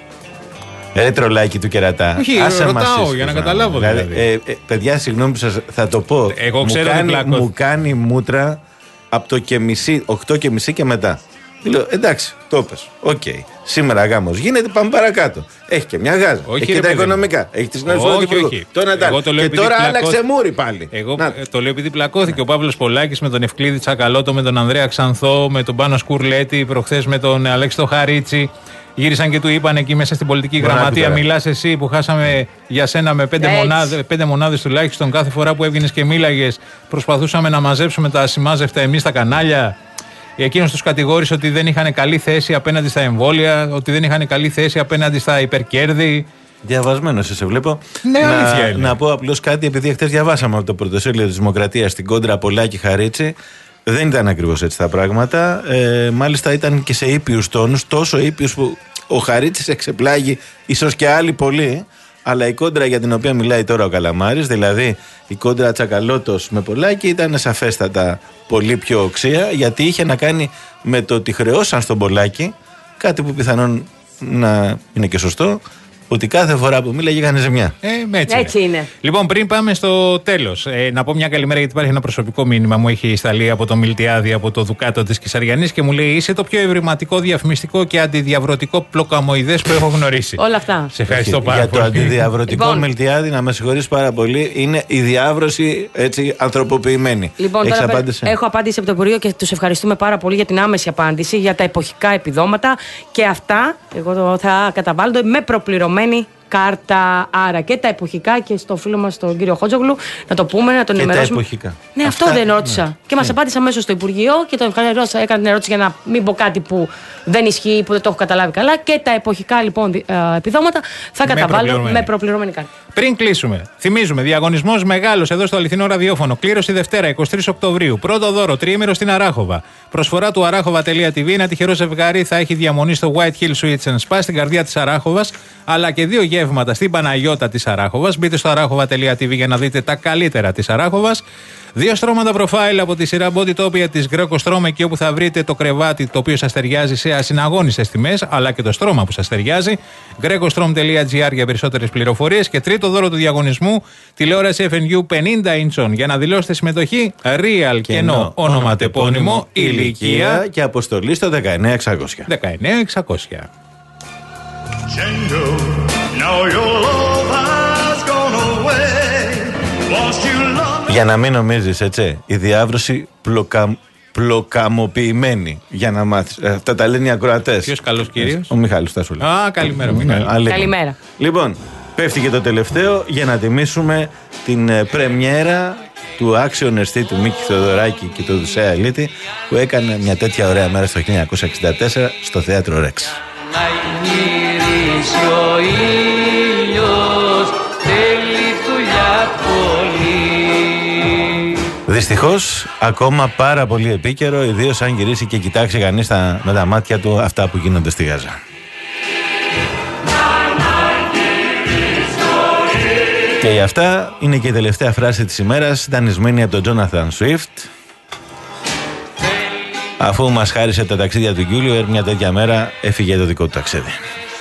S3: Ρε τρολάκι του κερατά.
S1: Όχι, άσε ρωτάω μας, για να καταλάβω δηλαδή. δηλαδή.
S3: Ε, ε, παιδιά, συγγνώμη που σας θα το πω.
S1: Εγώ
S3: μου,
S1: ξέρω
S3: κάνει, μου κάνει μούτρα από το και μισή, οκτώ και μισή και μετά. Λέω, εντάξει, το πες. Οκ. Okay. Σήμερα γάμος γίνεται, πάμε παρακάτω. Έχει και μια γάζα. Όχι, έχει και τα οικονομικά. Έχει τη συνέντευξη του Πρωθυπουργού. Και τώρα άλλαξε μούρι πάλι.
S1: Εγώ να. το λέω επειδή πλακώθηκε ο Παύλος Πολάκης με τον Ευκλήδη Τσακαλώτο, με τον Ανδρέα Ξανθό, με τον Πάνο Σκουρλέτη, προχθές με τον Αλέξη Χαρίτσι. Γύρισαν και του είπαν εκεί μέσα στην πολιτική Μπορεί γραμματεία: μιλάς εσύ που χάσαμε για σένα με πέντε μονάδες, πέντε μονάδες τουλάχιστον. Κάθε φορά που έβγαινες και μίλαγες, προσπαθούσαμε να μαζέψουμε τα ασημάζευτα εμείς στα κανάλια. Εκείνος τους κατηγόρησε ότι δεν είχαν καλή θέση απέναντι στα εμβόλια, ότι δεν είχαν καλή θέση απέναντι στα υπερκέρδη.
S3: Διαβασμένος σε βλέπω.
S1: Ναι,
S3: να,
S1: αλήθεια είναι.
S3: Να πω απλώς κάτι, επειδή χτες διαβάσαμε από το πρωτοσέλιδο της Δημοκρατίας στην κόντρα Πολάκη Χαρίτσι. Δεν ήταν ακριβώς έτσι τα πράγματα. Ε, μάλιστα ήταν και σε ήπιους τόνους, τόσο ήπιους που ο Χαρίτσης εξεπλάγει, ίσως και άλλοι πολλοί, αλλά η κόντρα για την οποία μιλάει τώρα ο Καλαμάρης, δηλαδή η κόντρα Τσακαλώτος με Πολάκη, ήταν σαφέστατα πολύ πιο οξία, γιατί είχε να κάνει με το ότι χρεώσαν στον Πολάκη κάτι που πιθανόν να είναι και σωστό, ότι κάθε φορά που μίλαγε είχαν ζημιά.
S1: Ε, έτσι,
S2: έτσι είναι. είναι.
S1: Λοιπόν, πριν πάμε στο τέλος, ε, να πω μια καλημέρα, γιατί υπάρχει ένα προσωπικό μήνυμα. Μου έχει σταλεί από το Μιλτιάδη, από το Δουκάτο της Κυσαριανής, και μου λέει: είσαι το πιο ευρηματικό, διαφημιστικό και αντιδιαβρωτικό πλοκαμοειδές που έχω γνωρίσει.
S2: Όλα αυτά.
S1: Σε ευχαριστώ πάρα
S3: για
S1: πολύ.
S3: Για το αντιδιαβρωτικό
S2: λοιπόν,
S3: Μιλτιάδη, να με συγχωρείς πάρα πολύ, είναι η διάβρωση έτσι ανθρωποποιημένη.
S2: Λοιπόν,
S3: Έχεις
S2: τώρα
S3: απάντηση?
S2: Έχω απάντηση από το Υπουργείο και τους ευχαριστούμε πάρα πολύ για την άμεση απάντηση για τα εποχικά επιδόματα, και αυτά εγώ θα καταβάλλονται με προπληρωμένη κάρτα. Άρα και τα εποχικά, και στο φίλο μας τον κύριο Χότζογλου να το πούμε, να τον
S3: και
S2: ενημερώσουμε.
S3: Τα εποχικά.
S2: Ναι,
S3: Αυτά,
S2: αυτό δεν ρώτησα. Ναι. Και μας
S3: ναι.
S2: απάντησε αμέσως στο Υπουργείο και τον ευχαριστώ. Έκανα την ερώτηση για να μην πω κάτι που δεν ισχύει, που δεν το έχω καταλάβει καλά. Και τα εποχικά λοιπόν επιδόματα θα καταβάλω με προπληρωμένη κάρτα.
S1: Πριν κλείσουμε, θυμίζουμε, διαγωνισμός μεγάλος εδώ στο Αληθινό Ραδιόφωνο. Κλήρωση Δευτέρα, εικοστή τρίτη Οκτωβρίου. Πρώτο δώρο, τριήμερο στην Αράχοβα. Προσφορά του αράχοβα τελεία τι βι. Ένα τυχερό ζευγάρι θα έχει διαμονή στο White Hill Suites and Spa στην καρδιά της Αράχοβας, αλλά και δύο γεύματα στην Παναγιώτα της Αράχοβας. Μπείτε στο αράχοβα τελεία τι βι για να δείτε τα καλύτερα της Αράχοβας. Δύο στρώματα προφάιλ από τη σειρά Body Topia της Greco Strom, εκεί όπου θα βρείτε το κρεβάτι το οποίο σας ταιριάζει σε ασυναγώνιστες τιμές, αλλά και το στρώμα που σας ταιριάζει. greco strom τελεία τζι άρ για περισσότερες πληροφορίες. Και τρίτο δώρο του διαγωνισμού, τηλεόραση εφ εν γιου πενήντα ίντσων. Για να δηλώσετε συμμετοχή, Real κενό ονοματεπώνυμο, ηλικία
S3: και αποστολή στο δεκαεννέα εξακόσια.
S1: δεκαεννέα εξακόσια.
S3: Για να μην νομίζεις, έτσι, η διάβρωση πλοκα... πλοκαμοποιημένη. Για να μάθεις. Αυτά τα λένε οι ακροατές.
S1: Ποιος καλός κύριος?
S3: Ο Μιχάλης θα σου λέει.
S1: Α, καλημέρα Μιχάλη.
S2: Καλημέρα.
S3: Λοιπόν, πέφτει και το τελευταίο για να τιμήσουμε την πρεμιέρα του άξιον εστί του Μίκη Θεοδωράκη και του Οδυσσέα Ελίτη, που έκανε μια τέτοια ωραία μέρα στο χίλια εννιακόσια εξήντα τέσσερα στο Θέατρο Ρεξ.
S8: Να γυρίσει ο ήλιος, θέλει δουλειά πολύ.
S3: Δυστυχώς, ακόμα πάρα πολύ επίκαιρο, ιδίως αν γυρίσει και κοιτάξει κανείς τα, με τα μάτια του αυτά που γίνονται στη Γάζα. Και γι' αυτά είναι και η τελευταία φράση της ημέρας, δανεισμένη από τον Τζόναθαν Σουίφτ, αφού μας χάρισε τα ταξίδια του Γκιούλιουερ, μια τέτοια μέρα έφυγε το δικό του ταξίδι.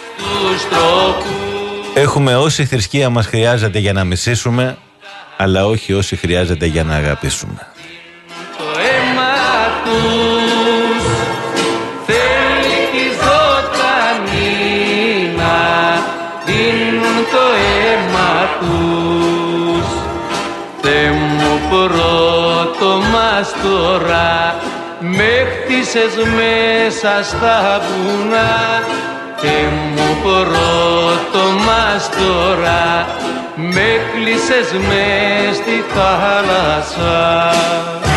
S3: Έχουμε όση θρησκεία μας χρειάζεται για να μισήσουμε, αλλά όχι όση χρειάζεται για να αγαπήσουμε.
S8: Το αίμα τους θέλει τη ζωντανή να δίνουν το αίμα τους. Θε μου πρώτο μας τώρα, με χτίσες μέσα στα βουνά. Θε μου πρώτο μας τώρα, με κλείσες μες στη θάλασσα.